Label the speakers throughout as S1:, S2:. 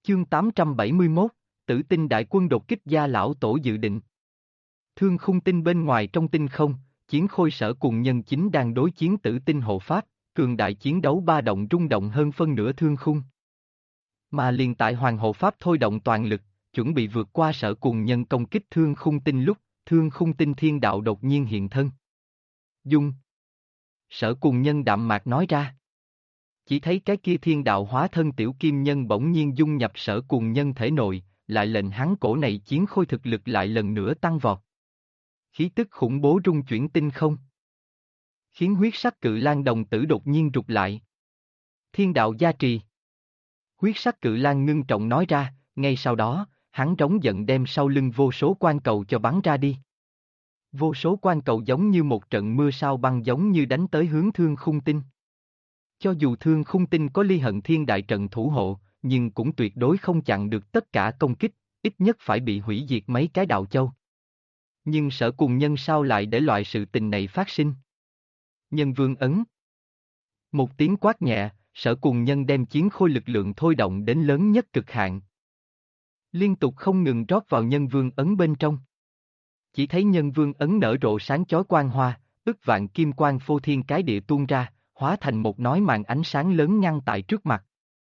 S1: Chương 871, Tử tinh đại quân đột kích Gia lão tổ dự định. Thương khung tinh bên ngoài trong tinh không, chiến khôi Sở cùng Nhân chính đang đối chiến tử tinh hộ pháp, cường đại chiến đấu ba động rung động hơn phân nửa thương khung. Mà liền tại Hoàng hộ pháp thôi động toàn lực, chuẩn bị vượt qua Sở cùng Nhân công kích thương khung tinh lúc, thương khung tinh thiên đạo đột nhiên hiện thân. Dung. Sở cùng Nhân đạm mạc nói ra. Chỉ thấy cái kia thiên đạo hóa thân tiểu kim nhân bỗng nhiên dung nhập Sở cùng Nhân thể nội, lại lệnh hắn cổ này chiến khôi thực lực lại lần nữa tăng vọt. Khí tức khủng bố rung chuyển tinh không. Khiến huyết sắc cự lang đồng tử đột nhiên rụt lại. Thiên đạo gia trì. Huyết sắc cự lang ngưng trọng nói ra, ngay sau đó, hắn rống giận đem sau lưng vô số quan cầu cho bắn ra đi. Vô số quan cầu giống như một trận mưa sao băng giống như đánh tới hướng thương khung tinh. Cho dù thương khung tinh có ly hận thiên đại trận thủ hộ, nhưng cũng tuyệt đối không chặn được tất cả công kích, ít nhất phải bị hủy diệt mấy cái đạo châu. Nhưng Sở cùng Nhân sao lại để loại sự tình này phát sinh? Nhân vương ấn. Một tiếng quát nhẹ, Sở cùng Nhân đem chiến khôi lực lượng thôi động đến lớn nhất cực hạn. Liên tục không ngừng rót vào nhân vương ấn bên trong. Chỉ thấy nhân vương ấn nở rộ sáng chói quang hoa, ức vạn kim quang phô thiên cái địa tuôn ra, hóa thành một nói màn ánh sáng lớn ngăn tại trước mặt.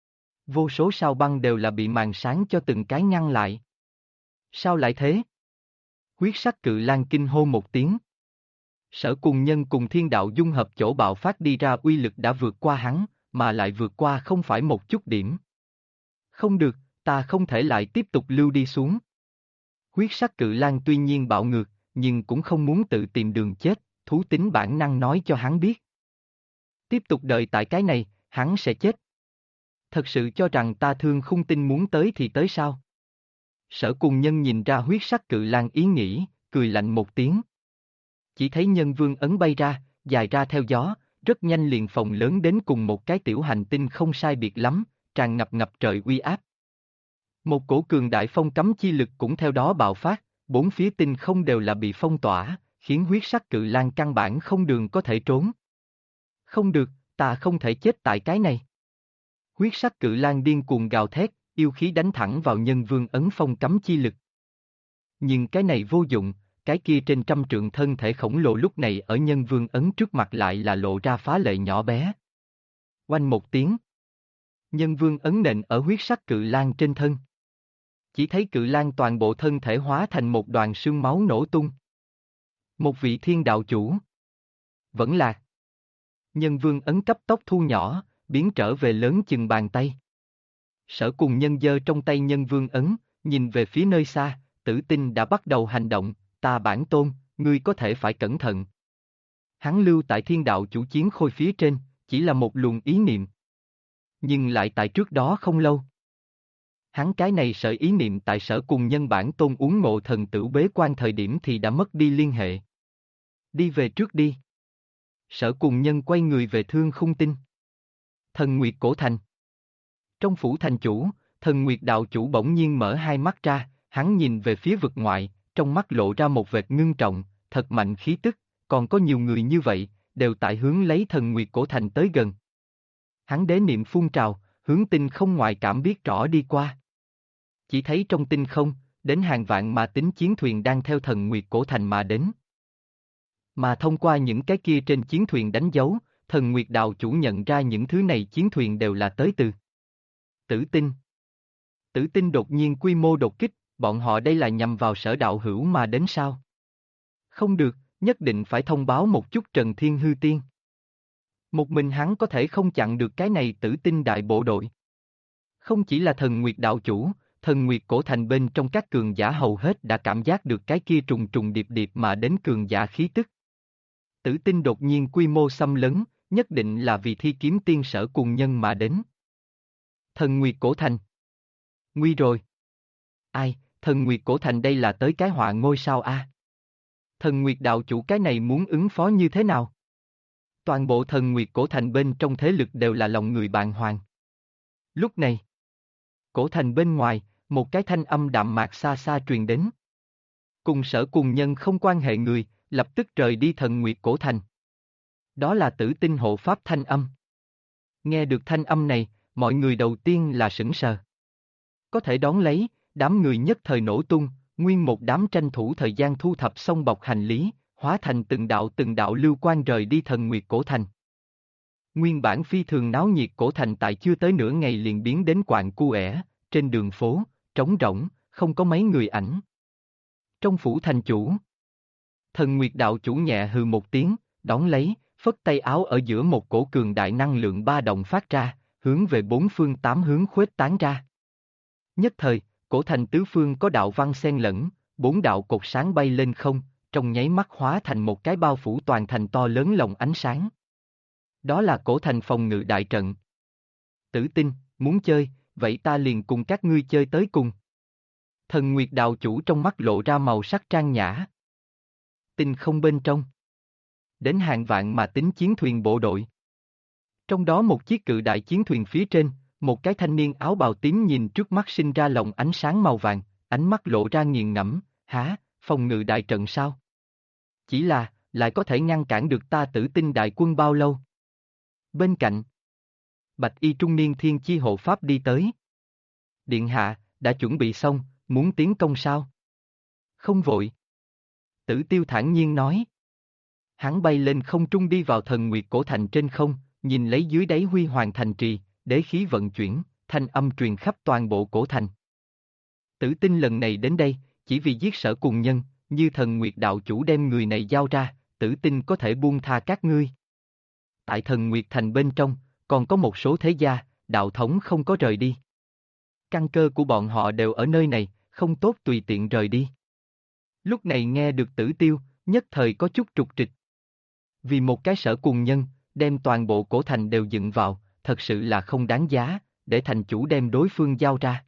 S1: Vô số sao băng đều là bị màn sáng cho từng cái ngăn lại. Sao lại thế? Huyết sắc cự lang kinh hô một tiếng. Sở cùng Nhân cùng thiên đạo dung hợp chỗ bạo phát đi ra uy lực đã vượt qua hắn, mà lại vượt qua không phải một chút điểm. Không được, ta không thể lại tiếp tục lưu đi xuống. Huyết sắc cự lang tuy nhiên bạo ngược, nhưng cũng không muốn tự tìm đường chết, thú tính bản năng nói cho hắn biết. Tiếp tục đợi tại cái này, hắn sẽ chết. Thật sự cho rằng ta thương khung tinh muốn tới thì tới sao? Sở cùng Nhân nhìn ra huyết sắc cự lang ý nghĩ, cười lạnh một tiếng. Chỉ thấy nhân vương ấn bay ra, dài ra theo gió, rất nhanh liền phồng lớn đến cùng một cái tiểu hành tinh không sai biệt lắm, tràn ngập ngập trời uy áp. Một cổ cường đại phong cấm chi lực cũng theo đó bạo phát, bốn phía tinh không đều là bị phong tỏa, khiến huyết sắc cự lang căn bản không đường có thể trốn. Không được, ta không thể chết tại cái này. Huyết sắc cự lang điên cuồng gào thét, yêu khí đánh thẳng vào nhân vương ấn phong cấm chi lực. Nhưng cái này vô dụng, cái kia trên trăm trượng thân thể khổng lồ lúc này ở nhân vương ấn trước mặt lại là lộ ra phá lệ nhỏ bé. Oanh một tiếng. Nhân vương ấn nện ở huyết sắc cự lang trên thân. Chỉ thấy cự lang toàn bộ thân thể hóa thành một đoàn sương máu nổ tung. Một vị thiên đạo chủ. Vẫn lạc. Nhân vương ấn cấp tốc thu nhỏ, biến trở về lớn chừng bàn tay. Sở cùng Nhân giơ trong tay nhân vương ấn, nhìn về phía nơi xa, tử tinh đã bắt đầu hành động, ta bản tôn, ngươi có thể phải cẩn thận. Hắn lưu tại thiên đạo chủ chiến khôi phía trên, chỉ là một luồng ý niệm. Nhưng lại tại trước đó không lâu. Hắn cái này sợ ý niệm tại Sở cùng Nhân bản tôn uống ngộ thần tử bế quan thời điểm thì đã mất đi liên hệ. Đi về trước đi. Sở cùng Nhân quay người về thương khung tinh. Thần Nguyệt cổ thành. Trong phủ thành chủ, Thần Nguyệt đạo chủ bỗng nhiên mở hai mắt ra, hắn nhìn về phía vực ngoại, trong mắt lộ ra một vệt ngưng trọng, thật mạnh khí tức, còn có nhiều người như vậy, đều tại hướng lấy Thần Nguyệt cổ thành tới gần. Hắn đế niệm phun trào, hướng tinh không ngoại cảm biết rõ đi qua. Chỉ thấy trong tinh không, đến hàng vạn mà tính chiến thuyền đang theo Thần Nguyệt cổ thành mà đến. Mà thông qua những cái kia trên chiến thuyền đánh dấu, Thần Nguyệt đạo chủ nhận ra những thứ này chiến thuyền đều là tới từ Tử tinh. Tử tinh đột nhiên quy mô đột kích, bọn họ đây là nhằm vào Sở đạo hữu mà đến sao? Không được, nhất định phải thông báo một chút Trần Thiên Hư Tiên. Một mình hắn có thể không chặn được cái này Tử tinh đại bộ đội. Không chỉ là Thần Nguyệt đạo chủ, Thần Nguyệt cổ thành bên trong các cường giả hầu hết đã cảm giác được cái kia trùng trùng điệp điệp mà đến cường giả khí tức. Tử tinh đột nhiên quy mô xâm lấn, nhất định là vì thi kiếm tiên Sở cùng Nhân mà đến. Thần Nguyệt cổ thành. Nguy rồi. Ai, Thần Nguyệt cổ thành đây là tới cái họa ngôi sao a? Thần Nguyệt đạo chủ cái này muốn ứng phó như thế nào? Toàn bộ Thần Nguyệt cổ thành bên trong thế lực đều là lòng người bàng hoàng. Lúc này, cổ thành bên ngoài, một cái thanh âm đạm mạc xa xa truyền đến. Cùng Sở cùng Nhân không quan hệ người, lập tức rời đi Thần Nguyệt cổ thành. Đó là Tử tinh hộ pháp thanh âm. Nghe được thanh âm này, mọi người đầu tiên là sững sờ. Có thể đón lấy, đám người nhất thời nổ tung, nguyên một đám tranh thủ thời gian thu thập xong bọc hành lý, hóa thành từng đạo lưu quang rời đi Thần Nguyệt Cổ Thành. Nguyên bản phi thường náo nhiệt cổ thành tại chưa tới nửa ngày liền biến đến quạng cu ẻ, trên đường phố, trống rỗng, không có mấy người ảnh. Trong phủ thành chủ, Thần Nguyệt đạo chủ nhẹ hừ một tiếng, đón lấy, phất tay áo ở giữa một cổ cường đại năng lượng ba động phát ra, hướng về bốn phương tám hướng khuếch tán ra. Nhất thời, cổ thành tứ phương có đạo văn xen lẫn, bốn đạo cột sáng bay lên không, trong nháy mắt hóa thành một cái bao phủ toàn thành to lớn lồng ánh sáng. Đó là cổ thành phòng ngự đại trận. Tử Tinh, muốn chơi, vậy ta liền cùng các ngươi chơi tới cùng. Thần Nguyệt đạo chủ trong mắt lộ ra màu sắc trang nhã. Tinh không bên trong. Đến hàng vạn mà tính chiến thuyền bộ đội. Trong đó một chiếc cự đại chiến thuyền phía trên, một cái thanh niên áo bào tím nhìn trước mắt sinh ra lồng ánh sáng màu vàng, ánh mắt lộ ra nghiền ngẫm, hả, phòng ngự đại trận sao? Chỉ là, lại có thể ngăn cản được ta Tử Tinh đại quân bao lâu? Bên cạnh, bạch y trung niên thiên chi hộ pháp đi tới. Điện hạ, đã chuẩn bị xong, muốn tiến công sao? Không vội. Tử Tiêu thản nhiên nói. Hắn bay lên không trung đi vào Thần Nguyệt Cổ Thành trên không, nhìn lấy dưới đáy huy hoàng thành trì, đế khí vận chuyển, thanh âm truyền khắp toàn bộ cổ thành. Tử Tinh lần này đến đây, chỉ vì giết Sở Cùng Nhân, như Thần Nguyệt đạo chủ đem người này giao ra, Tử Tinh có thể buông tha các ngươi. Tại Thần Nguyệt Thành bên trong, còn có một số thế gia, đạo thống không có rời đi. Căn cơ của bọn họ đều ở nơi này, không tốt tùy tiện rời đi. Lúc này nghe được Tử Tiêu, nhất thời có chút trục trịch. Vì một cái Sở Cùng Nhân, đem toàn bộ cổ thành đều dựng vào, thật sự là không đáng giá, để thành chủ đem đối phương giao ra.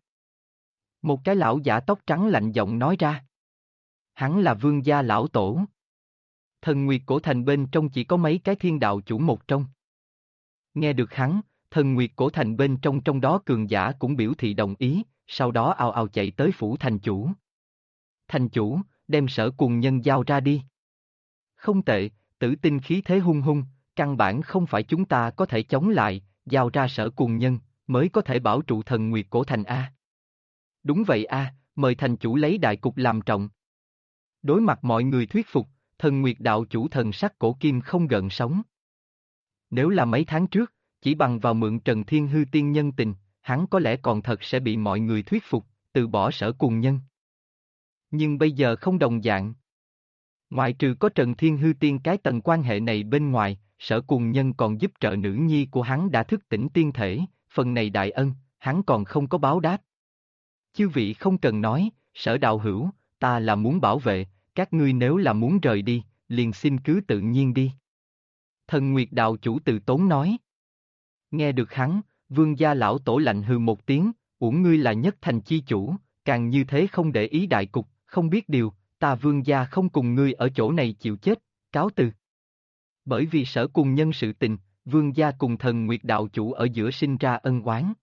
S1: Một cái lão giả tóc trắng lạnh giọng nói ra. Hắn là Vương gia lão tổ. Thần Nguyệt Cổ Thành bên trong chỉ có mấy cái thiên đạo chủ một trong. Nghe được hắn, Thần Nguyệt Cổ Thành bên trong đó cường giả cũng biểu thị đồng ý, sau đó ào ào chạy tới phủ thành chủ. Thành chủ, đem Sở Cùng Nhân giao ra đi. Không tệ, Tử Tinh khí thế hung hung, căn bản không phải chúng ta có thể chống lại, giao ra Sở Cùng Nhân, mới có thể bảo trụ Thần Nguyệt Cổ Thành a. Đúng vậy a, mời thành chủ lấy đại cục làm trọng. Đối mặt mọi người thuyết phục, Thần Nguyệt đạo chủ thần sắc cổ kim không gợn sóng. Nếu là mấy tháng trước, chỉ bằng vào mượn Trần Thiên Hư tiên nhân tình, hắn có lẽ còn thật sẽ bị mọi người thuyết phục, từ bỏ Sở Cùng Nhân. Nhưng bây giờ không đồng dạng. Ngoại trừ có Trần Thiên Hư tiên cái tầng quan hệ này bên ngoài, Sở Cùng Nhân còn giúp trợ nữ nhi của hắn đã thức tỉnh tiên thể, phần này đại ân, hắn còn không có báo đáp. Chư vị không cần nói, Sở đạo hữu, ta là muốn bảo vệ, các ngươi nếu là muốn rời đi, liền xin cứ tự nhiên đi. Thần Nguyệt đạo chủ từ tốn nói. Nghe được hắn, Vương gia lão tổ lạnh hừ một tiếng, uổng ngươi là nhất thành chi chủ, càng như thế không để ý đại cục, không biết điều, ta Vương gia không cùng ngươi ở chỗ này chịu chết, cáo từ. Bởi vì Sở Cùng Nhân sự tình, Vương gia cùng Thần Nguyệt đạo chủ ở giữa sinh ra ân oán.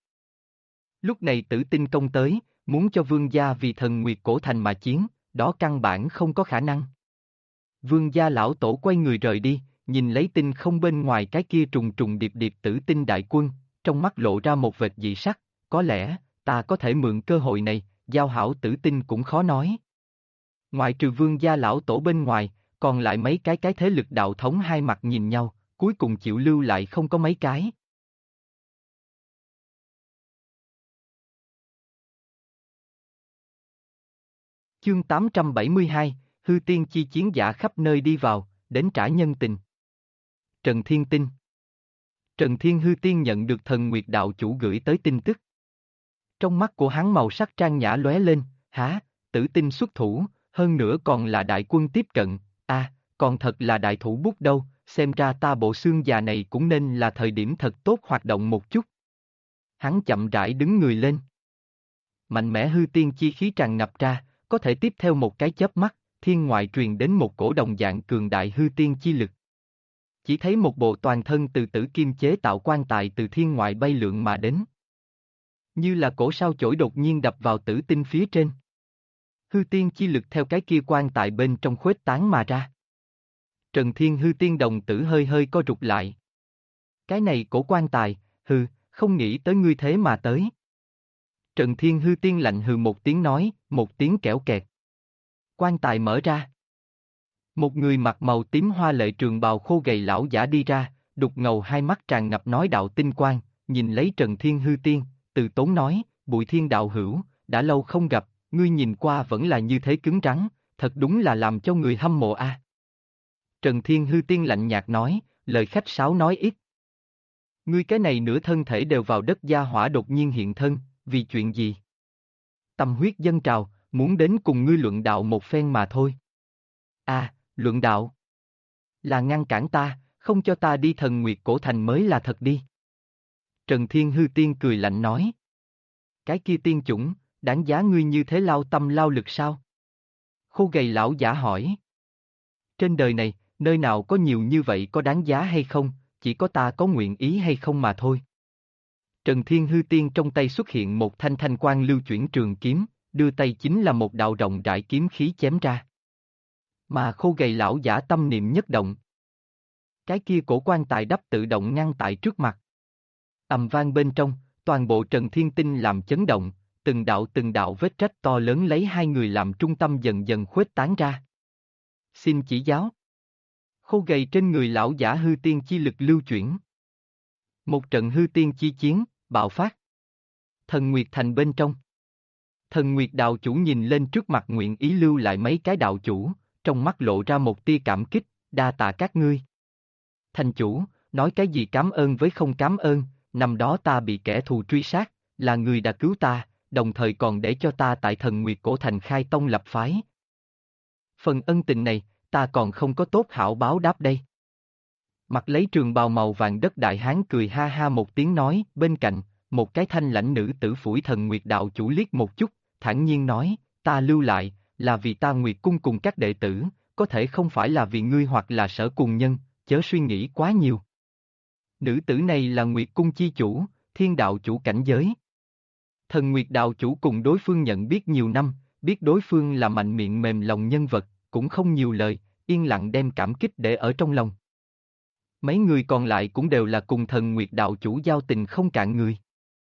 S1: Lúc này Tử Tinh công tới, muốn cho Vương gia vì Thần Nguyệt Cổ Thành mà chiến, đó căn bản không có khả năng. Vương gia lão tổ quay người rời đi, nhìn lấy tinh không bên ngoài cái kia trùng trùng điệp điệp Tử Tinh đại quân, trong mắt lộ ra một vệt dị sắc, có lẽ, ta có thể mượn cơ hội này, giao hảo Tử Tinh cũng khó nói. Ngoại trừ Vương gia lão tổ bên ngoài, còn lại mấy cái thế lực đạo thống hai mặt nhìn nhau, cuối cùng chịu lưu lại không có mấy cái. Chương 872, Hư Tiên chi chiến giả khắp nơi đi vào, đến trả nhân tình. Trần Thiên Tinh. Trần Thiên Hư Tiên nhận được Thần Nguyệt đạo chủ gửi tới tin tức. Trong mắt của hắn màu sắc trang nhã lóe lên, hả, Tử Tinh xuất thủ, hơn nữa còn là đại quân tiếp cận, còn thật là đại thủ bút đâu, xem ra ta bộ xương già này cũng nên là thời điểm thật tốt hoạt động một chút. Hắn chậm rãi đứng người lên. Mạnh mẽ hư tiên chi khí tràn ngập ra, có thể tiếp theo một cái chớp mắt, thiên ngoại truyền đến một cổ đồng dạng cường đại hư tiên chi lực. Chỉ thấy một bộ toàn thân từ tử kim chế tạo quan tài từ thiên ngoại bay lượn mà đến. Như là cổ sao chổi đột nhiên đập vào Tử Tinh phía trên. Hư tiên chi lực theo cái kia quan tài bên trong khuếch tán mà ra. Trần Thiên Hư Tiên đồng tử hơi hơi co rụt lại. Cái này cổ quan tài, không nghĩ tới ngươi thế mà tới. Trần Thiên Hư Tiên lạnh hừ một tiếng nói, một tiếng kẽo kẹt. Quan tài mở ra. Một người mặc màu tím hoa lệ trường bào khô gầy lão giả đi ra, đục ngầu hai mắt tràn ngập nói đạo tinh quang, nhìn lấy Trần Thiên Hư Tiên, từ tốn nói, Bụi Thiên đạo hữu, đã lâu không gặp, ngươi nhìn qua vẫn là như thế cứng rắn, thật đúng là làm cho người hâm mộ a. Trần Thiên Hư Tiên lạnh nhạt nói, lời khách sáo nói ít. Ngươi cái này nửa thân thể đều vào đất gia hỏa đột nhiên hiện thân, vì chuyện gì? Tâm huyết dâng trào, muốn đến cùng ngươi luận đạo một phen mà thôi. À, luận đạo. Là ngăn cản ta, không cho ta đi Thần Nguyệt Cổ Thành mới là thật đi. Trần Thiên Hư Tiên cười lạnh nói. Cái kia tiên chủng, đáng giá ngươi như thế lao tâm lao lực sao? Khô gầy lão giả hỏi. Trên đời này, nơi nào có nhiều như vậy có đáng giá hay không, chỉ có ta có nguyện ý hay không mà thôi. Trần Thiên Hư Tiên trong tay xuất hiện một thanh thanh quang lưu chuyển trường kiếm, đưa tay chính là một đạo rộng rãi kiếm khí chém ra. Mà khô gầy lão giả tâm niệm nhất động. Cái kia cổ quan tài đắp tự động ngăn tại trước mặt. Ầm vang bên trong, toàn bộ Trần Thiên Tinh làm chấn động, từng đạo vết rách to lớn lấy hai người làm trung tâm dần dần khuếch tán ra. Xin chỉ giáo. Khô gầy trên người lão giả hư tiên chi lực lưu chuyển. Một trận hư tiên chi chiến, bạo phát. Thần Nguyệt Thành bên trong. Thần Nguyệt đạo chủ nhìn lên trước mặt nguyện ý lưu lại mấy cái đạo chủ, trong mắt lộ ra một tia cảm kích, đa tạ các ngươi. Thành chủ, nói cái gì cảm ơn với không cảm ơn, năm đó ta bị kẻ thù truy sát, là người đã cứu ta, đồng thời còn để cho ta tại Thần Nguyệt Cổ Thành khai tông lập phái. Phần ân tình này, ta còn không có tốt hảo báo đáp đây. Mặc lấy trường bào màu vàng đất đại hán cười ha ha một tiếng nói, bên cạnh, một cái thanh lãnh nữ tử phủi Thần Nguyệt đạo chủ liếc một chút, thản nhiên nói, ta lưu lại, là vì ta Nguyệt cung cùng các đệ tử, có thể không phải là vì ngươi hoặc là Sở Cùng Nhân, chớ suy nghĩ quá nhiều. Nữ tử này là Nguyệt cung chi chủ, thiên đạo chủ cảnh giới. Thần Nguyệt đạo chủ cùng đối phương nhận biết nhiều năm, biết đối phương là mạnh miệng mềm lòng nhân vật, cũng không nhiều lời, yên lặng đem cảm kích để ở trong lòng. Mấy người còn lại cũng đều là cùng Thần Nguyệt đạo chủ giao tình không cạn người.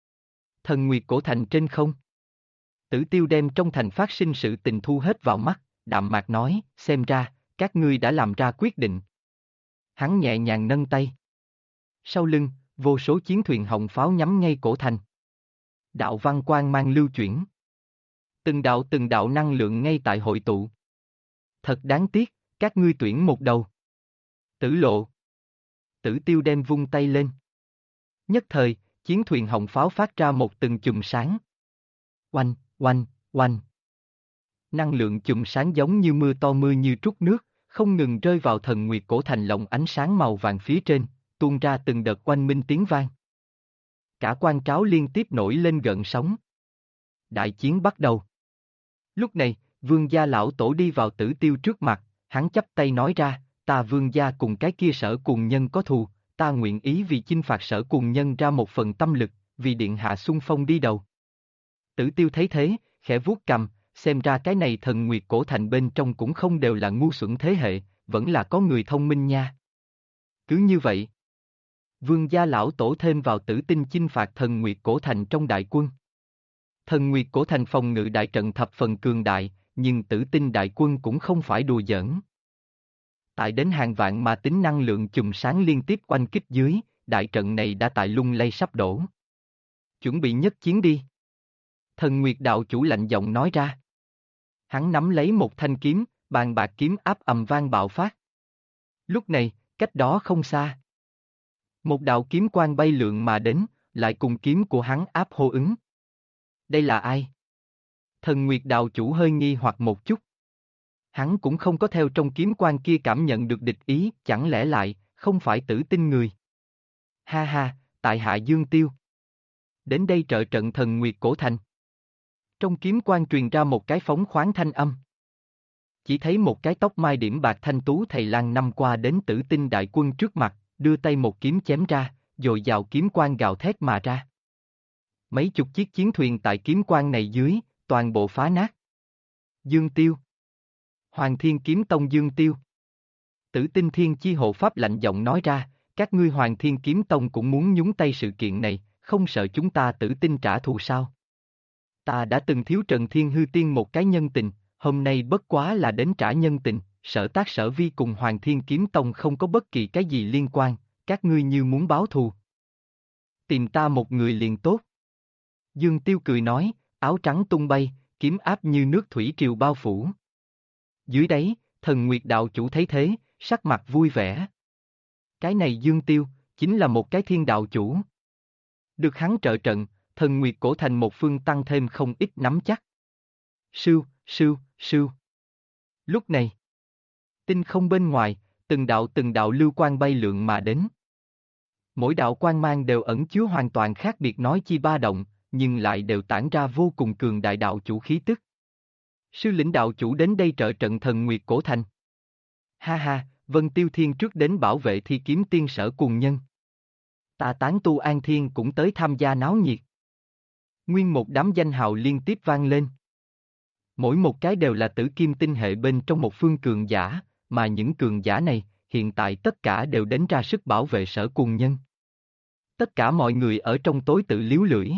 S1: Thần Nguyệt Cổ Thành trên không. Tử Tiêu đem trong thành phát sinh sự tình thu hết vào mắt, đạm mạc nói, xem ra, các ngươi đã làm ra quyết định. Hắn nhẹ nhàng nâng tay. Sau lưng, vô số chiến thuyền hồng pháo nhắm ngay cổ thành. Đạo văn quang mang lưu chuyển. Từng đạo năng lượng ngay tại hội tụ. Thật đáng tiếc, các ngươi tuyển một đầu. Tử lộ. Tử Tiêu đem vung tay lên. Nhất thời, chiến thuyền hồng pháo phát ra một từng chùm sáng. Oanh, oanh, oanh. Năng lượng chùm sáng giống như mưa to mưa như trút nước, không ngừng rơi vào Thần Nguyệt Cổ Thành lồng ánh sáng màu vàng phía trên, tuôn ra từng đợt oanh minh tiếng vang. Cả quan tráo liên tiếp nổi lên gợn sóng. Đại chiến bắt đầu. Lúc này, Vương gia lão tổ đi vào Tử Tiêu trước mặt, hắn chắp tay nói ra, ta Vương gia cùng cái kia Sở Cùng Nhân có thù, ta nguyện ý vì chinh phạt Sở Cùng Nhân ra một phần tâm lực, vì điện hạ xung phong đi đầu. Tử Tiêu thấy thế, khẽ vuốt cằm, xem ra cái này Thần Nguyệt Cổ Thành bên trong cũng không đều là ngu xuẩn thế hệ, vẫn là có người thông minh nha. Cứ như vậy, Vương gia lão tổ thêm vào Tử Tinh chinh phạt Thần Nguyệt Cổ Thành trong đại quân. Thần Nguyệt Cổ Thành phòng ngự đại trận thập phần cường đại, nhưng Tử Tinh đại quân cũng không phải đùa giỡn. Tại đến hàng vạn mà tính năng lượng chùm sáng liên tiếp oanh kích dưới, đại trận này đã tại lung lay sắp đổ. Chuẩn bị nhất chiến đi. Thần Nguyệt đạo chủ lạnh giọng nói ra. Hắn nắm lấy một thanh kiếm, bàn bạc kiếm áp ầm vang bạo phát. Lúc này, cách đó không xa. Một đạo kiếm quang bay lượn mà đến, lại cùng kiếm của hắn áp hô ứng. Đây là ai? Thần Nguyệt đạo chủ hơi nghi hoặc một chút. Hắn cũng không có theo trong kiếm quang kia cảm nhận được địch ý, chẳng lẽ lại, không phải Tử Tinh người. Ha ha, tại hạ Dương Tiêu. Đến đây trợ trận Thần Nguyệt Cổ Thành. Trong kiếm quang truyền ra một cái phóng khoáng thanh âm. Chỉ thấy một cái tóc mai điểm bạc thanh tú thầy lang năm qua đến Tử Tinh đại quân trước mặt, đưa tay một kiếm chém ra, dồi dào kiếm quang gào thét mà ra. Mấy chục chiếc chiến thuyền tại kiếm quang này dưới, toàn bộ phá nát. Dương Tiêu. Hoàng Thiên Kiếm Tông Dương Tiêu. Tử Tinh Thiên Chi hộ pháp lạnh giọng nói ra, các ngươi Hoàng Thiên Kiếm Tông cũng muốn nhúng tay sự kiện này, không sợ chúng ta Tử Tinh trả thù sao? Ta đã từng thiếu Trần Thiên Hư Tiên một cái nhân tình, hôm nay bất quá là đến trả nhân tình, Sở Tác Sở Vi cùng Hoàng Thiên Kiếm Tông không có bất kỳ cái gì liên quan, các ngươi như muốn báo thù. Tìm ta một người liền tốt. Dương Tiêu cười nói, áo trắng tung bay, kiếm áp như nước thủy triều bao phủ. Dưới đáy, Thần Nguyệt đạo chủ thấy thế, sắc mặt vui vẻ. Cái này Dương Tiêu, chính là một cái thiên đạo chủ. Được hắn trợ trận, Thần Nguyệt cổ thành một phương tăng thêm không ít nắm chắc. Sưu, sưu, sưu. Lúc này, tinh không bên ngoài, từng đạo lưu quang bay lượn mà đến. Mỗi đạo quang mang đều ẩn chứa hoàn toàn khác biệt nói chi ba động, nhưng lại đều tản ra vô cùng cường đại đạo chủ khí tức. Sư lĩnh đạo chủ đến đây trợ trận Thần Nguyệt cổ thành. Ha ha, Vân Tiêu Thiên trước đến bảo vệ Thi Kiếm Tiên Sở cùng nhân. Ta Tán Tu An Thiên cũng tới tham gia náo nhiệt. Nguyên một đám danh hào liên tiếp vang lên. Mỗi một cái đều là tử kim tinh hệ bên trong một phương cường giả, mà những cường giả này, hiện tại tất cả đều đến ra sức bảo vệ Sở cùng nhân. Tất cả mọi người ở trong tối tự liếu lưỡi.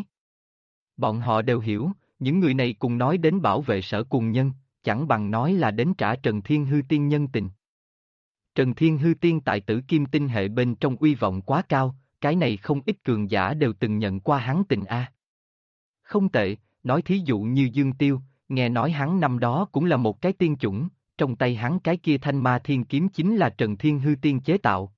S1: Bọn họ đều hiểu, những người này cùng nói đến bảo vệ Sở cùng nhân, chẳng bằng nói là đến trả Trần Thiên Hư Tiên nhân tình. Trần Thiên Hư Tiên tại tử kim tinh hệ bên trong uy vọng quá cao, cái này không ít cường giả đều từng nhận qua hắn tình a. Không tệ, nói thí dụ như Dương Tiêu, nghe nói hắn năm đó cũng là một cái tiên chủng, trong tay hắn cái kia thanh ma thiên kiếm chính là Trần Thiên Hư Tiên chế tạo.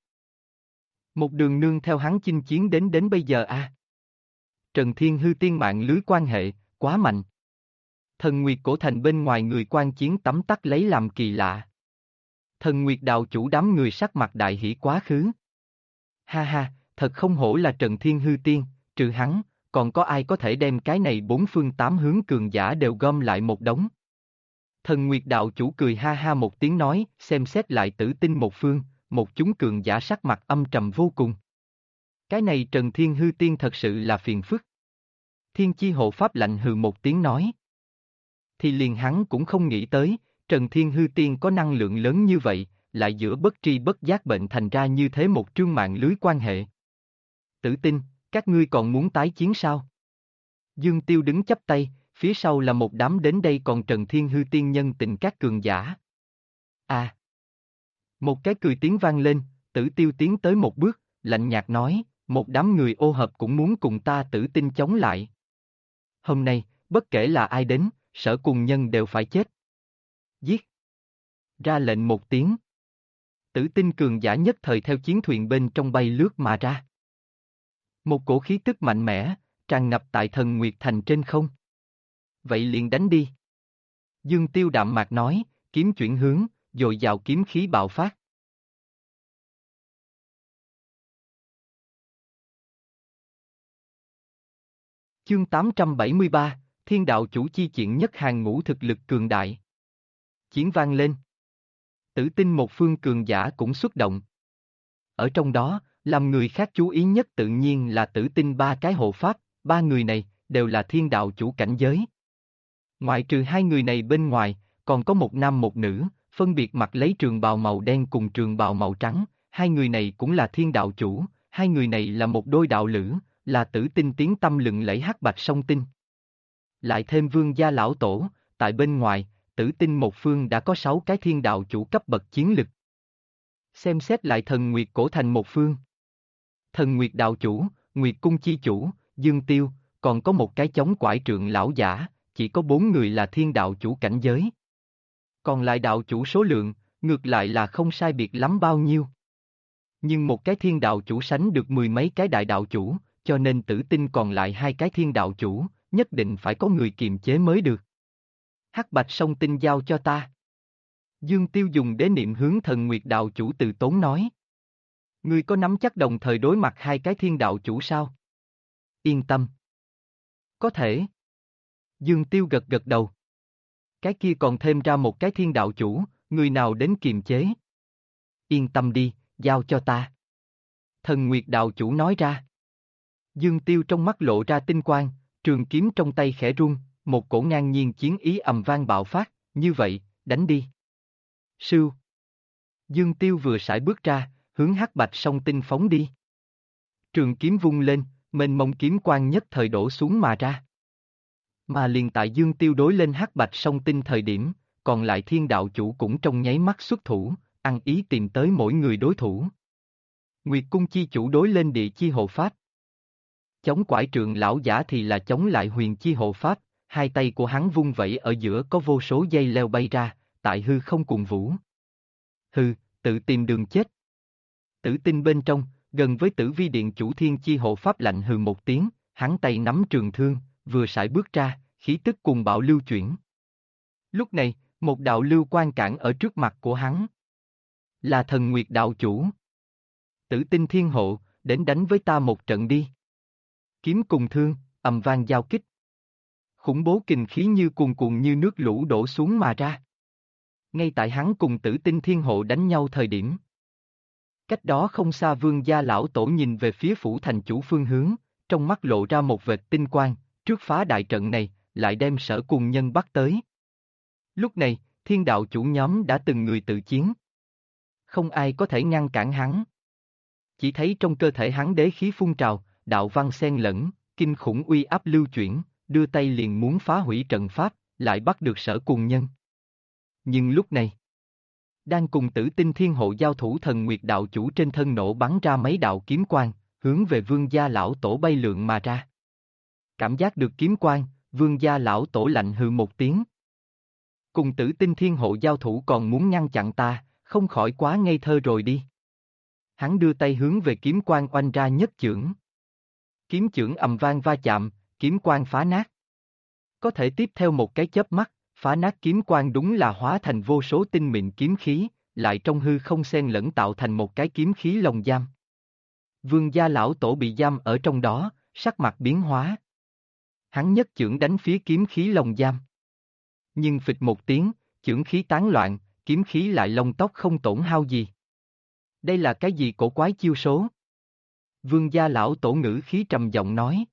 S1: Một đường nương theo hắn chinh chiến đến bây giờ a. Trần Thiên Hư Tiên mạng lưới quan hệ, quá mạnh. Thần Nguyệt cổ thành bên ngoài người quan chiến tấm tắc lấy làm kỳ lạ. Thần Nguyệt đạo chủ đám người sắc mặt đại hỉ quá khứ. Ha ha, thật không hổ là Trần Thiên Hư Tiên, trừ hắn, còn có ai có thể đem cái này bốn phương tám hướng cường giả đều gom lại một đống. Thần Nguyệt đạo chủ cười ha ha một tiếng nói, xem xét lại tử tinh một phương, một chúng cường giả sắc mặt âm trầm vô cùng. Cái này Trần Thiên Hư Tiên thật sự là phiền phức. Thiên Chi hộ pháp lạnh hừ một tiếng nói. Thì liền hắn cũng không nghĩ tới, Trần Thiên Hư Tiên có năng lượng lớn như vậy, lại giữa bất tri bất giác bệnh thành ra như thế một trương mạng lưới quan hệ. Tử Tinh, các ngươi còn muốn tái chiến sao? Dương Tiêu đứng chắp tay, phía sau là một đám đến đây còn Trần Thiên Hư Tiên nhân tình các cường giả. À! Một cái cười tiếng vang lên, Tử Tiêu tiến tới một bước, lạnh nhạt nói, một đám người ô hợp cũng muốn cùng ta Tử Tinh chống lại. Hôm nay, bất kể là ai đến, Sở cùng nhân đều phải chết. Giết! Ra lệnh một tiếng. Tử Tinh cường giả nhất thời theo chiến thuyền bên trong bay lướt mà ra. Một cổ khí tức mạnh mẽ, tràn ngập tại Thần Nguyệt Thành trên không. Vậy liền đánh đi. Dương Tiêu đạm mạc nói, kiếm chuyển hướng, dội dào kiếm khí bạo phát. Chương 873, Thiên đạo chủ chi chuyện nhất hàng ngũ thực lực cường đại. Chiến vang lên. Tử Tinh một phương cường giả cũng xuất động. Ở trong đó, làm người khác chú ý nhất tự nhiên là Tử Tinh ba cái hộ pháp, ba người này đều là thiên đạo chủ cảnh giới. Ngoại trừ hai người này bên ngoài, còn có một nam một nữ, phân biệt mặc lấy trường bào màu đen cùng trường bào màu trắng, hai người này cũng là thiên đạo chủ, hai người này là một đôi đạo lữ, là Tử Tinh tiếng tăm lừng lẫy hắc bạch song tinh. Lại thêm Vương gia lão tổ, tại bên ngoài, Tử Tinh một phương đã có 6 cái thiên đạo chủ cấp bậc chiến lực. Xem xét lại Thần Nguyệt cổ thành một phương. Thần Nguyệt đạo chủ, Nguyệt cung chi chủ, Dương Tiêu, còn có một cái chống quải trượng lão giả, chỉ có 4 người là thiên đạo chủ cảnh giới. Còn lại đạo chủ số lượng, ngược lại là không sai biệt lắm bao nhiêu. Nhưng một cái thiên đạo chủ sánh được 10 mấy cái đại đạo chủ, cho nên Tử Tinh còn lại 2 cái thiên đạo chủ, nhất định phải có người kiềm chế mới được. Hắc bạch song tinh giao cho ta. Dương Tiêu dùng đế niệm hướng Thần Nguyệt đạo chủ từ tốn nói. Ngươi có nắm chắc đồng thời đối mặt 2 cái thiên đạo chủ sao? Yên tâm. Có thể. Dương Tiêu gật gật đầu. Cái kia còn thêm ra một cái thiên đạo chủ, người nào đến kiềm chế? Yên tâm đi, giao cho ta. Thần Nguyệt đạo chủ nói ra. Dương Tiêu trong mắt lộ ra tinh quang, trường kiếm trong tay khẽ rung, một cổ ngang nhiên chiến ý ầm vang bạo phát, như vậy, đánh đi. Sưu. Dương Tiêu vừa sải bước ra, hướng hắc bạch song tinh phóng đi. Trường kiếm vung lên, mênh mông kiếm quang nhất thời đổ xuống mà ra. Mà liền tại Dương Tiêu đối lên hắc bạch song tinh thời điểm, còn lại thiên đạo chủ cũng trong nháy mắt xuất thủ, ăn ý tìm tới mỗi người đối thủ. Nguyệt cung chi chủ đối lên địa chi hộ pháp. Chống quải trượng lão giả thì là chống lại huyền chi hộ pháp, hai tay của hắn vung vẩy ở giữa có vô số dây leo bay ra, tại hư không cùng vũ. Hừ, tự tìm đường chết. Tử tinh bên trong, gần với tử vi điện chủ thiên chi hộ pháp lạnh hừ một tiếng, hắn tay nắm trường thương, vừa sải bước ra, khí tức cùng bạo lưu chuyển. Lúc này, một đạo lưu quang cản ở trước mặt của hắn. Là thần Nguyệt đạo chủ. Tử tinh thiên hộ, đến đánh với ta một trận đi. Kiếm cùng thương, ầm vang giao kích. Khủng bố kình khí như cuồn cuộn như nước lũ đổ xuống mà ra. Ngay tại hắn cùng tử tinh thiên hộ đánh nhau thời điểm. Cách đó không xa Vương gia lão tổ nhìn về phía phủ thành chủ phương hướng, trong mắt lộ ra một vệt tinh quang, trước phá đại trận này, lại đem Sở Cùng Nhân bắt tới. Lúc này, thiên đạo chủ nhóm đã từng người tự chiến. Không ai có thể ngăn cản hắn. Chỉ thấy trong cơ thể hắn đế khí phun trào, đạo văn xen lẫn, kinh khủng uy áp lưu chuyển, đưa tay liền muốn phá hủy trận pháp, lại bắt được Sở Cùng Nhân. Nhưng lúc này, đang cùng tử tinh thiên hộ giao thủ thần Nguyệt đạo chủ trên thân nổ bắn ra mấy đạo kiếm quang, hướng về vương gia lão tổ bay lượn mà ra. Cảm giác được kiếm quang, vương gia lão tổ lạnh hừ một tiếng. Cùng tử tinh thiên hộ giao thủ còn muốn ngăn chặn ta, không khỏi quá ngây thơ rồi đi. Hắn đưa tay hướng về kiếm quang oanh ra nhất chưởng. Kiếm chưởng ầm vang va chạm, kiếm quang phá nát. Có thể tiếp theo một cái chớp mắt, phá nát kiếm quang đúng là hóa thành vô số tinh mịn kiếm khí, lại trong hư không xen lẫn tạo thành một cái kiếm khí lồng giam. Vương gia lão tổ bị giam ở trong đó, sắc mặt biến hóa. Hắn nhất chưởng đánh phía kiếm khí lồng giam. Nhưng phịch một tiếng, chưởng khí tán loạn, kiếm khí lại lông tóc không tổn hao gì. Đây là cái gì cổ quái chiêu số? Vương gia lão tổ ngữ khí trầm giọng nói.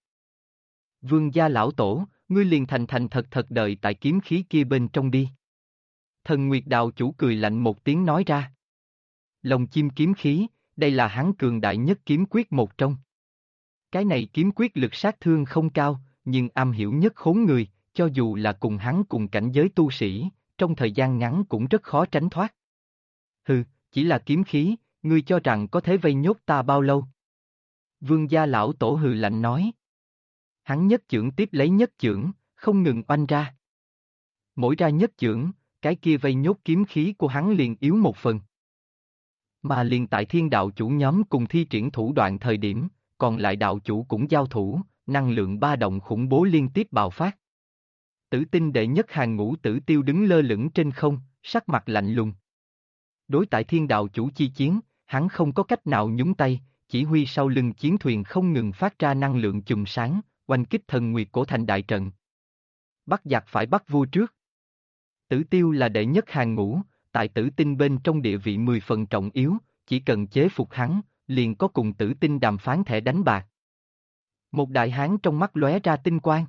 S1: Vương gia lão tổ, ngươi liền thành thành thật thật đợi tại kiếm khí kia bên trong đi. Thần Nguyệt đạo chủ cười lạnh một tiếng nói ra. Lồng chim kiếm khí, đây là hắn cường đại nhất kiếm quyết một trong. Cái này kiếm quyết lực sát thương không cao, nhưng am hiểu nhất khốn người, cho dù là cùng hắn cùng cảnh giới tu sĩ, trong thời gian ngắn cũng rất khó tránh thoát. Hừ, chỉ là kiếm khí, ngươi cho rằng có thể vây nhốt ta bao lâu? Vương gia lão tổ hừ lạnh nói. Hắn nhất chưởng tiếp lấy nhất chưởng, không ngừng oanh ra. Mỗi ra nhất chưởng, cái kia vây nhốt kiếm khí của hắn liền yếu một phần. Mà liền tại thiên đạo chủ nhóm cùng thi triển thủ đoạn thời điểm, còn lại đạo chủ cũng giao thủ, năng lượng ba động khủng bố liên tiếp bạo phát. Tử tinh đệ nhất hàng ngũ Tử Tiêu đứng lơ lửng trên không, sắc mặt lạnh lùng. Đối tại thiên đạo chủ chi chiến, hắn không có cách nào nhúng tay, chỉ huy sau lưng chiến thuyền không ngừng phát ra năng lượng chùm sáng, oanh kích thần Nguyệt cổ thành đại trận. Bắt giặc phải bắt vua trước. Tử Tiêu là đệ nhất hàng ngũ, tại tử tinh bên trong địa vị 10 phần trọng yếu, chỉ cần chế phục hắn, liền có cùng tử tinh đàm phán thẻ đánh bạc. Một đại hán trong mắt lóe ra tinh quang.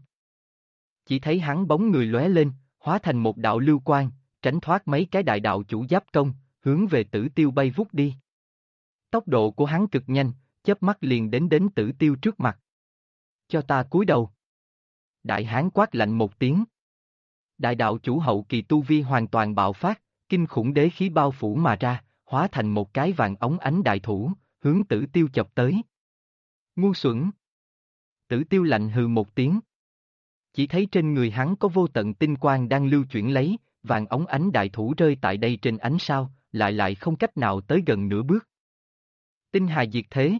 S1: Chỉ thấy hắn bóng người lóe lên, hóa thành một đạo lưu quang, tránh thoát mấy cái đại đạo chủ giáp công, hướng về Tử Tiêu bay vút đi. Tốc độ của hắn cực nhanh, chớp mắt liền đến Tử Tiêu trước mặt. Cho ta cúi đầu. Đại hán quát lạnh một tiếng. Đại đạo chủ hậu kỳ tu vi hoàn toàn bạo phát, kinh khủng đế khí bao phủ mà ra, hóa thành một cái vàng óng ánh đại thủ, hướng Tử Tiêu chọc tới. Ngu xuẩn. Tử Tiêu lạnh hừ một tiếng. Chỉ thấy trên người hắn có vô tận tinh quang đang lưu chuyển lấy, vàng óng ánh đại thủ rơi tại đây trên ánh sao, lại không cách nào tới gần nửa bước. Tinh hà diệt thế.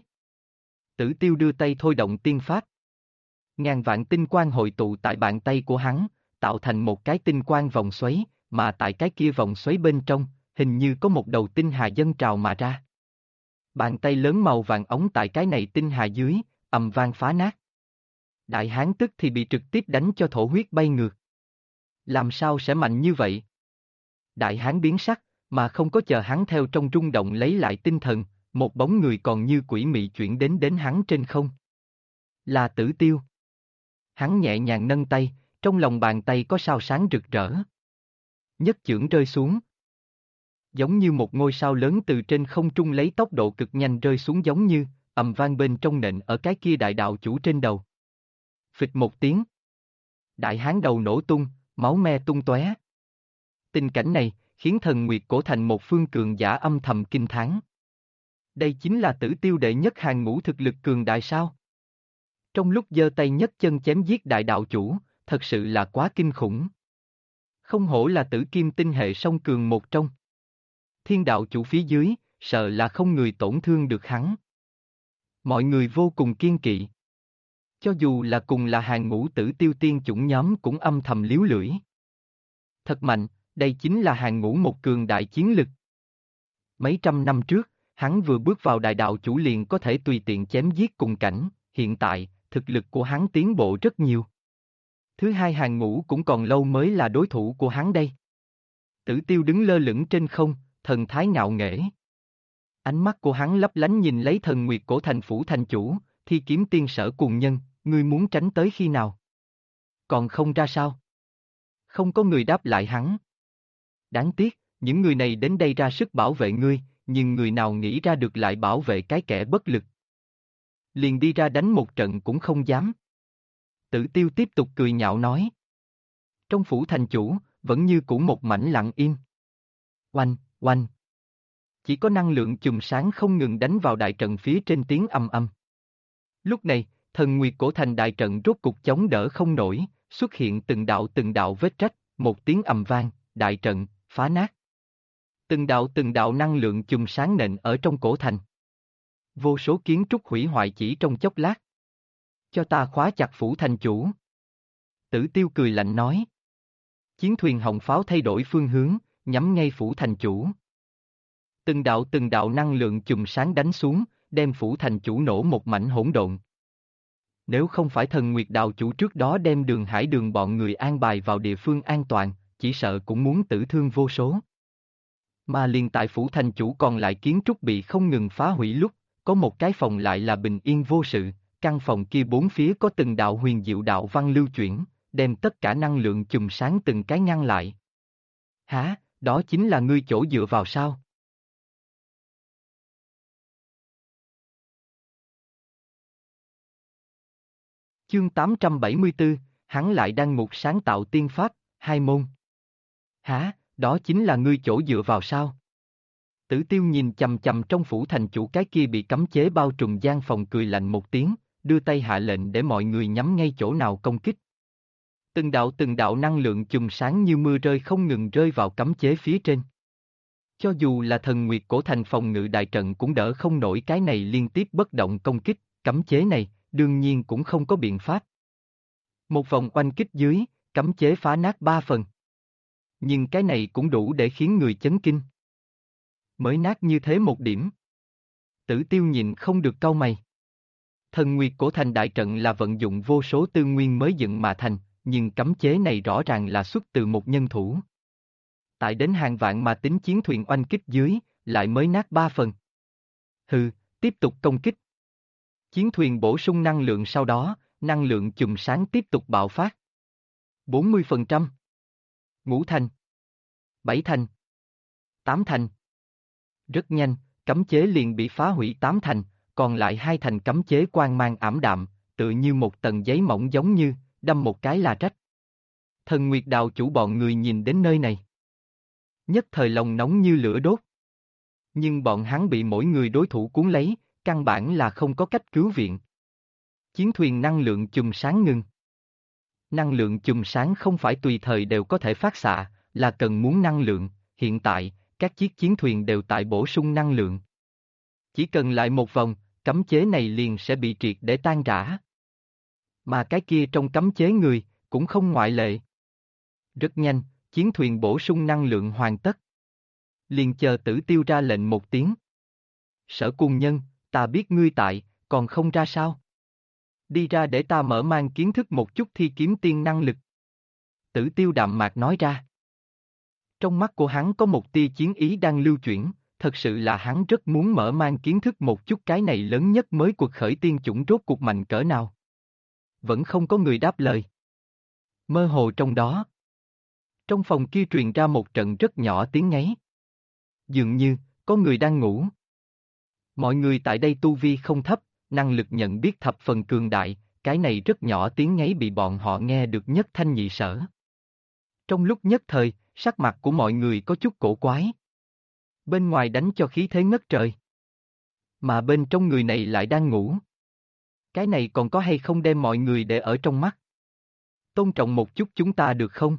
S1: Tử Tiêu đưa tay thôi động tiên pháp. Ngàn vạn tinh quang hội tụ tại bàn tay của hắn, tạo thành một cái tinh quang vòng xoáy, mà tại cái kia vòng xoáy bên trong, hình như có một đầu tinh hà dâng trào mà ra. Bàn tay lớn màu vàng ống tại cái này tinh hà dưới, ầm vang phá nát. Đại hán tức thì bị trực tiếp đánh cho thổ huyết bay ngược. Làm sao sẽ mạnh như vậy? Đại hán biến sắc, mà không có chờ hắn theo trong rung động lấy lại tinh thần, một bóng người còn như quỷ mị chuyển đến hắn trên không. Là Tử Tiêu. Hắn nhẹ nhàng nâng tay, trong lòng bàn tay có sao sáng rực rỡ. Nhất chưởng rơi xuống. Giống như một ngôi sao lớn từ trên không trung lấy tốc độ cực nhanh rơi xuống giống như, ầm vang bên trong nện ở cái kia đại đạo chủ trên đầu. Phịch một tiếng. Đại hán đầu nổ tung, máu me tung tóe. Tình cảnh này, khiến Thần Nguyệt Cổ Thành một phương cường giả âm thầm kinh thán. Đây chính là Tử Tiêu đệ nhất hàng ngũ thực lực cường đại sao? Trong lúc giơ tay nhấc chân chém giết đại đạo chủ, thật sự là quá kinh khủng. Không hổ là Tử Kim tinh hệ song cường một trong. Thiên đạo chủ phía dưới, sợ là không người tổn thương được hắn. Mọi người vô cùng kiên kỵ. Cho dù là cùng là hàng ngũ Tử Tiêu tiên chủng nhóm cũng âm thầm líu lưỡi. Thật mạnh, đây chính là hàng ngũ một cường đại chiến lực. Mấy trăm năm trước, hắn vừa bước vào đại đạo chủ liền có thể tùy tiện chém giết cùng cảnh, hiện tại, thực lực của hắn tiến bộ rất nhiều. Thứ hai hàng ngũ cũng còn lâu mới là đối thủ của hắn đây. Tử Tiêu đứng lơ lửng trên không, thần thái ngạo nghễ. Ánh mắt của hắn lấp lánh nhìn lấy Thần Nguyệt Cổ Thành phủ thành chủ, Thi Kiếm Tiên Sở Cuồng Nhân, ngươi muốn tránh tới khi nào? Còn không ra sao? Không có người đáp lại hắn. Đáng tiếc, những người này đến đây ra sức bảo vệ ngươi, nhưng người nào nghĩ ra được lại bảo vệ cái kẻ bất lực. Liền đi ra đánh một trận cũng không dám. Tử Tiêu tiếp tục cười nhạo nói. Trong phủ thành chủ, vẫn như cũ một mảnh lặng im. Oanh, oanh. Chỉ có năng lượng chùm sáng không ngừng đánh vào đại trận phía trên tiếng âm âm. Lúc này, Thần Nguyệt Cổ Thành đại trận rốt cục chống đỡ không nổi, xuất hiện từng đạo vết rách, một tiếng ầm vang, đại trận, phá nát. Từng đạo năng lượng chùm sáng nện ở trong cổ thành. Vô số kiến trúc hủy hoại chỉ trong chốc lát. Cho ta khóa chặt phủ thành chủ. Tử Tiêu cười lạnh nói. Chiến thuyền hồng pháo thay đổi phương hướng, nhắm ngay phủ thành chủ. Từng đạo năng lượng chùm sáng đánh xuống, đem phủ thành chủ nổ một mảnh hỗn độn. Nếu không phải Thần Nguyệt đạo chủ trước đó đem Đường Hải Đường bọn người an bài vào địa phương an toàn, chỉ sợ cũng muốn tử thương vô số. Mà liền tại phủ thành chủ còn lại kiến trúc bị không ngừng phá hủy lúc, có một cái phòng lại là bình yên vô sự, căn phòng kia bốn phía có từng đạo huyền diệu đạo văn lưu chuyển, đem tất cả năng lượng chùm sáng từng cái ngăn lại. Hả, đó chính là ngươi chỗ dựa vào sao? Chương 874, hắn lại đang ngục sáng tạo tiên pháp, hai môn. Hả, đó chính là ngươi chỗ dựa vào sao? Tử Tiêu nhìn chằm chằm trong phủ thành chủ cái kia bị cấm chế bao trùm gian phòng cười lạnh một tiếng, đưa tay hạ lệnh để mọi người nhắm ngay chỗ nào công kích. Từng đạo năng lượng chùm sáng như mưa rơi không ngừng rơi vào cấm chế phía trên. Cho dù là Thần Nguyệt Cổ Thành phòng ngự đại trận cũng đỡ không nổi cái này liên tiếp bất động công kích, cấm chế này, đương nhiên cũng không có biện pháp. Một vòng oanh kích dưới, cấm chế phá nát 3 phần. Nhưng cái này cũng đủ để khiến người chấn kinh. Mới nát như thế một điểm. Tử Tiêu nhìn không được cau mày. Thần Nguyệt Cổ Thành đại trận là vận dụng vô số tư nguyên mới dựng mà thành, nhưng cấm chế này rõ ràng là xuất từ một nhân thủ. Tại đến hàng vạn mà tính chiến thuyền oanh kích dưới, lại mới nát 3 phần. Hừ, tiếp tục công kích. Chiến thuyền bổ sung năng lượng sau đó, năng lượng chùm sáng tiếp tục bạo phát. 40%. Ngũ thành. 7 thành. 8 thành. Rất nhanh, cấm chế liền bị phá hủy 8 thành, còn lại 2 thành cấm chế quang mang ảm đạm, tự như một tầng giấy mỏng giống như, đâm một cái là rách. Thần Nguyệt đạo chủ bọn người nhìn đến nơi này. Nhất thời lòng nóng như lửa đốt. Nhưng bọn hắn bị mỗi người đối thủ cuốn lấy, căn bản là không có cách cứu viện. Chiến thuyền năng lượng chùm sáng ngừng. Năng lượng chùm sáng không phải tùy thời đều có thể phát xạ, là cần muốn năng lượng, hiện tại, các chiếc chiến thuyền đều tại bổ sung năng lượng. Chỉ cần lại một vòng, cấm chế này liền sẽ bị triệt để tan rã. Mà cái kia trong cấm chế người, cũng không ngoại lệ. Rất nhanh, chiến thuyền bổ sung năng lượng hoàn tất. Liền chờ Tử Tiêu ra lệnh một tiếng. Sở Cuồng Nhân, ta biết ngươi tại, còn không ra sao? Đi ra để ta mở mang kiến thức một chút thi kiếm tiên năng lực. Tử Tiêu đạm mạc nói ra. Trong mắt của hắn có một tia chiến ý đang lưu chuyển, thật sự là hắn rất muốn mở mang kiến thức một chút cái này lớn nhất mới cuộc khởi tiên chủng rốt cuộc mạnh cỡ nào. Vẫn không có người đáp lời. Mơ hồ trong đó. Trong phòng kia truyền ra một trận rất nhỏ tiếng ngáy. Dường như, có người đang ngủ. Mọi người tại đây tu vi không thấp, năng lực nhận biết thập phần cường đại, cái này rất nhỏ tiếng ngáy bị bọn họ nghe được nhất thanh nhị sở. Trong lúc nhất thời, sắc mặt của mọi người có chút cổ quái. Bên ngoài đánh cho khí thế ngất trời. Mà bên trong người này lại đang ngủ. Cái này còn có hay không đem mọi người để ở trong mắt? Tôn trọng một chút chúng ta được không?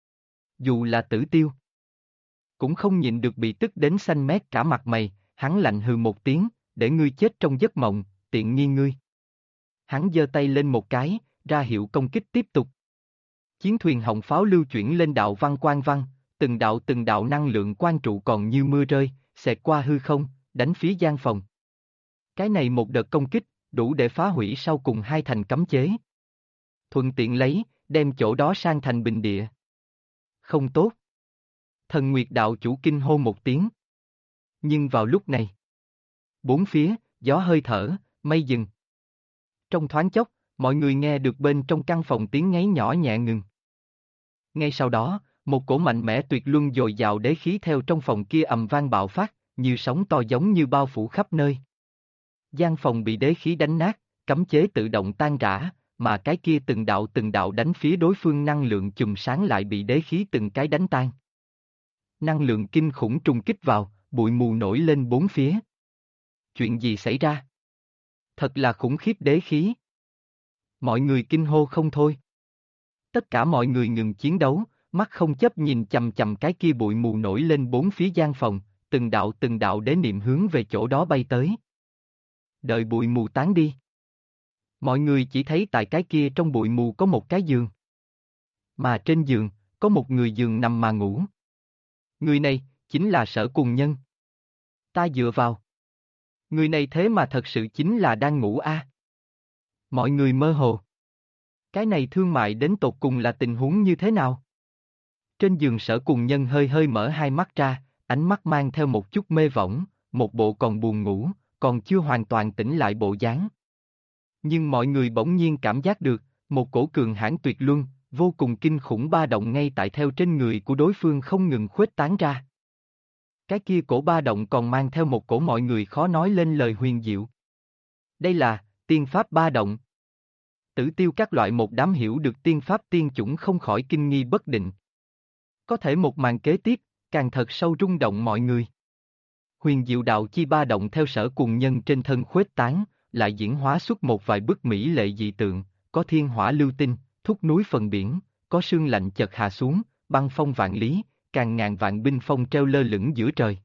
S1: Dù là Tử Tiêu. Cũng không nhịn được bị tức đến xanh mét cả mặt mày, hắn lạnh hừ một tiếng, để ngươi chết trong giấc mộng, tiện nghi ngươi. Hắn giơ tay lên một cái, ra hiệu công kích tiếp tục. Chiến thuyền hồng pháo lưu chuyển lên đạo văn quang văn, từng đạo năng lượng quang trụ còn như mưa rơi, xẹt qua hư không, đánh phía gian phòng. Cái này một đợt công kích, đủ để phá hủy sau cùng hai thành cấm chế. Thuận tiện lấy, đem chỗ đó sang thành bình địa. Không tốt. Thần Nguyệt đạo chủ kinh hô một tiếng. Nhưng vào lúc này, bốn phía, gió hơi thở, mây dừng. Trong thoáng chốc, mọi người nghe được bên trong căn phòng tiếng ngáy nhỏ nhẹ ngừng. Ngay sau đó, một cổ mạnh mẽ tuyệt luân dồi dào đế khí theo trong phòng kia ầm vang bạo phát, như sóng to giống như bao phủ khắp nơi. Gian phòng bị đế khí đánh nát, cấm chế tự động tan rã, mà cái kia từng đạo đánh phía đối phương năng lượng chùm sáng lại bị đế khí từng cái đánh tan. Năng lượng kinh khủng trùng kích vào, bụi mù nổi lên bốn phía. Chuyện gì xảy ra? Thật là khủng khiếp đế khí. Mọi người kinh hô không thôi. Tất cả mọi người ngừng chiến đấu, mắt không chấp nhìn chằm chằm cái kia bụi mù nổi lên bốn phía gian phòng, từng đạo đế niệm hướng về chỗ đó bay tới. Đợi bụi mù tán đi. Mọi người chỉ thấy tại cái kia trong bụi mù có một cái giường. Mà trên giường, có một người giường nằm mà ngủ. Người này, chính là Sở Cùng Nhân. Ta dựa vào. Người này thế mà thật sự chính là đang ngủ a. Mọi người mơ hồ. Cái này thương mại đến tột cùng là tình huống như thế nào? Trên giường Sở Cùng Nhân hơi hơi mở hai mắt ra, ánh mắt mang theo một chút mê võng, một bộ còn buồn ngủ, còn chưa hoàn toàn tỉnh lại bộ dáng. Nhưng mọi người bỗng nhiên cảm giác được, một cổ cường hãn tuyệt luân, vô cùng kinh khủng ba động ngay tại theo trên người của đối phương không ngừng khuếch tán ra. Cái kia cổ ba động còn mang theo một cổ mọi người khó nói lên lời huyền diệu. Đây là tiên pháp ba động. Tử Tiêu các loại một đám hiểu được tiên pháp tiên chủng không khỏi kinh nghi bất định. Có thể một màn kế tiếp, càng thật sâu rung động mọi người. Huyền diệu đạo chi ba động theo Sở Cùng Nhân trên thân khuếch tán, lại diễn hóa xuất một vài bức mỹ lệ dị tượng, có thiên hỏa lưu tinh, thúc núi phần biển, có sương lạnh chợt hạ xuống, băng phong vạn lý, càng ngàn vạn binh phong treo lơ lửng giữa trời.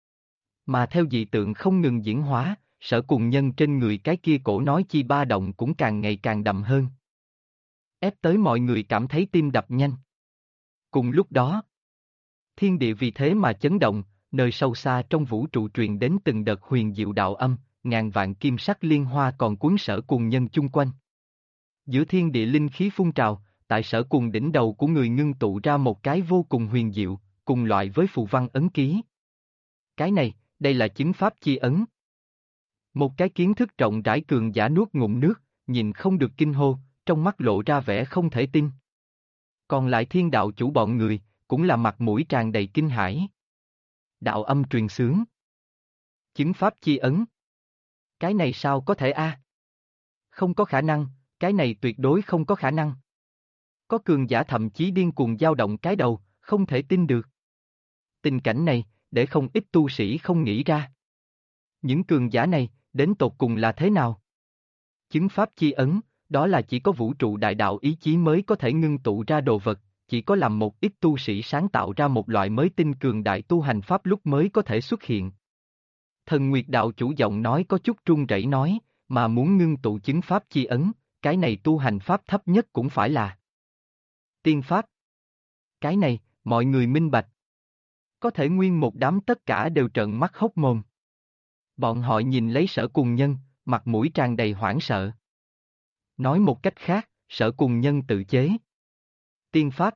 S1: Mà theo dị tượng không ngừng diễn hóa, Sở Cùng Nhân trên người cái kia cổ nói chi ba động cũng càng ngày càng đậm hơn. Ép tới mọi người cảm thấy tim đập nhanh. Cùng lúc đó, thiên địa vì thế mà chấn động, nơi sâu xa trong vũ trụ truyền đến từng đợt huyền diệu đạo âm, ngàn vạn kim sắc liên hoa còn cuốn Sở Cùng Nhân chung quanh. Giữa thiên địa linh khí phun trào, tại Sở Cùng đỉnh đầu của người ngưng tụ ra một cái vô cùng huyền diệu, cùng loại với phù văn ấn ký. Cái này, đây là chứng pháp chi ấn. Một cái kiến thức rộng rãi cường giả nuốt ngụm nước, nhìn không được kinh hô, trong mắt lộ ra vẻ không thể tin. Còn lại thiên đạo chủ bọn người, cũng là mặt mũi tràn đầy kinh hãi. Đạo âm truyền xướng. Chứng pháp chi ấn. Cái này sao có thể a? Không có khả năng, cái này tuyệt đối không có khả năng. Có cường giả thậm chí điên cuồng dao động cái đầu, không thể tin được. Tình cảnh này, để không ít tu sĩ không nghĩ ra. Những cường giả này, đến tột cùng là thế nào? Chứng pháp chi ấn, đó là chỉ có vũ trụ đại đạo ý chí mới có thể ngưng tụ ra đồ vật, chỉ có làm một ít tu sĩ sáng tạo ra một loại mới tinh cường đại tu hành pháp lúc mới có thể xuất hiện. Thần Nguyệt đạo chủ giọng nói có chút run rẩy nói, mà muốn ngưng tụ chứng pháp chi ấn, cái này tu hành pháp thấp nhất cũng phải là tiên pháp. Cái này, mọi người minh bạch. Có thể nguyên một đám tất cả đều trợn mắt hốc mồm. Bọn họ nhìn lấy Sở Cùng Nhân, mặt mũi tràn đầy hoảng sợ. Nói một cách khác, Sở Cùng Nhân tự chế tiên pháp.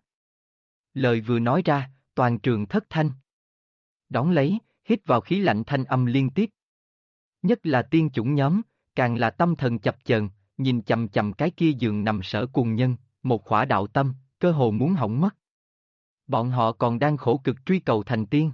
S1: Lời vừa nói ra, toàn trường thất thanh. Đón lấy, hít vào khí lạnh thanh âm liên tiếp. Nhất là tiên chủng nhóm, càng là tâm thần chập chờn, nhìn chằm chằm cái kia giường nằm Sở Cùng Nhân, một khỏa đạo tâm, cơ hồ muốn hỏng mất. Bọn họ còn đang khổ cực truy cầu thành tiên.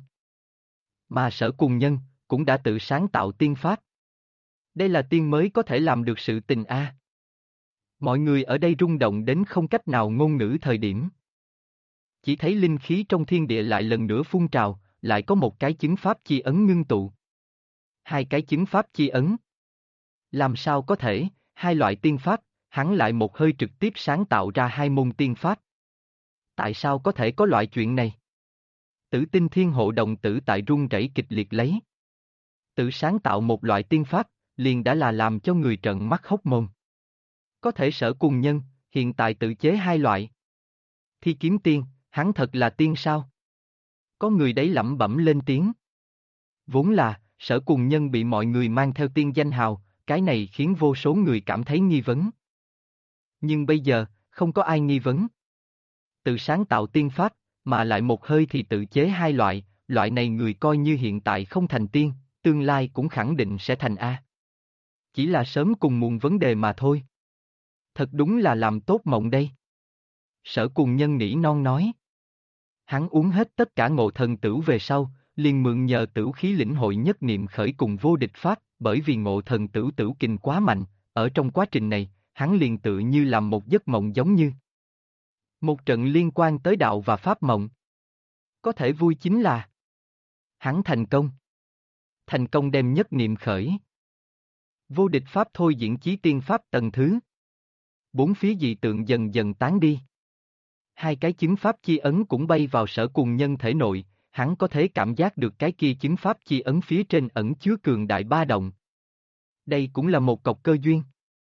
S1: Mà Sở Cùng Nhân, cũng đã tự sáng tạo tiên pháp. Đây là tiên mới có thể làm được sự tình a. Mọi người ở đây rung động đến không cách nào ngôn ngữ thời điểm. Chỉ thấy linh khí trong thiên địa lại lần nữa phun trào, lại có một cái chứng pháp chi ấn ngưng tụ. Hai cái chứng pháp chi ấn. Làm sao có thể, hai loại tiên pháp, hắn lại một hơi trực tiếp sáng tạo ra hai môn tiên pháp. Tại sao có thể có loại chuyện này? Tử tinh thiên hộ đồng tử tại run rẩy kịch liệt lấy. Tự sáng tạo một loại tiên pháp, liền đã là làm cho người trợn mắt hốc mồm. Có thể Sở Cùng Nhân, hiện tại tự chế hai loại. Thi kiếm tiên, hắn thật là tiên sao? Có người đấy lẩm bẩm lên tiếng. Vốn là, Sở Cùng Nhân bị mọi người mang theo tiên danh hào, cái này khiến vô số người cảm thấy nghi vấn. Nhưng bây giờ, không có ai nghi vấn. Tự sáng tạo tiên pháp, mà lại một hơi thì tự chế hai loại, loại này người coi như hiện tại không thành tiên, tương lai cũng khẳng định sẽ thành A. Chỉ là sớm cùng muộn vấn đề mà thôi. Thật đúng là làm tốt mộng đây. Sở Cùng Nhân nỉ non nói. Hắn uống hết tất cả ngộ thần tửu về sau, liền mượn nhờ tửu khí lĩnh hội nhất niệm khởi cùng vô địch pháp, bởi vì ngộ thần tửu tửu kình quá mạnh, ở trong quá trình này, hắn liền tự như làm một giấc mộng giống như một trận liên quan tới đạo và pháp mộng. Có thể vui chính là hắn thành công. Thành công đem nhất niệm khởi. Vô địch pháp thôi diễn chí tiên pháp tầng thứ. Bốn phía dị tượng dần dần tán đi. Hai cái chứng pháp chi ấn cũng bay vào Sở Cùng Nhân thể nội, hắn có thể cảm giác được cái kia chứng pháp chi ấn phía trên ẩn chứa cường đại ba động. Đây cũng là một cọc cơ duyên.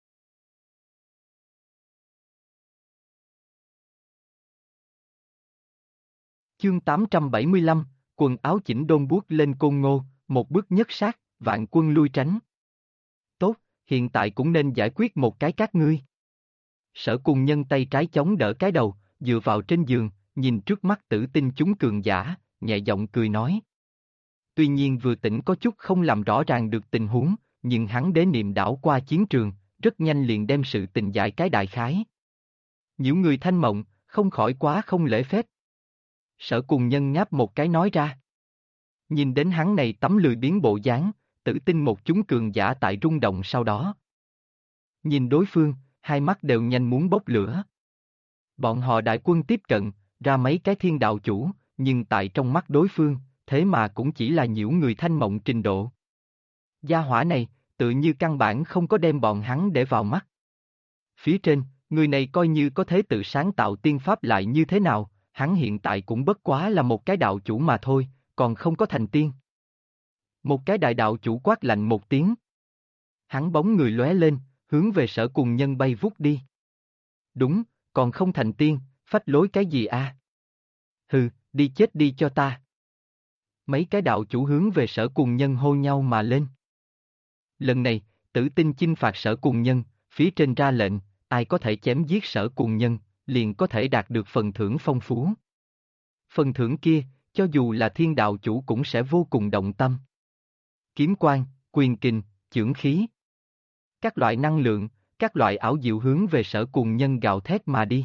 S1: Chương 875, quần áo chỉnh đôn buốt lên Côn Ngô, một bước nhất sát, vạn quân lui tránh. Tốt, hiện tại cũng nên giải quyết một cái các ngươi. Sở Cùng Nhân tay trái chống đỡ cái đầu, dựa vào trên giường, nhìn trước mắt Tử Tinh chúng cường giả, nhẹ giọng cười nói. Tuy nhiên vừa tỉnh có chút không làm rõ ràng được tình huống, nhưng hắn đế niệm đảo qua chiến trường, rất nhanh liền đem sự tình giải cái đại khái. Nhiều người thanh mộng, không khỏi quá không lễ phép. Sở Cùng Nhân ngáp một cái nói ra. Nhìn đến hắn này tấm lười biếng bộ dáng, Tử Tinh một chúng cường giả tại rung động sau đó. Nhìn đối phương, hai mắt đều nhanh muốn bốc lửa. Bọn họ đại quân tiếp cận, ra mấy cái thiên đạo chủ, nhưng tại trong mắt đối phương, thế mà cũng chỉ là nhiễu người thanh mộng trình độ. Gia hỏa này, tự như căn bản không có đem bọn hắn để vào mắt. Phía trên, người này coi như có thế tự sáng tạo tiên pháp lại như thế nào, hắn hiện tại cũng bất quá là một cái đạo chủ mà thôi, còn không có thành tiên. Một cái đại đạo chủ quát lạnh một tiếng. Hắn bóng người lóe lên, hướng về Sở Cùng Nhân bay vút đi. Đúng, còn không thành tiên, phách lối cái gì a? Hừ, đi chết đi cho ta. Mấy cái đạo chủ hướng về Sở Cùng Nhân hô nhau mà lên. Lần này, Tử Tinh chinh phạt Sở Cùng Nhân, phía trên ra lệnh, ai có thể chém giết Sở Cùng Nhân, liền có thể đạt được phần thưởng phong phú. Phần thưởng kia, cho dù là thiên đạo chủ cũng sẽ vô cùng động tâm. Kiếm quang, quyền kình, chưởng khí. Các loại năng lượng, các loại ảo diệu hướng về Sở Cùng Nhân gào thét mà đi.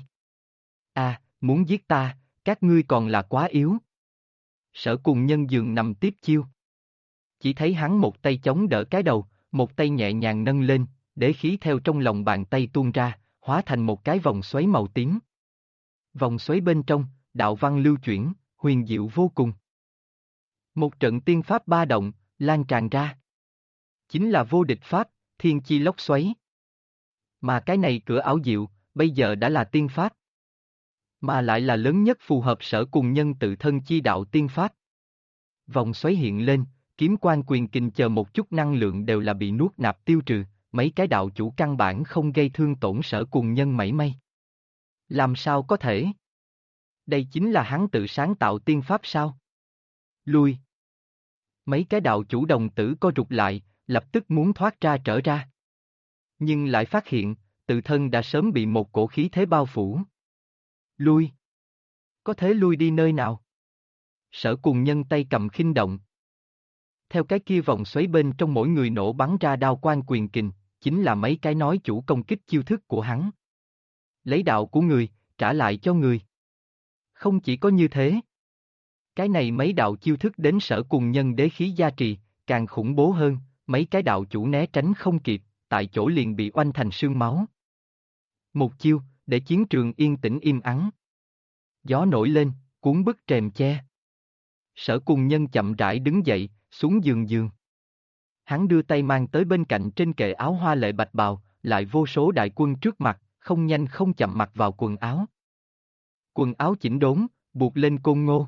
S1: Muốn giết ta, các ngươi còn là quá yếu. Sở Cùng Nhân giường nằm tiếp chiêu. Chỉ thấy hắn một tay chống đỡ cái đầu, một tay nhẹ nhàng nâng lên, đế khí theo trong lòng bàn tay tuôn ra, hóa thành một cái vòng xoáy màu tím. Vòng xoáy bên trong, đạo văn lưu chuyển, huyền diệu vô cùng. Một trận tiên pháp ba động, lan tràn ra. Chính là vô địch pháp, thiên chi lốc xoáy. Mà cái này cửa ảo diệu, bây giờ đã là tiên pháp. Mà lại là lớn nhất phù hợp Sở Cùng Nhân tự thân chi đạo tiên pháp. Vòng xoáy hiện lên, kiếm quan quyền kình chờ một chút năng lượng đều là bị nuốt nạp tiêu trừ, mấy cái đạo chủ căn bản không gây thương tổn Sở Cùng Nhân mảy may. Làm sao có thể? Đây chính là hắn tự sáng tạo tiên pháp sao? Lui. Mấy cái đạo chủ đồng tử co rụt lại, lập tức muốn thoát ra trở ra. Nhưng lại phát hiện, tự thân đã sớm bị một cổ khí thế bao phủ. Lui. Có thể lui đi nơi nào? Sở Cùng Nhân tay cầm khinh động. Theo cái kia vòng xoáy bên trong mỗi người nổ bắn ra đao quan quyền kình, chính là mấy cái nói chủ công kích chiêu thức của hắn. Lấy đạo của người, trả lại cho người. Không chỉ có như thế. Cái này mấy đạo chiêu thức đến Sở Cùng Nhân đế khí gia trì, càng khủng bố hơn, mấy cái đạo chủ né tránh không kịp, tại chỗ liền bị oanh thành sương máu. Một chiêu, để chiến trường yên tĩnh im ắng. Gió nổi lên, cuốn bức rèm che. Sở Cùng Nhân chậm rãi đứng dậy, xuống giường. Hắn đưa tay mang tới bên cạnh trên kệ áo hoa lệ bạch bào, lại vô số đại quân trước mặt, không nhanh không chậm mặc vào quần áo. Quần áo chỉnh đốn, buộc lên côn ngô.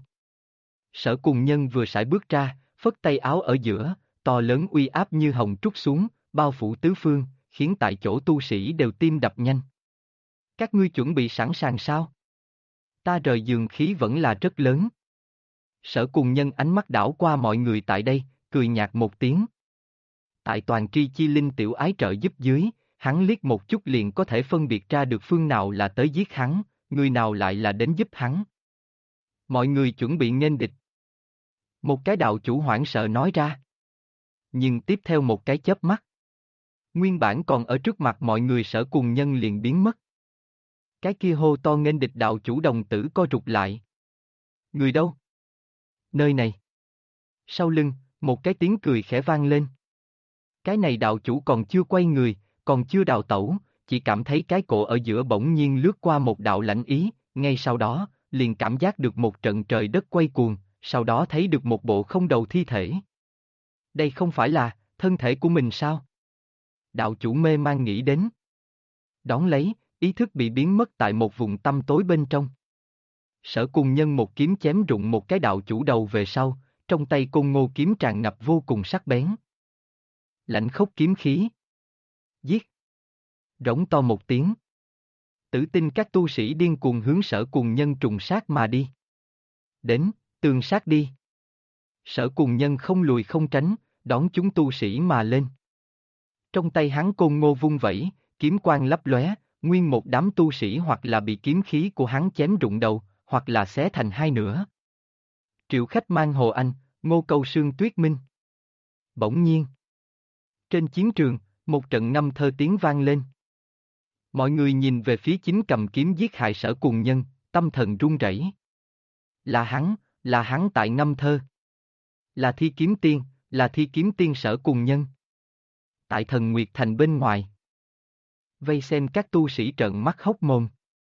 S1: Sở Cùng Nhân vừa sải bước ra, phất tay áo ở giữa, to lớn uy áp như hồng trút xuống, bao phủ tứ phương, khiến tại chỗ tu sĩ đều tim đập nhanh. Các ngươi chuẩn bị sẵn sàng sao? Ta rời giường khí vẫn là rất lớn. Sở Cùng Nhân ánh mắt đảo qua mọi người tại đây, cười nhạt một tiếng. Tại toàn tri chi linh tiểu ái trợ giúp dưới, hắn liếc một chút liền có thể phân biệt ra được phương nào là tới giết hắn, người nào lại là đến giúp hắn. Mọi người chuẩn bị nghênh địch. Một cái đạo chủ hoảng sợ nói ra. Nhưng tiếp theo một cái chớp mắt. Nguyên bản còn ở trước mặt mọi người Sở Cùng Nhân liền biến mất. Cái kia hô to nghênh địch đạo chủ đồng tử co rụt lại. Người đâu? Nơi này. Sau lưng, một cái tiếng cười khẽ vang lên. Cái này đạo chủ còn chưa quay người, còn chưa đào tẩu, chỉ cảm thấy cái cổ ở giữa bỗng nhiên lướt qua một đạo lãnh ý, ngay sau đó, liền cảm giác được một trận trời đất quay cuồng, sau đó thấy được một bộ không đầu thi thể. Đây không phải là thân thể của mình sao? Đạo chủ mê man nghĩ đến. Đón lấy, ý thức bị biến mất tại một vùng tăm tối bên trong. Sở Cùng Nhân một kiếm chém rụng một cái đạo chủ đầu về sau, trong tay côn ngô kiếm tràn ngập vô cùng sắc bén. Lãnh khốc kiếm khí. Giết. Rống to một tiếng. Tử tinh các tu sĩ điên cuồng hướng Sở Cùng Nhân trùng sát mà đi. Đến, tường sát đi. Sở Cùng Nhân không lùi không tránh, đón chúng tu sĩ mà lên. Trong tay hắn côn ngô vung vẩy, kiếm quang lấp lóe, nguyên một đám tu sĩ hoặc là bị kiếm khí của hắn chém rụng đầu, hoặc là xé thành hai nửa. Triệu Khách mang Hồ Anh, Ngô Câu Sương Tuyết Minh. Bỗng nhiên. Trên chiến trường, một trận ngâm thơ tiếng vang lên. Mọi người nhìn về phía chính cầm kiếm giết hại Sở Cùng Nhân, tâm thần run rẩy. Là hắn tại ngâm thơ. Là Thi Kiếm Tiên, là Thi Kiếm Tiên Sở Cùng Nhân. Tại Thần Nguyệt Thành bên ngoài. Vây xem các tu sĩ trợn mắt hốc mồm.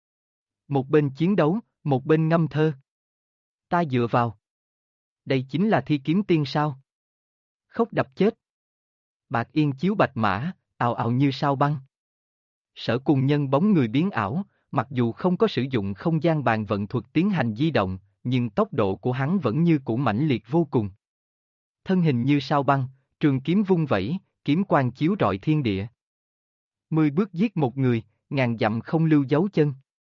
S1: Một bên chiến đấu, một bên ngâm thơ. Ta dựa vào. Đây chính là Thi Kiếm Tiên sao? Khóc đập chết. Bạc yên chiếu bạch mã, ào ào như sao băng. Sở Cùng Nhân bóng người biến ảo, mặc dù không có sử dụng không gian bàn vận thuật tiến hành di động, nhưng tốc độ của hắn vẫn như cũ mãnh liệt vô cùng. Thân hình như sao băng, trường kiếm vung vẩy, kiếm quang chiếu rọi thiên địa. 10 bước giết một người, ngàn dặm không lưu dấu chân.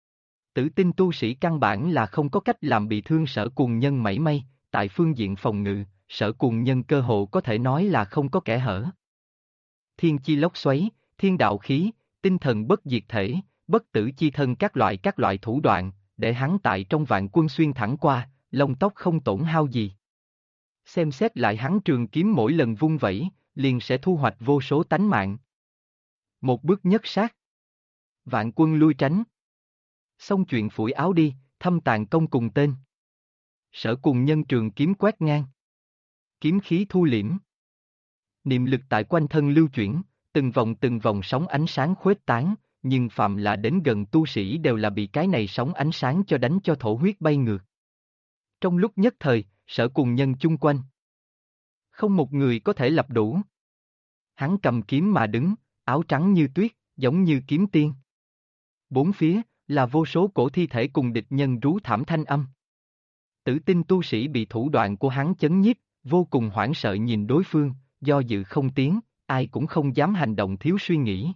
S1: Tử tinh tu sĩ căn bản là không có cách làm bị thương Sở Cùng Nhân mảy may, tại phương diện phòng ngự, Sở Cùng Nhân cơ hồ có thể nói là không có kẽ hở. Thiên chi lốc xoáy, thiên đạo khí, tinh thần bất diệt thể, bất tử chi thân các loại thủ đoạn, để hắn tại trong vạn quân xuyên thẳng qua, lông tóc không tổn hao gì. Xem xét lại hắn trường kiếm mỗi lần vung vẩy, liền sẽ thu hoạch vô số tánh mạng. Một bước nhất sát. Vạn quân lui tránh. Xong chuyện phủi áo đi, thâm tàn công cùng tên. Sở Cùng Nhân trường kiếm quét ngang. Kiếm khí thu liễm. Niệm lực tại quanh thân lưu chuyển, từng vòng sóng ánh sáng khuếch tán, nhưng phạm là đến gần tu sĩ đều là bị cái này sóng ánh sáng cho đánh cho thổ huyết bay ngược. Trong lúc nhất thời, Sở Cùng Nhân chung quanh. Không một người có thể lập đủ. Hắn cầm kiếm mà đứng, áo trắng như tuyết, giống như kiếm tiên. Bốn phía, là vô số cổ thi thể cùng địch nhân rú thảm thanh âm. Tử tinh tu sĩ bị thủ đoạn của hắn chấn nhiếp, vô cùng hoảng sợ nhìn đối phương, do dự không tiến, ai cũng không dám hành động thiếu suy nghĩ.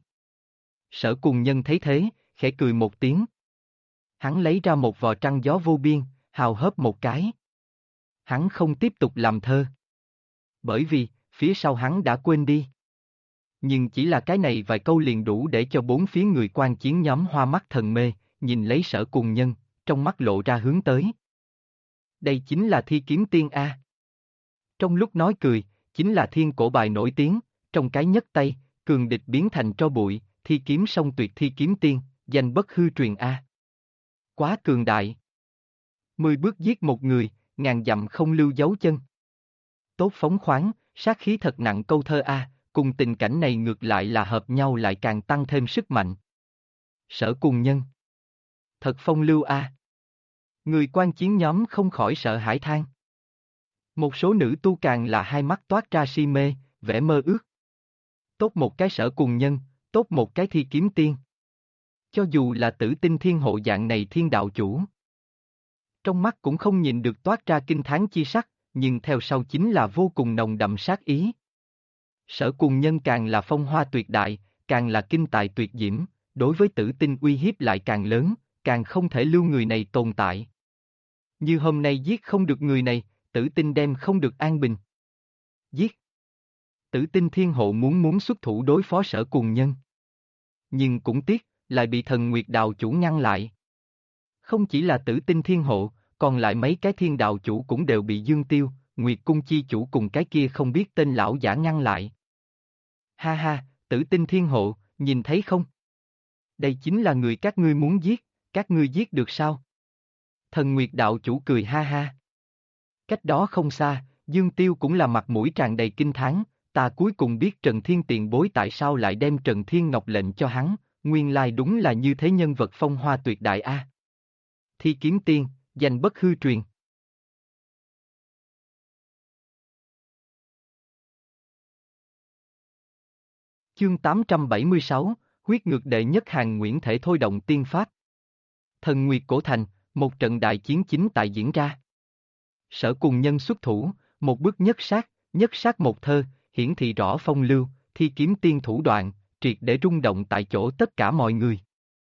S1: Sở Cùng Nhân thấy thế, khẽ cười một tiếng. Hắn lấy ra một vò trăng gió vô biên, hào hớp một cái. Hắn không tiếp tục làm thơ. Bởi vì, phía sau hắn đã quên đi. Nhưng chỉ là cái này vài câu liền đủ để cho bốn phía người quan chiến nhóm hoa mắt thần mê, nhìn lấy Sở Cùng Nhân, trong mắt lộ ra hướng tới. Đây chính là Thi Kiếm Tiên A. Trong lúc nói cười, chính là thiên cổ bài nổi tiếng, trong cái nhấc tay, cường địch biến thành tro bụi, thi kiếm song tuyệt Thi Kiếm Tiên, danh bất hư truyền A. Quá cường đại. 10 bước giết một người, ngàn dặm không lưu dấu chân. Tốt phóng khoáng, sát khí thật nặng câu thơ A, cùng tình cảnh này ngược lại là hợp nhau lại càng tăng thêm sức mạnh. Sở Cùng Nhân. Thật phong lưu a. Người quan chiến nhóm không khỏi sợ hãi than. Một số nữ tu càng là hai mắt toát ra si mê, vẻ mơ ước. Tốt một cái Sở Cùng Nhân, tốt một cái Thi Kiếm Tiên. Cho dù là Tử Tinh Thiên Hộ dạng này thiên đạo chủ, trong mắt cũng không nhìn được toát ra kinh thán chi sắc, nhưng theo sau chính là vô cùng nồng đậm sát ý. Sở Cùng Nhân càng là phong hoa tuyệt đại, càng là kinh tài tuyệt diễm, đối với Tử Tinh uy hiếp lại càng lớn, càng không thể lưu người này tồn tại. Như hôm nay giết không được người này, Tử Tinh đem không được an bình. Giết! Tử Tinh Thiên Hộ muốn xuất thủ đối phó Sở Cùng Nhân. Nhưng cũng tiếc, lại bị Thần Nguyệt Đạo chủ ngăn lại. Không chỉ là Tử Tinh Thiên Hộ, còn lại mấy cái thiên đạo chủ cũng đều bị Dương Tiêu, Nguyệt Cung chi chủ cùng cái kia không biết tên lão giả ngăn lại. Ha ha, Tử Tinh Thiên Hộ, nhìn thấy không? Đây chính là người các ngươi muốn giết, các ngươi giết được sao? Thần Nguyệt đạo chủ cười ha ha. Cách đó không xa, Dương Tiêu cũng là mặt mũi tràn đầy kinh thán, ta cuối cùng biết Trần Thiên tiền bối tại sao lại đem Trần Thiên Ngọc lệnh cho hắn, nguyên lai đúng là như thế nhân vật phong hoa tuyệt đại a. Thi Kiếm Tiên, danh bất hư truyền. Chương 876, huyết ngược đệ nhất hàng Nguyễn thể thôi động tiên pháp. Thần Nguyệt Cổ Thành, một trận đại chiến chính tại diễn ra. Sở Cùng Nhân xuất thủ, một bước nhất sát một thơ, hiển thị rõ phong lưu, Thi Kiếm Tiên thủ đoạn, triệt để rung động tại chỗ tất cả mọi người.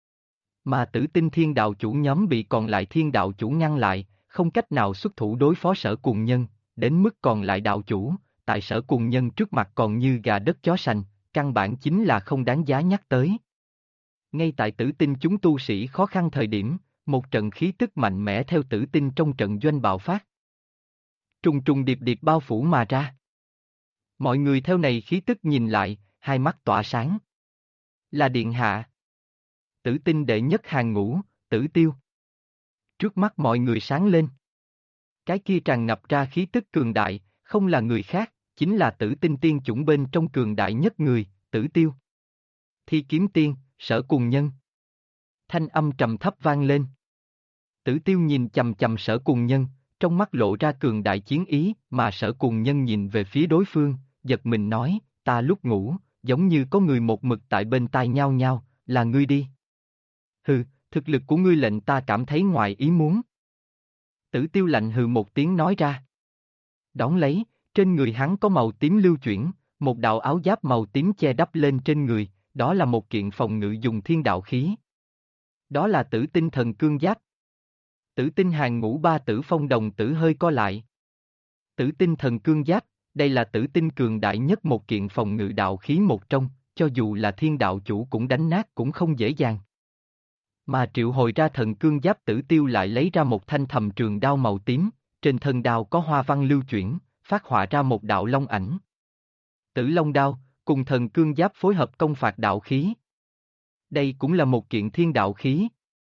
S1: Mà Tử Tinh Thiên đạo chủ nhóm bị còn lại thiên đạo chủ ngăn lại, không cách nào xuất thủ đối phó Sở Cùng Nhân, đến mức còn lại đạo chủ, tại Sở Cùng Nhân trước mặt còn như gà đất chó sành, căn bản chính là không đáng giá nhắc tới. Ngay tại Tử Tinh chúng tu sĩ khó khăn thời điểm, một trận khí tức mạnh mẽ theo Tử Tinh trong trận doanh bạo phát. Trùng trùng điệp điệp bao phủ mà ra. Mọi người theo này khí tức nhìn lại, hai mắt tỏa sáng. Là điện hạ. Tử Tinh đệ nhất hàng ngũ, Tử Tiêu. Trước mắt mọi người sáng lên. Cái kia tràn ngập ra khí tức cường đại, không là người khác, chính là Tử Tinh tiên chủng bên trong cường đại nhất người, Tử Tiêu. Thi Kiếm Tiên, Sở Cùng Nhân. Thanh âm trầm thấp vang lên. Tử Tiêu nhìn chầm chầm Sở Cùng Nhân, trong mắt lộ ra cường đại chiến ý, mà Sở Cùng Nhân nhìn về phía đối phương, giật mình nói, ta lúc ngủ, giống như có người một mực tại bên tai nhao nhao, là ngươi đi. Hừ, thực lực của ngươi lệnh ta cảm thấy ngoài ý muốn. Tử Tiêu lạnh hừ một tiếng nói ra. Đón lấy, trên người hắn có màu tím lưu chuyển, một đạo áo giáp màu tím che đắp lên trên người, đó là một kiện phòng ngự dùng thiên đạo khí. Đó là Tử Tinh thần cương giáp. Tử Tinh hàng ngũ ba tử phong đồng tử hơi co lại. Tử Tinh thần cương giáp, đây là Tử Tinh cường đại nhất một kiện phòng ngự đạo khí một trong, cho dù là thiên đạo chủ cũng đánh nát cũng không dễ dàng. Mà triệu hồi ra thần cương giáp Tử Tiêu lại lấy ra một thanh thầm trường đao màu tím, trên thân đao có hoa văn lưu chuyển, phát họa ra một đạo long ảnh. Tử Long đao, cùng thần cương giáp phối hợp công phạt đạo khí. Đây cũng là một kiện thiên đạo khí.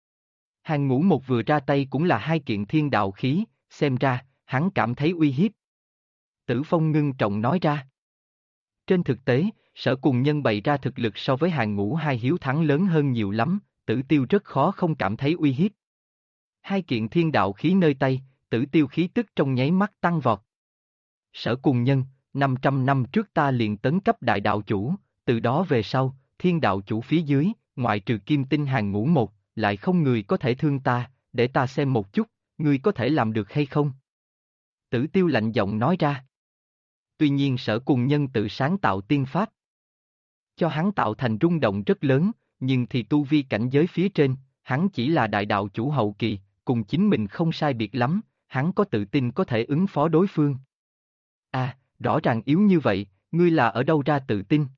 S1: Hàng ngũ một vừa ra tay cũng là hai kiện thiên đạo khí, xem ra, hắn cảm thấy uy hiếp. Tử Phong ngưng trọng nói ra. Trên thực tế, Sở Cùng Nhân bày ra thực lực so với hàng ngũ hai hiếu thắng lớn hơn nhiều lắm, Tử Tiêu rất khó không cảm thấy uy hiếp. Hai kiện thiên đạo khí nơi tay, Tử Tiêu khí tức trong nháy mắt tăng vọt. Sở Cùng Nhân, 500 năm trước ta liền tấn cấp đại đạo chủ, từ đó về sau, thiên đạo chủ phía dưới, ngoại trừ Kim Tinh hàng ngũ một, lại không người có thể thương ta, để ta xem một chút, ngươi có thể làm được hay không? Tử Tiêu lạnh giọng nói ra. Tuy nhiên Sở Cùng Nhân tự sáng tạo tiên pháp, cho hắn tạo thành rung động rất lớn, nhưng thì tu vi cảnh giới phía trên, hắn chỉ là đại đạo chủ hậu kỳ, cùng chính mình không sai biệt lắm, hắn có tự tin có thể ứng phó đối phương. À, rõ ràng yếu như vậy, ngươi là ở đâu ra tự tin?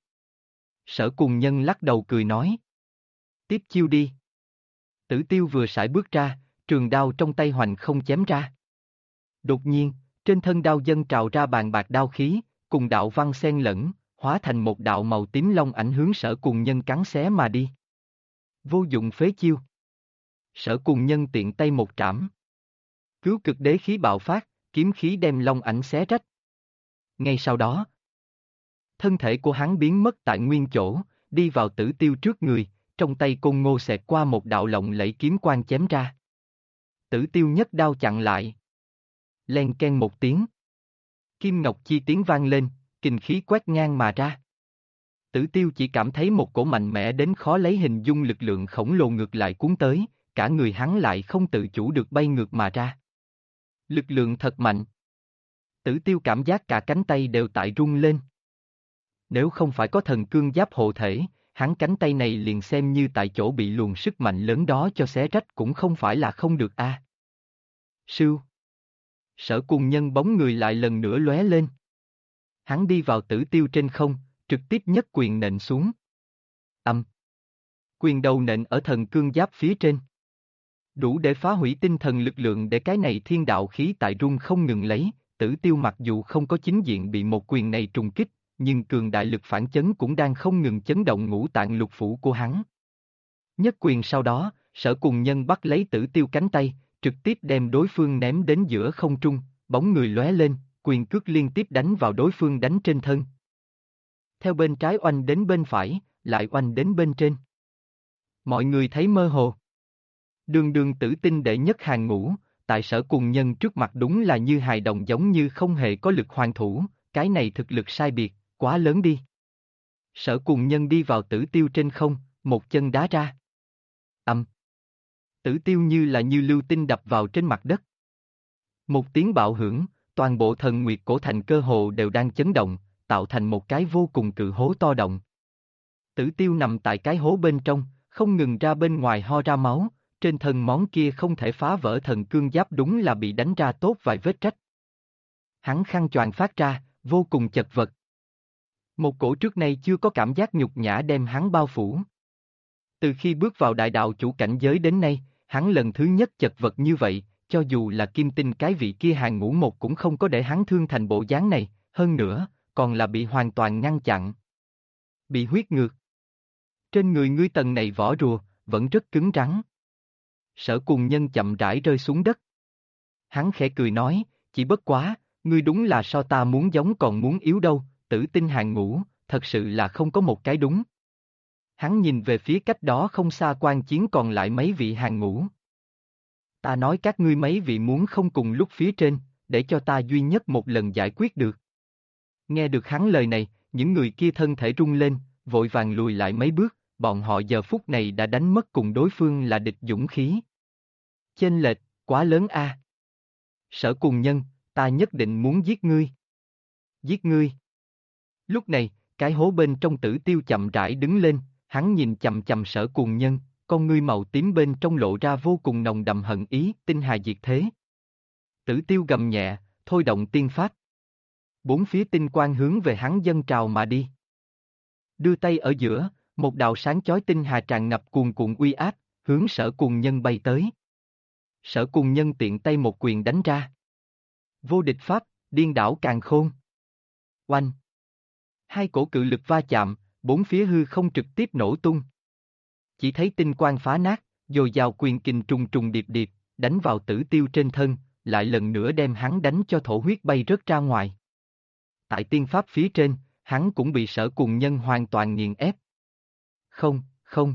S1: Sở Cùng Nhân lắc đầu cười nói. Tiếp chiêu đi. Tử Tiêu vừa sải bước ra, trường đao trong tay hoành không chém ra. Đột nhiên, trên thân đao dâng trào ra bàn bạc đao khí, cùng đạo văn xen lẫn, hóa thành một đạo màu tím long ảnh hướng Sở Cùng Nhân cắn xé mà đi. Vô dụng phế chiêu. Sở Cùng Nhân tiện tay một trảm. Cứu cực đế khí bạo phát, kiếm khí đem long ảnh xé rách. Ngay sau đó, thân thể của hắn biến mất tại nguyên chỗ, đi vào Tử Tiêu trước người, trong tay Côn Ngô xẹt qua một đạo lộng lẫy kiếm quang chém ra. Tử Tiêu nhất đao chặn lại. Len ken một tiếng. Kim ngọc chi tiếng vang lên, kình khí quét ngang mà ra. Tử Tiêu chỉ cảm thấy một cổ mạnh mẽ đến khó lấy hình dung lực lượng khổng lồ ngược lại cuốn tới, cả người hắn lại không tự chủ được bay ngược mà ra. Lực lượng thật mạnh. Tử Tiêu cảm giác cả cánh tay đều tại rung lên. Nếu không phải có thần cương giáp hộ thể, hắn cánh tay này liền xem như tại chỗ bị luồng sức mạnh lớn đó cho xé rách cũng không phải là không được a. Sưu. Sở Cùng Nhân bóng người lại lần nữa lóe lên. Hắn đi vào Tử Tiêu trên không, trực tiếp nhất quyền nện xuống. Âm. Quyền đầu nện ở thần cương giáp phía trên. Đủ để phá hủy tinh thần lực lượng để cái này thiên đạo khí tại rung không ngừng lấy. Tử Tiêu mặc dù không có chính diện bị một quyền này trùng kích, nhưng cường đại lực phản chấn cũng đang không ngừng chấn động ngũ tạng lục phủ của hắn. Nhất quyền sau đó, Sở Cùng Nhân bắt lấy Tử Tiêu cánh tay, trực tiếp đem đối phương ném đến giữa không trung, bóng người lóe lên, quyền cước liên tiếp đánh vào đối phương đánh trên thân. Theo bên trái oanh đến bên phải, lại oanh đến bên trên. Mọi người thấy mơ hồ. Đường đường tử tinh đệ nhất hàng ngũ, tại Sở Cùng Nhân trước mặt đúng là như hài đồng giống như không hề có lực hoàn thủ, cái này thực lực sai biệt, quá lớn đi. Sở Cùng Nhân đi vào Tử Tiêu trên không, một chân đá ra. Âm. Tử Tiêu như lưu tinh đập vào trên mặt đất. Một tiếng bạo hưởng, toàn bộ Thần Nguyệt Cổ Thành cơ hồ đều đang chấn động, tạo thành một cái vô cùng cự hố to động. Tử Tiêu nằm tại cái hố bên trong, không ngừng ra bên ngoài ho ra máu, trên thân món kia không thể phá vỡ thần cương giáp đúng là bị đánh ra tốt vài vết rách. Hắn khăn choàng phát ra, vô cùng chật vật. Một cổ trước nay chưa có cảm giác nhục nhã đem hắn bao phủ. Từ khi bước vào đại đạo chủ cảnh giới đến nay, hắn lần thứ nhất chật vật như vậy, cho dù là kim tinh cái vị kia hàng ngũ một cũng không có để hắn thương thành bộ dáng này, hơn nữa, còn là bị hoàn toàn ngăn chặn. Bị huyết ngược. Trên người ngươi tầng này vỏ rùa, vẫn rất cứng rắn. Sở Cùng Nhân chậm rãi rơi xuống đất. Hắn khẽ cười nói, chỉ bất quá, ngươi đúng là so ta muốn giống còn muốn yếu đâu, tử tinh hàng ngũ, thật sự là không có một cái đúng. Hắn nhìn về phía cách đó không xa quan chiến còn lại mấy vị hàng ngũ. Ta nói các ngươi mấy vị muốn không cùng lúc phía trên, để cho ta duy nhất một lần giải quyết được. Nghe được hắn lời này, những người kia thân thể rung lên, vội vàng lùi lại mấy bước, bọn họ giờ phút này đã đánh mất cùng đối phương là địch dũng khí. Chênh lệch, quá lớn a. Sở Cùng Nhân, ta nhất định muốn giết ngươi. Giết ngươi. Lúc này, cái hố bên trong Tử Tiêu chậm rãi đứng lên, hắn nhìn chằm chằm Sở Cùng Nhân, con ngươi màu tím bên trong lộ ra vô cùng nồng đậm hận ý, tinh hà diệt thế. Tử Tiêu gầm nhẹ, thôi động tiên pháp. Bốn phía tinh quang hướng về hắn dâng trào mà đi. Đưa tay ở giữa, một đạo sáng chói tinh hà tràn ngập cuồn cuộn uy áp, hướng Sở Cùng Nhân bay tới. Sở Cùng Nhân tiện tay một quyền đánh ra. Vô địch pháp, điên đảo càn khôn. Oanh. Hai cổ cự lực va chạm, bốn phía hư không trực tiếp nổ tung. Chỉ thấy tinh quang phá nát, dồi dào quyền kình trùng trùng điệp điệp, đánh vào Tử Tiêu trên thân, lại lần nữa đem hắn đánh cho thổ huyết bay rớt ra ngoài. Tại tiên pháp phía trên, hắn cũng bị Sở Cùng Nhân hoàn toàn nghiền ép. Không, không.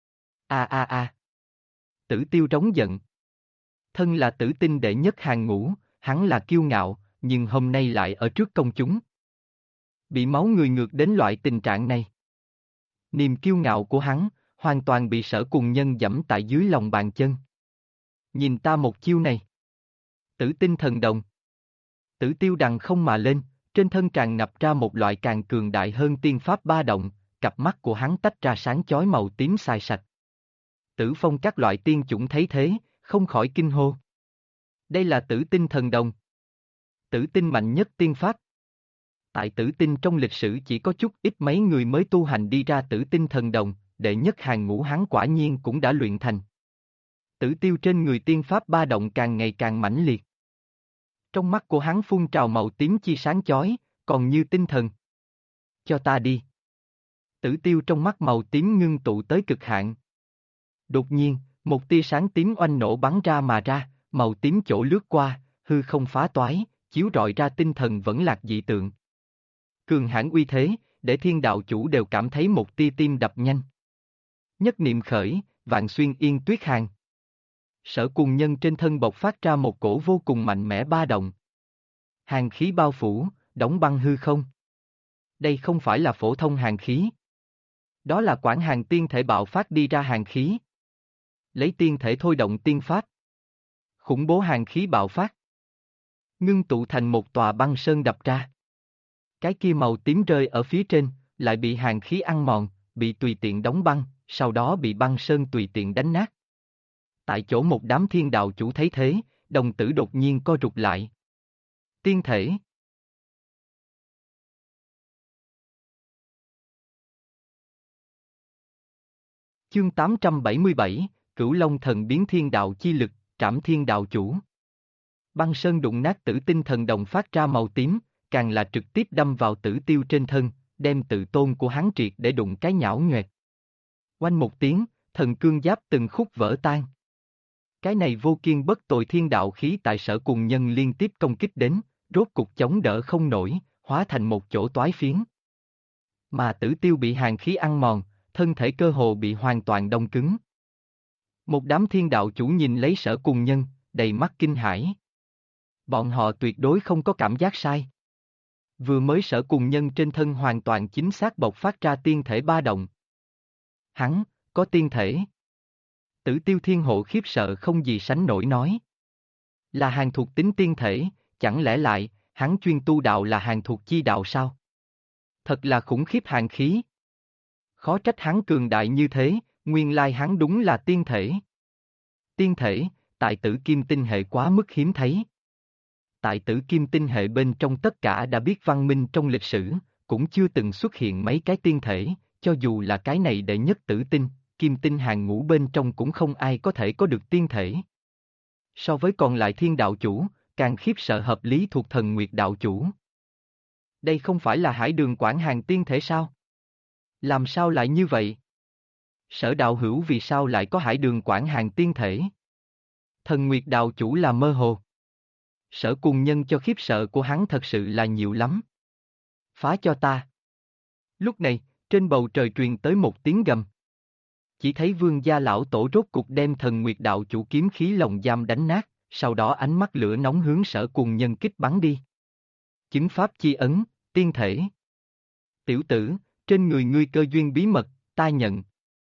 S1: A. Tử Tiêu trống giận. Thân là tử tinh đệ nhất hàng ngũ, hắn là kiêu ngạo, nhưng hôm nay lại ở trước công chúng. Bị máu người ngược đến loại tình trạng này. Niềm kiêu ngạo của hắn, hoàn toàn bị Sở Cùng Nhân giẫm tại dưới lòng bàn chân. Nhìn ta một chiêu này. Tử tinh thần đồng. Tử Tiêu đằng không mà lên, trên thân tràn ngập ra một loại càng cường đại hơn tiên pháp ba động, cặp mắt của hắn tách ra sáng chói màu tím xài sạch. Tử Phong các loại tiên chủng thấy thế, không khỏi kinh hô. Đây là tử tinh thần đồng. Tử tinh mạnh nhất tiên pháp. Tại tử tinh trong lịch sử chỉ có chút ít mấy người mới tu hành đi ra tử tinh thần đồng, đệ nhất hàng ngũ hắn quả nhiên cũng đã luyện thành. Tử Tiêu trên người tiên pháp ba động càng ngày càng mãnh liệt. Trong mắt của hắn phun trào màu tím chi sáng chói, còn như tinh thần. Cho ta đi. Tử Tiêu trong mắt màu tím ngưng tụ tới cực hạn. Đột nhiên, một tia sáng tím oanh nổ bắn ra mà ra, màu tím chỗ lướt qua, hư không phá toái, chiếu rọi ra tinh thần vẫn lạc dị tượng. Cường hãn uy thế, để thiên đạo chủ đều cảm thấy một tia tim đập nhanh. Nhất niệm khởi, vạn xuyên yên tuyết hàng. Sở Cùng Nhân trên thân bộc phát ra một cổ vô cùng mạnh mẽ ba động. Hàn khí bao phủ, đóng băng hư không. Đây không phải là phổ thông hàn khí. Đó là Quảng Hàn tiên thể bạo phát đi ra hàn khí. Lấy tiên thể thôi động tiên pháp. Khủng bố hàn khí bạo phát. Ngưng tụ thành một tòa băng sơn đập ra. Cái kia màu tím rơi ở phía trên, lại bị hàn khí ăn mòn, bị tùy tiện đóng băng, sau đó bị băng sơn tùy tiện đánh nát. Tại chỗ một đám thiên đạo chủ thấy thế, đồng tử đột nhiên co rụt lại. Tiên thể. Chương 877, Cửu Long Thần biến thiên đạo chi lực, trảm thiên đạo chủ. Băng sơn đụng nát Tử Tinh thần đồng phát ra màu tím, càng là trực tiếp đâm vào Tử Tiêu trên thân, đem tự tôn của hắn triệt để đụng cái nhão nhoẹt. Oanh một tiếng, thần cương giáp từng khúc vỡ tan. Cái này vô kiên bất tồi thiên đạo khí tại Sở Cùng Nhân liên tiếp công kích đến, rốt cục chống đỡ không nổi, hóa thành một chỗ toái phiến. Mà Tử Tiêu bị hàn khí ăn mòn, thân thể cơ hồ bị hoàn toàn đông cứng. Một đám thiên đạo chủ nhìn lấy Sở Cùng Nhân, đầy mắt kinh hãi. Bọn họ tuyệt đối không có cảm giác sai. Vừa mới Sở Cùng Nhân trên thân hoàn toàn chính xác bộc phát ra tiên thể ba động. Hắn, có tiên thể. Tử Tiêu Thiên Hộ khiếp sợ không gì sánh nổi nói. Là hàng thuộc tính tiên thể, chẳng lẽ lại, hắn chuyên tu đạo là hàng thuộc chi đạo sao? Thật là khủng khiếp hàn khí. Khó trách hắn cường đại như thế, nguyên lai hắn đúng là tiên thể. Tiên thể, tại Tử Kim tinh hệ quá mức hiếm thấy. Tại Tử Kim tinh hệ bên trong tất cả đã biết văn minh trong lịch sử, cũng chưa từng xuất hiện mấy cái tiên thể, cho dù là cái này đệ nhất tử tinh, Kim tinh hàng ngũ bên trong cũng không ai có thể có được tiên thể. So với còn lại thiên đạo chủ, càng khiếp sợ hợp lý thuộc Thần Nguyệt đạo chủ. Đây không phải là Hải Đường Quảng Hàn tiên thể sao? Làm sao lại như vậy? Sở đạo hữu vì sao lại có Hải Đường Quảng Hàn tiên thể? Thần Nguyệt đạo chủ là mơ hồ. Sở Cùng Nhân cho khiếp sợ của hắn thật sự là nhiều lắm. Phá cho ta. Lúc này, trên bầu trời truyền tới một tiếng gầm. Chỉ thấy Vương gia lão tổ rốt cục đem Thần Nguyệt đạo chủ kiếm khí lồng giam đánh nát, sau đó ánh mắt lửa nóng hướng Sở Cùng Nhân kích bắn đi. Chứng pháp chi ấn, tiên thể. Tiểu tử, trên người ngươi cơ duyên bí mật, ta nhận.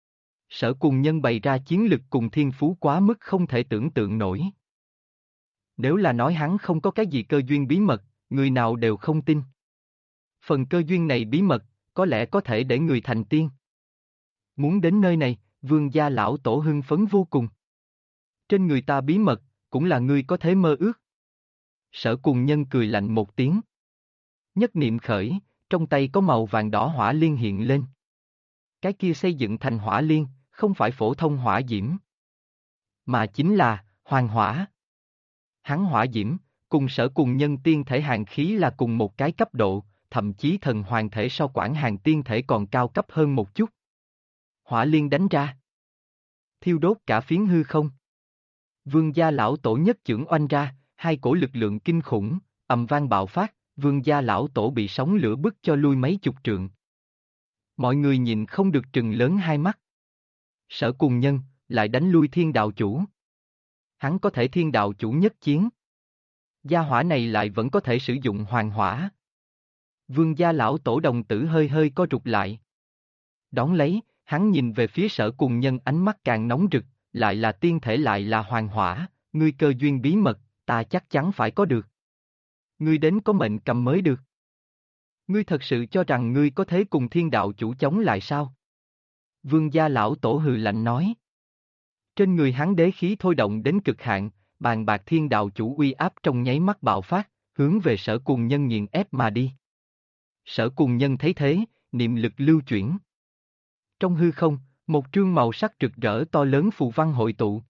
S1: Sở Cùng Nhân bày ra chiến lực cùng thiên phú quá mức không thể tưởng tượng nổi. Nếu là nói hắn không có cái gì cơ duyên bí mật, người nào đều không tin. Phần cơ duyên này bí mật, có lẽ có thể để người thành tiên. Muốn đến nơi này, Vương gia lão tổ hưng phấn vô cùng. Trên người ta bí mật, cũng là ngươi có thể mơ ước. Sở Cùng Nhân cười lạnh một tiếng. Nhất niệm khởi, trong tay có màu vàng đỏ hỏa liên hiện lên. Cái kia xây dựng thành hỏa liên, không phải phổ thông hỏa diễm, mà chính là hoàng hỏa. Hắn hỏa diễm, cùng Sở Cùng Nhân tiên thể hàn khí là cùng một cái cấp độ, thậm chí thần hoàng thể so Quảng Hàn tiên thể còn cao cấp hơn một chút. Hỏa liên đánh ra, thiêu đốt cả phiến hư không. Vương gia lão tổ nhất chưởng oanh ra, hai cổ lực lượng kinh khủng, ầm vang bạo phát, Vương gia lão tổ bị sóng lửa bức cho lui mấy chục trượng. Mọi người nhìn không được trừng lớn hai mắt. Sở Cùng Nhân, lại đánh lui thiên đạo chủ. Hắn có thể thiên đạo chủ nhất chiến. Gia hỏa này lại vẫn có thể sử dụng hoàng hỏa. Vương gia lão tổ đồng tử hơi hơi co rụt lại. Đón lấy, hắn nhìn về phía Sở Cùng Nhân ánh mắt càng nóng rực, lại là tiên thể lại là hoàng hỏa, ngươi cơ duyên bí mật, ta chắc chắn phải có được. Ngươi đến có mệnh cầm mới được. Ngươi thật sự cho rằng ngươi có thể cùng thiên đạo chủ chống lại sao? Vương gia lão tổ hừ lạnh nói. Trên người hắn đế khí thôi động đến cực hạn, bàn bạc thiên đạo chủ uy áp trong nháy mắt bạo phát, hướng về Sở Cùng Nhân nghiền ép mà đi. Sở Cùng Nhân thấy thế, niệm lực lưu chuyển. Trong hư không, một trương màu sắc rực rỡ to lớn phù văn hội tụ.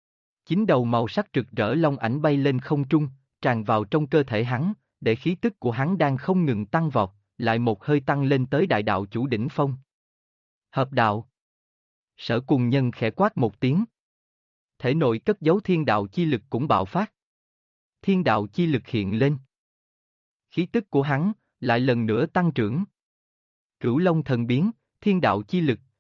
S1: 9 đầu màu sắc rực rỡ long ảnh bay lên không trung, tràn vào trong cơ thể hắn, để khí tức của hắn đang không ngừng tăng vọt, lại một hơi tăng lên tới đại đạo chủ đỉnh phong. Hợp đạo. Sở Cùng Nhân khẽ quát một tiếng. Thể nội cất giấu thiên đạo chi lực cũng bạo phát. Thiên đạo chi lực hiện lên. Khí tức của hắn, lại lần nữa tăng trưởng. Cửu Long thần biến, thiên đạo chi lực,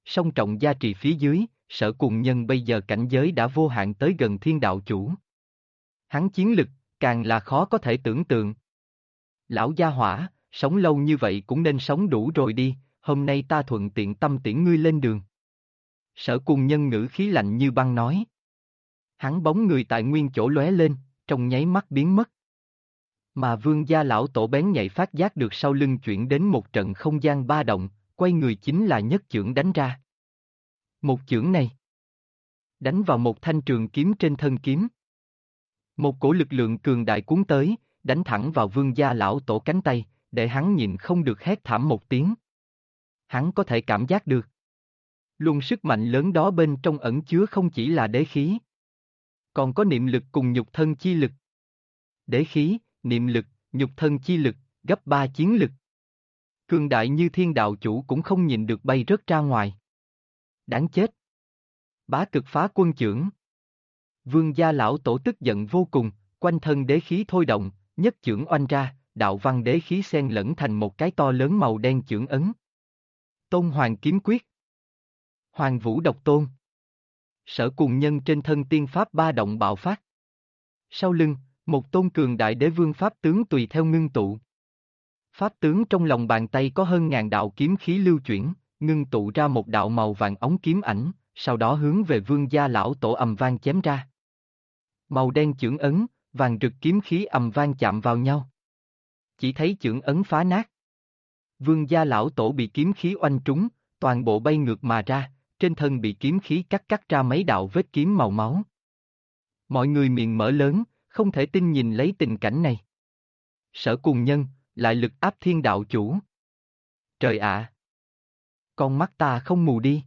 S1: song trọng gia trì phía dưới, Sở Cùng Nhân bây giờ cảnh giới đã vô hạn tới gần thiên đạo chủ. Hắn chiến lực, càng là khó có thể tưởng tượng. Lão gia hỏa, sống lâu như vậy cũng nên sống đủ rồi đi, hôm nay ta thuận tiện tâm tiễn ngươi lên đường. Sở Cùng Nhân ngữ khí lạnh như băng nói. Hắn bóng người tại nguyên chỗ lóe lên, trong nháy mắt biến mất. Mà Vương gia lão tổ bén nhạy phát giác được sau lưng chuyển đến một trận không gian ba động, quay người chính là nhất chưởng đánh ra. Một chưởng này đánh vào một thanh trường kiếm trên thân kiếm. Một cổ lực lượng cường đại cuốn tới, đánh thẳng vào Vương gia lão tổ cánh tay, để hắn nhịn không được hét thảm một tiếng. Hắn có thể cảm giác được. Luồng sức mạnh lớn đó bên trong ẩn chứa không chỉ là đế khí, còn có niệm lực cùng nhục thân chi lực. Đế khí, niệm lực, nhục thân chi lực, gấp 3 chiến lực. Cường đại như thiên đạo chủ cũng không nhìn được bay rớt ra ngoài. Đáng chết. Bá cực phá quân chưởng. Vương gia lão tổ tức giận vô cùng, quanh thân đế khí thôi động, nhất chưởng oanh ra, đạo văn đế khí xen lẫn thành một cái to lớn màu đen chưởng ấn. Tôn Hoàng kiếm quyết. Hoàng Vũ độc tôn. Sở Cùng Nhân trên thân tiên pháp ba động bạo phát. Sau lưng, một tôn cường đại đế vương pháp tướng tùy theo ngưng tụ. Pháp tướng trong lòng bàn tay có hơn ngàn đạo kiếm khí lưu chuyển, ngưng tụ ra một đạo màu vàng ống kiếm ảnh, sau đó hướng về Vương gia lão tổ ầm vang chém ra. Màu đen chưởng ấn, vàng rực kiếm khí ầm vang chạm vào nhau. Chỉ thấy chưởng ấn phá nát. Vương gia lão tổ bị kiếm khí oanh trúng, toàn bộ bay ngược mà ra, trên thân bị kiếm khí cắt ra mấy đạo vết kiếm màu máu. Mọi người miệng mở lớn, không thể tin nhìn lấy tình cảnh này. Sở Cùng Nhân, lại lực áp thiên đạo chủ. Trời ạ! Con mắt ta không mù đi.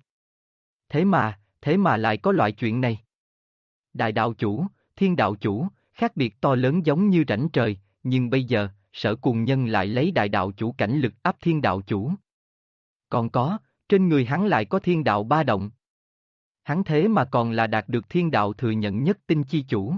S1: Thế mà lại có loại chuyện này. Đại đạo chủ, thiên đạo chủ, khác biệt to lớn giống như rãnh trời, nhưng bây giờ, Sở Cùng Nhân lại lấy đại đạo chủ cảnh lực áp thiên đạo chủ. Còn có, trên người hắn lại có thiên đạo ba động. Hắn thế mà còn là đạt được thiên đạo thừa nhận nhất tinh chi chủ.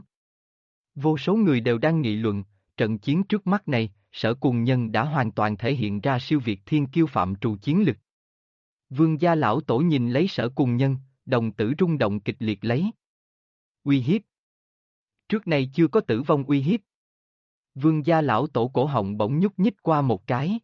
S1: Vô số người đều đang nghị luận, trận chiến trước mắt này, Sở Cùng Nhân đã hoàn toàn thể hiện ra siêu việt thiên kiêu phạm trù chiến lực. Vương gia lão tổ nhìn lấy Sở Cùng Nhân, đồng tử rung động kịch liệt lấy. Uy hiếp. Trước nay chưa có tử vong uy hiếp. Vương gia lão tổ cổ họng bỗng nhúc nhích qua một cái.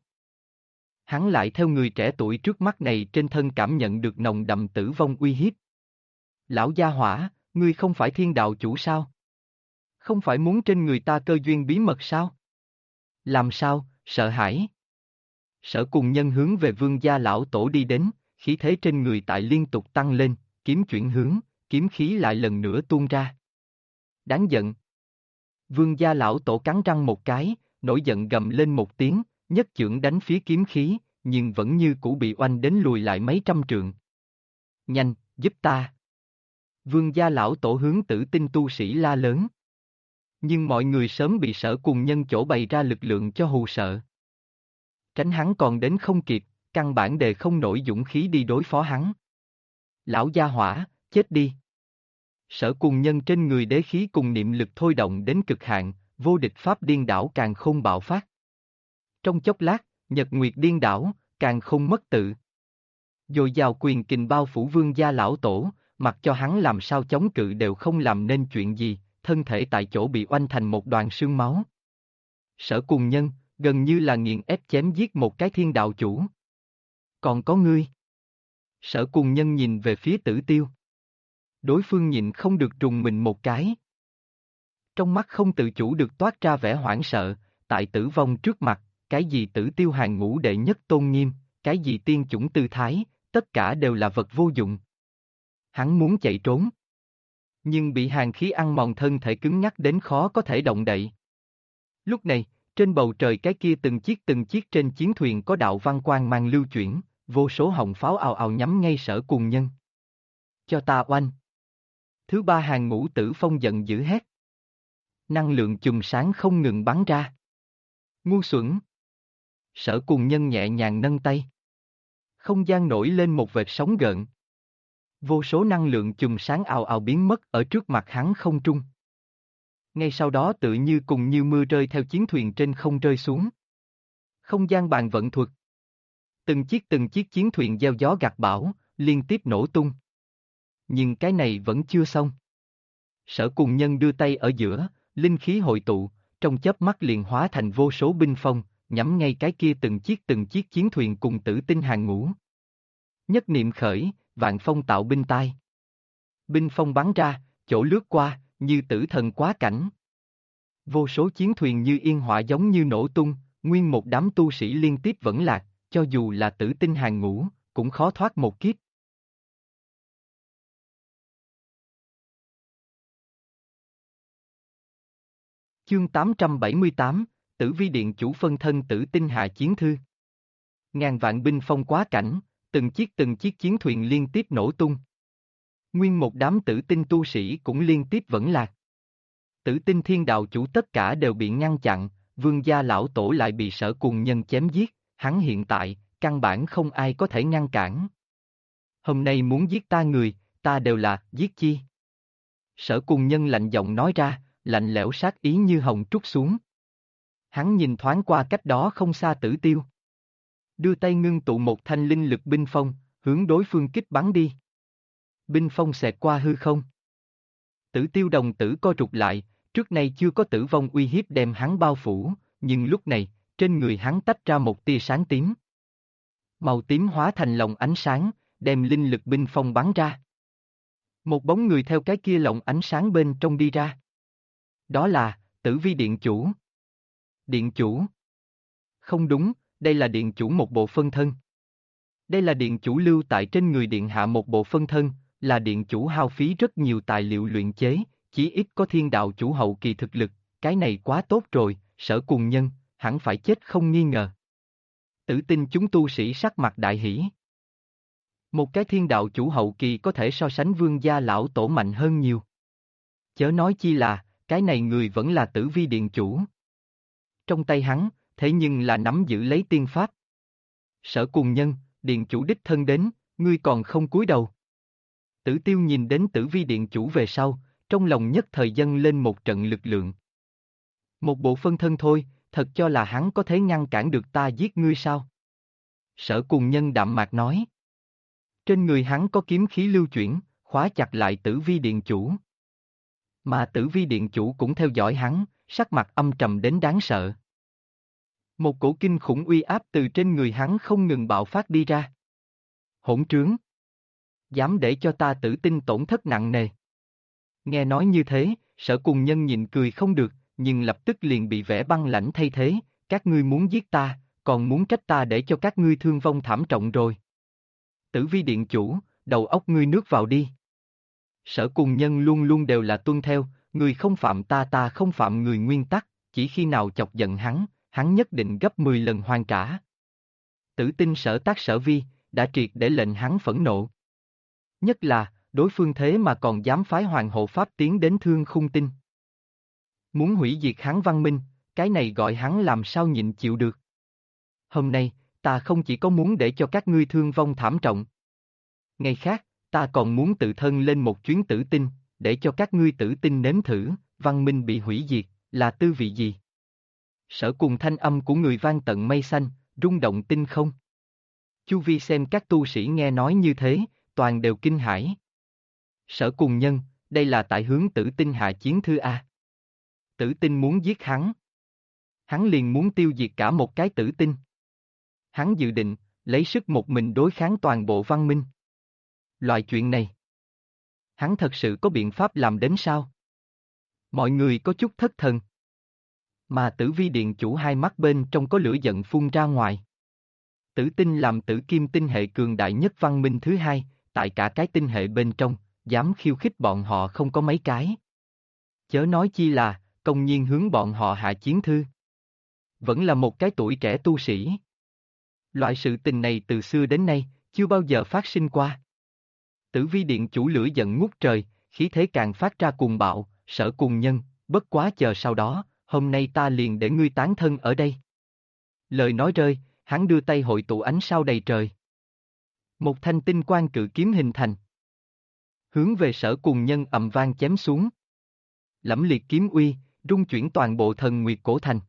S1: Hắn lại theo người trẻ tuổi trước mắt này trên thân cảm nhận được nồng đậm tử vong uy hiếp. Lão gia hỏa, ngươi không phải thiên đạo chủ sao? Không phải muốn trên người ta cơ duyên bí mật sao? Làm sao, sợ hãi? Sở Cùng Nhân hướng về Vương gia lão tổ đi đến, khí thế trên người tại liên tục tăng lên, kiếm chuyển hướng, kiếm khí lại lần nữa tuôn ra. Đáng giận. Vương gia lão tổ cắn răng một cái, nổi giận gầm lên một tiếng, nhất chưởng đánh phía kiếm khí, nhưng vẫn như cũ bị oanh đến lùi lại mấy trăm trượng. Nhanh, giúp ta. Vương gia lão tổ hướng Tử Tinh tu sĩ la lớn. Nhưng mọi người sớm bị Sở Cùng Nhân chỗ bày ra lực lượng cho hù sợ. Tránh hắn còn đến không kịp, căn bản đề không nổi dũng khí đi đối phó hắn. Lão gia hỏa, chết đi. Sở Cùng Nhân trên người đế khí cùng niệm lực thôi động đến cực hạn, vô địch pháp điên đảo càng không bạo phát. Trong chốc lát, nhật nguyệt điên đảo, càng không mất tự. Dồi dào quyền kình bao phủ Vương gia lão tổ, mặc cho hắn làm sao chống cự đều không làm nên chuyện gì, thân thể tại chỗ bị oanh thành một đoàn sương máu. Sở Cùng Nhân, gần như là nghiền ép chém giết một cái thiên đạo chủ. Còn có ngươi. Sở Cùng Nhân nhìn về phía Tử Tiêu. Đối phương nhịn không được rùng mình một cái. Trong mắt không tự chủ được toát ra vẻ hoảng sợ, tại tử vong trước mặt, cái gì Tử Tiêu hàng ngũ đệ nhất tôn nghiêm, cái gì tiên chủng tư thái, tất cả đều là vật vô dụng. Hắn muốn chạy trốn. Nhưng bị hàn khí ăn mòn thân thể cứng nhắc đến khó có thể động đậy. Lúc này, trên bầu trời cái kia từng chiếc trên chiến thuyền có đạo văn quang mang lưu chuyển, vô số hồng pháo ào ào nhắm ngay Sở Cùng Nhân. Cho ta oanh. Thứ ba hàng ngũ Tử Phong giận dữ hét. Năng lượng chùm sáng không ngừng bắn ra. Ngu xuẩn. Sở Cùng Nhân nhẹ nhàng nâng tay. Không gian nổi lên một vệt sóng gợn. Vô số năng lượng chùm sáng ào ào biến mất ở trước mặt hắn không trung. Ngay sau đó tự như cùng như mưa rơi theo chiến thuyền trên không rơi xuống. Không gian bàn vận thuật. Từng chiếc chiến thuyền gieo gió gặt bão, liên tiếp nổ tung. Nhưng cái này vẫn chưa xong. Sở Cùng Nhân đưa tay ở giữa, linh khí hội tụ, trong chớp mắt liền hóa thành vô số binh phong, nhắm ngay cái kia từng chiếc chiến thuyền cùng Tử Tinh hàng ngũ. Nhất niệm khởi, vạn phong tạo binh tai. Binh phong bắn ra, chỗ lướt qua, như tử thần quá cảnh. Vô số chiến thuyền như yên hỏa giống như nổ tung, nguyên một đám tu sĩ liên tiếp vẫn lạc, cho dù là Tử Tinh hàng ngũ, cũng khó thoát một kiếp. Chương 878, Tử Vi Điện Chủ phân thân Tử Tinh hạ chiến thư. Ngàn vạn binh phong quá cảnh, từng chiếc chiến thuyền liên tiếp nổ tung. Nguyên một đám Tử Tinh tu sĩ cũng liên tiếp vẫn lạc. Tử Tinh Thiên Đạo Chủ tất cả đều bị ngăn chặn, Vương gia lão tổ lại bị Sở Cùng Nhân chém giết, hắn hiện tại, căn bản không ai có thể ngăn cản. Hôm nay muốn giết ta người, ta đều là, giết chi. Sở Cùng Nhân lạnh giọng nói ra, lạnh lẽo sát ý như hồng trút xuống. Hắn nhìn thoáng qua cách đó không xa Tử Tiêu. Đưa tay ngưng tụ một thanh linh lực binh phong, hướng đối phương kích bắn đi. Binh phong xẹt qua hư không. Tử Tiêu đồng tử co rụt lại, trước nay chưa có tử vong uy hiếp đem hắn bao phủ, nhưng lúc này, trên người hắn tách ra một tia sáng tím. Màu tím hóa thành lồng ánh sáng, đem linh lực binh phong bắn ra. Một bóng người theo cái kia lồng ánh sáng bên trong đi ra. Đó là, Tử Vi Điện Chủ. Điện Chủ. Không đúng, đây là Điện Chủ một bộ phân thân. Đây là Điện Chủ lưu tại trên người Điện Hạ một bộ phân thân, là Điện Chủ hao phí rất nhiều tài liệu luyện chế, chí ít có Thiên Đạo Chủ hậu kỳ thực lực, cái này quá tốt rồi, Sở Cùng Nhân, hẳn phải chết không nghi ngờ. Tử Tinh chúng tu sĩ sắc mặt đại hỉ. Một cái Thiên Đạo Chủ hậu kỳ có thể so sánh Vương gia lão tổ mạnh hơn nhiều. Chớ nói chi là, cái này người vẫn là Tử Vi Điện Chủ. Trong tay hắn, thế nhưng là nắm giữ lấy tiên pháp. Sở Cùng Nhân, Điện Chủ đích thân đến, ngươi còn không cúi đầu. Tử Tiêu nhìn đến Tử Vi Điện Chủ về sau, trong lòng nhất thời dâng lên một trận lực lượng. Một bộ phân thân thôi, thật cho là hắn có thể ngăn cản được ta giết ngươi sao? Sở Cùng Nhân đạm mạc nói. Trên người hắn có kiếm khí lưu chuyển, khóa chặt lại Tử Vi Điện Chủ. Mà Tử Vi Điện Chủ cũng theo dõi hắn, sắc mặt âm trầm đến đáng sợ. Một cổ kinh khủng uy áp từ trên người hắn không ngừng bạo phát đi ra. Hỗn trướng! Dám để cho ta Tử Tinh tổn thất nặng nề. Nghe nói như thế, Sở Cùng Nhân nhịn cười không được, nhưng lập tức liền bị vẻ băng lãnh thay thế, các ngươi muốn giết ta, còn muốn trách ta để cho các ngươi thương vong thảm trọng rồi. Tử Vi Điện Chủ, đầu óc ngươi nước vào đi. Sở Cùng Nhân luôn luôn đều là tuân theo, người không phạm ta ta không phạm người nguyên tắc, chỉ khi nào chọc giận hắn nhất định gấp 10 lần hoàn trả. Tử Tinh Sở Tác Sở Vi, đã triệt để lệnh hắn phẫn nộ. Nhất là, đối phương thế mà còn dám phái Hoàng Hộ Pháp tiến đến Thương Khung Tinh. Muốn hủy diệt hắn văn minh, cái này gọi hắn làm sao nhịn chịu được. Hôm nay, ta không chỉ có muốn để cho các ngươi thương vong thảm trọng. Ngày khác, ta còn muốn tự thân lên một chuyến Tử Tinh, để cho các ngươi Tử Tinh nếm thử, văn minh bị hủy diệt, là tư vị gì. Sở Cùng thanh âm của người vang tận mây xanh, rung động tinh không. Chu vi xem các tu sĩ nghe nói như thế, toàn đều kinh hãi. Sở Cùng Nhân, đây là tại hướng Tử Tinh hạ chiến thư A. Tử Tinh muốn giết hắn. Hắn liền muốn tiêu diệt cả một cái Tử Tinh. Hắn dự định, lấy sức một mình đối kháng toàn bộ văn minh. Loại chuyện này, hắn thật sự có biện pháp làm đến sao? Mọi người có chút thất thần. Mà Tử Vi Điện Chủ hai mắt bên trong có lửa giận phun ra ngoài. Tử Tinh làm tử kim tinh hệ cường đại nhất văn minh thứ hai, tại cả cái tinh hệ bên trong, dám khiêu khích bọn họ không có mấy cái. Chớ nói chi là, công nhiên hướng bọn họ hạ chiến thư. Vẫn là một cái tuổi trẻ tu sĩ. Loại sự tình này từ xưa đến nay, chưa bao giờ phát sinh qua. Tử Vi Điện Chủ lửa giận ngút trời, khí thế càng phát ra cuồng bạo, Sở Cùng Nhân, bất quá chờ sau đó, hôm nay ta liền để ngươi tán thân ở đây. Lời nói rơi, hắn đưa tay hội tụ ánh sao đầy trời. Một thanh tinh quang cự kiếm hình thành. Hướng về Sở Cùng Nhân ầm vang chém xuống. Lẫm liệt kiếm uy, rung chuyển toàn bộ Thần Nguyệt Cổ Thành.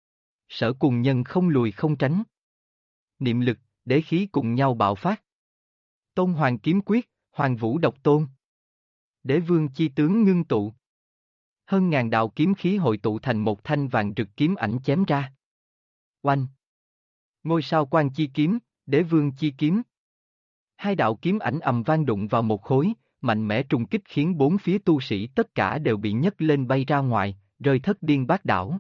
S1: Sở Cùng Nhân không lùi không tránh. Niệm lực, đế khí cùng nhau bạo phát. Tôn Hoàng kiếm quyết, Hoàng Vũ độc tôn. Đế vương chi tướng ngưng tụ. Hơn ngàn đạo kiếm khí hội tụ thành một thanh vàng rực kiếm ảnh chém ra. Oanh! Ngôi sao quan chi kiếm, đế vương chi kiếm. Hai đạo kiếm ảnh ầm vang đụng vào một khối, mạnh mẽ trùng kích khiến bốn phía tu sĩ tất cả đều bị nhấc lên bay ra ngoài, rơi thất điên bát đảo.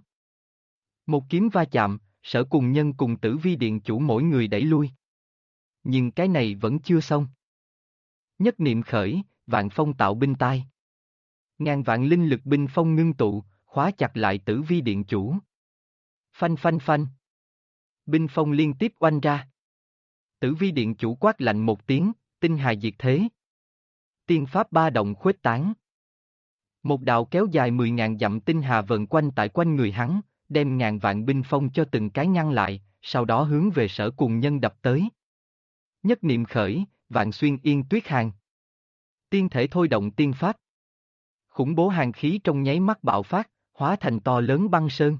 S1: Một kiếm va chạm, Sở Cùng Nhân cùng Tử Vi Điện Chủ mỗi người đẩy lui. Nhưng cái này vẫn chưa xong. Nhất niệm khởi, vạn phong tạo binh tai. Ngàn vạn linh lực binh phong ngưng tụ, khóa chặt lại Tử Vi Điện Chủ. Phanh phanh phanh. Binh phong liên tiếp oanh ra. Tử Vi Điện Chủ quát lạnh một tiếng, tinh hà diệt thế. Tiên pháp ba động khuếch tán. Một đạo kéo dài 10.000 dặm tinh hà vần quanh tại quanh người hắn, đem ngàn vạn binh phong cho từng cái ngăn lại, sau đó hướng về Sở Cùng Nhân đập tới. Nhất niệm khởi, vạn xuyên yên tuyết hàng. Tiên thể thôi động tiên pháp. Khủng bố hàn khí trong nháy mắt bạo phát, hóa thành to lớn băng sơn.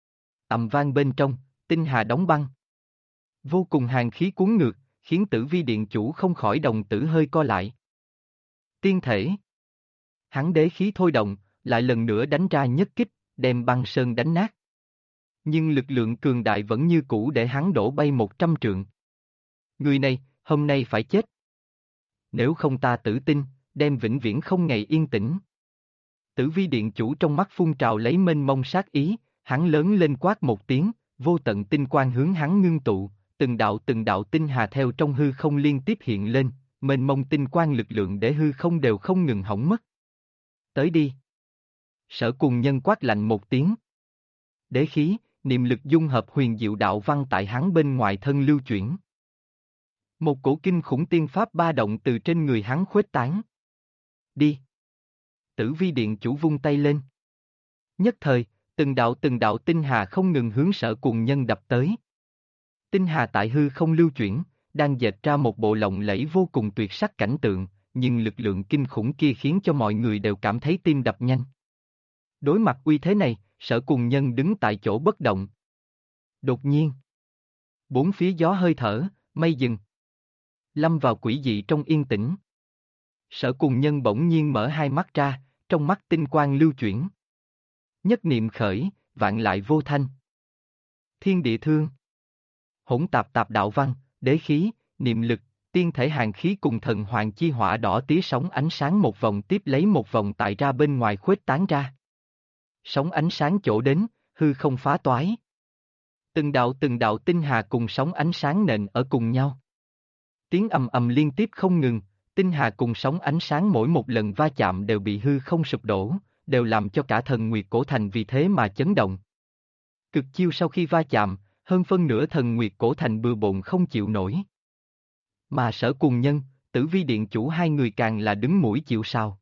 S1: Ầm vang bên trong, tinh hà đóng băng. Vô cùng hàn khí cuốn ngược, khiến Tử Vi Điện Chủ không khỏi đồng tử hơi co lại. Tiên thể. Hắn đế khí thôi động, lại lần nữa đánh ra nhất kích, đem băng sơn đánh nát. Nhưng lực lượng cường đại vẫn như cũ để hắn đổ bay 100 trượng. Người này, hôm nay phải chết. Nếu không ta tử tinh, đem vĩnh viễn không ngày yên tĩnh. Tử Vi Điện Chủ trong mắt phun trào lấy mênh mông sát ý, hắn lớn lên quát một tiếng, vô tận tinh quang hướng hắn ngưng tụ, từng đạo tinh hà theo trong hư không liên tiếp hiện lên, mênh mông tinh quang lực lượng để hư không đều không ngừng hỏng mất. Tới đi. Sở Cùng Nhân quát lạnh một tiếng. Đế khí, niệm lực dung hợp huyền diệu đạo văn tại hắn bên ngoài thân lưu chuyển. Một cổ kinh khủng tiên pháp ba động từ trên người hắn khuếch tán. Đi. Tử Vi Điện Chủ vung tay lên. Nhất thời, từng đạo tinh hà không ngừng hướng Sở Cùng Nhân đập tới. Tinh hà tại hư không lưu chuyển, đang dệt ra một bộ lộng lẫy vô cùng tuyệt sắc cảnh tượng, nhưng lực lượng kinh khủng kia khiến cho mọi người đều cảm thấy tim đập nhanh. Đối mặt uy thế này, Sở Cùng Nhân đứng tại chỗ bất động. Đột nhiên, bốn phía gió hơi thở, mây dừng. Lâm vào quỷ dị trong yên tĩnh. Sở Cùng Nhân bỗng nhiên mở hai mắt ra, trong mắt tinh quang lưu chuyển. Nhất niệm khởi, vạn lại vô thanh. Thiên địa thương. Hỗn tạp tạp đạo văn, đế khí, niệm lực, tiên thể hàn khí cùng thần hoàng chi hỏa đỏ tía sóng ánh sáng một vòng tiếp lấy một vòng tại ra bên ngoài khuếch tán ra. Sóng ánh sáng chỗ đến, hư không phá toái. Từng đạo tinh hà cùng sóng ánh sáng nện ở cùng nhau. Tiếng ầm ầm liên tiếp không ngừng, tinh hà cùng sóng ánh sáng mỗi một lần va chạm đều bị hư không sụp đổ, đều làm cho cả thần Nguyệt Cổ Thành vì thế mà chấn động. Cực chiêu sau khi va chạm, hơn phân nửa thần Nguyệt Cổ Thành bừa bộn không chịu nổi. Mà Sở Cùng Nhân, Tử Vi Điện Chủ hai người càng là đứng mũi chịu sào.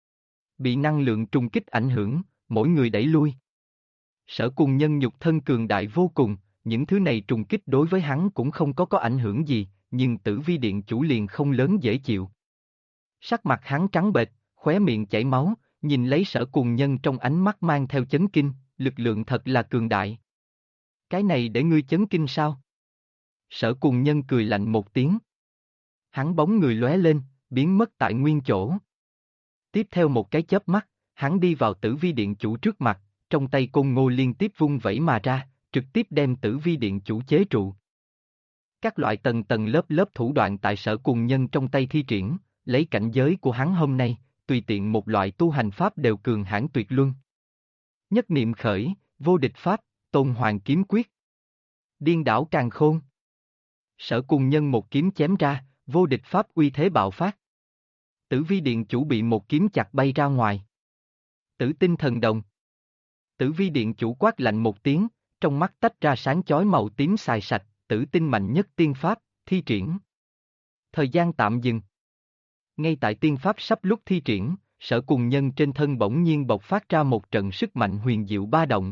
S1: Bị năng lượng trùng kích ảnh hưởng, mỗi người đẩy lui. Sở Cùng Nhân nhục thân cường đại vô cùng, những thứ này trùng kích đối với hắn cũng không có ảnh hưởng gì, nhưng Tử Vi Điện Chủ liền không lớn dễ chịu. Sắc mặt hắn trắng bệch, khóe miệng chảy máu, nhìn lấy Sở Cùng Nhân trong ánh mắt mang theo chấn kinh, lực lượng thật là cường đại. Cái này để ngươi chấn kinh sao? Sở Cùng Nhân cười lạnh một tiếng. Hắn bóng người lóe lên, biến mất tại nguyên chỗ. Tiếp theo một cái chớp mắt, hắn đi vào Tử Vi Điện Chủ trước mặt, trong tay côn ngô liên tiếp vung vẩy mà ra, trực tiếp đem Tử Vi Điện Chủ chế trụ. Các loại tầng tầng lớp lớp thủ đoạn tại Sở Cùng Nhân trong tay thi triển, lấy cảnh giới của hắn hôm nay, tùy tiện một loại tu hành pháp đều cường hãn tuyệt luân. Nhất niệm khởi, vô địch pháp, Tôn Hoàng kiếm quyết. Điên đảo càn khôn. Sở Cùng Nhân một kiếm chém ra, vô địch pháp uy thế bạo phát. Tử Vi Điện Chủ bị một kiếm chặt bay ra ngoài. Tử tinh thần đồng. Tử Vi Điện Chủ quát lạnh một tiếng, trong mắt tách ra sáng chói màu tím xài sạch, tử tinh mạnh nhất tiên pháp, thi triển. Thời gian tạm dừng. Ngay tại tiên pháp sắp lúc thi triển, Sở Cùng Nhân trên thân bỗng nhiên bộc phát ra một trận sức mạnh huyền diệu ba động.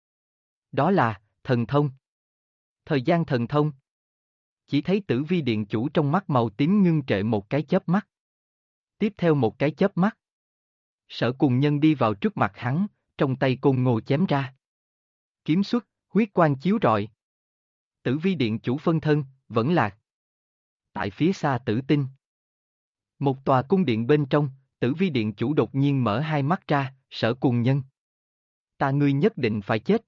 S1: Đó là, thần thông. Thời gian thần thông. Chỉ thấy Tử Vi Điện Chủ trong mắt màu tím ngưng trệ một cái chớp mắt. Tiếp theo một cái chớp mắt. Sở Cùng Nhân đi vào trước mặt hắn, trong tay côn ngô chém ra. Kiếm xuất, huyết quang chiếu rọi. Tử Vi Điện Chủ phân thân, vẫn lạc. Tại phía xa tử tinh. Một tòa cung điện bên trong, Tử Vi điện chủ đột nhiên mở hai mắt ra, Sở Cùng Nhân. Ta ngươi nhất định phải chết.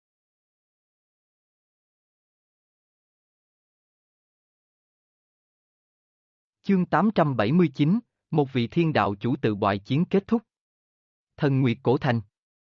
S1: Chương 879, một vị thiên đạo chủ tự bại chiến kết thúc. Thần Nguyệt Cổ Thành.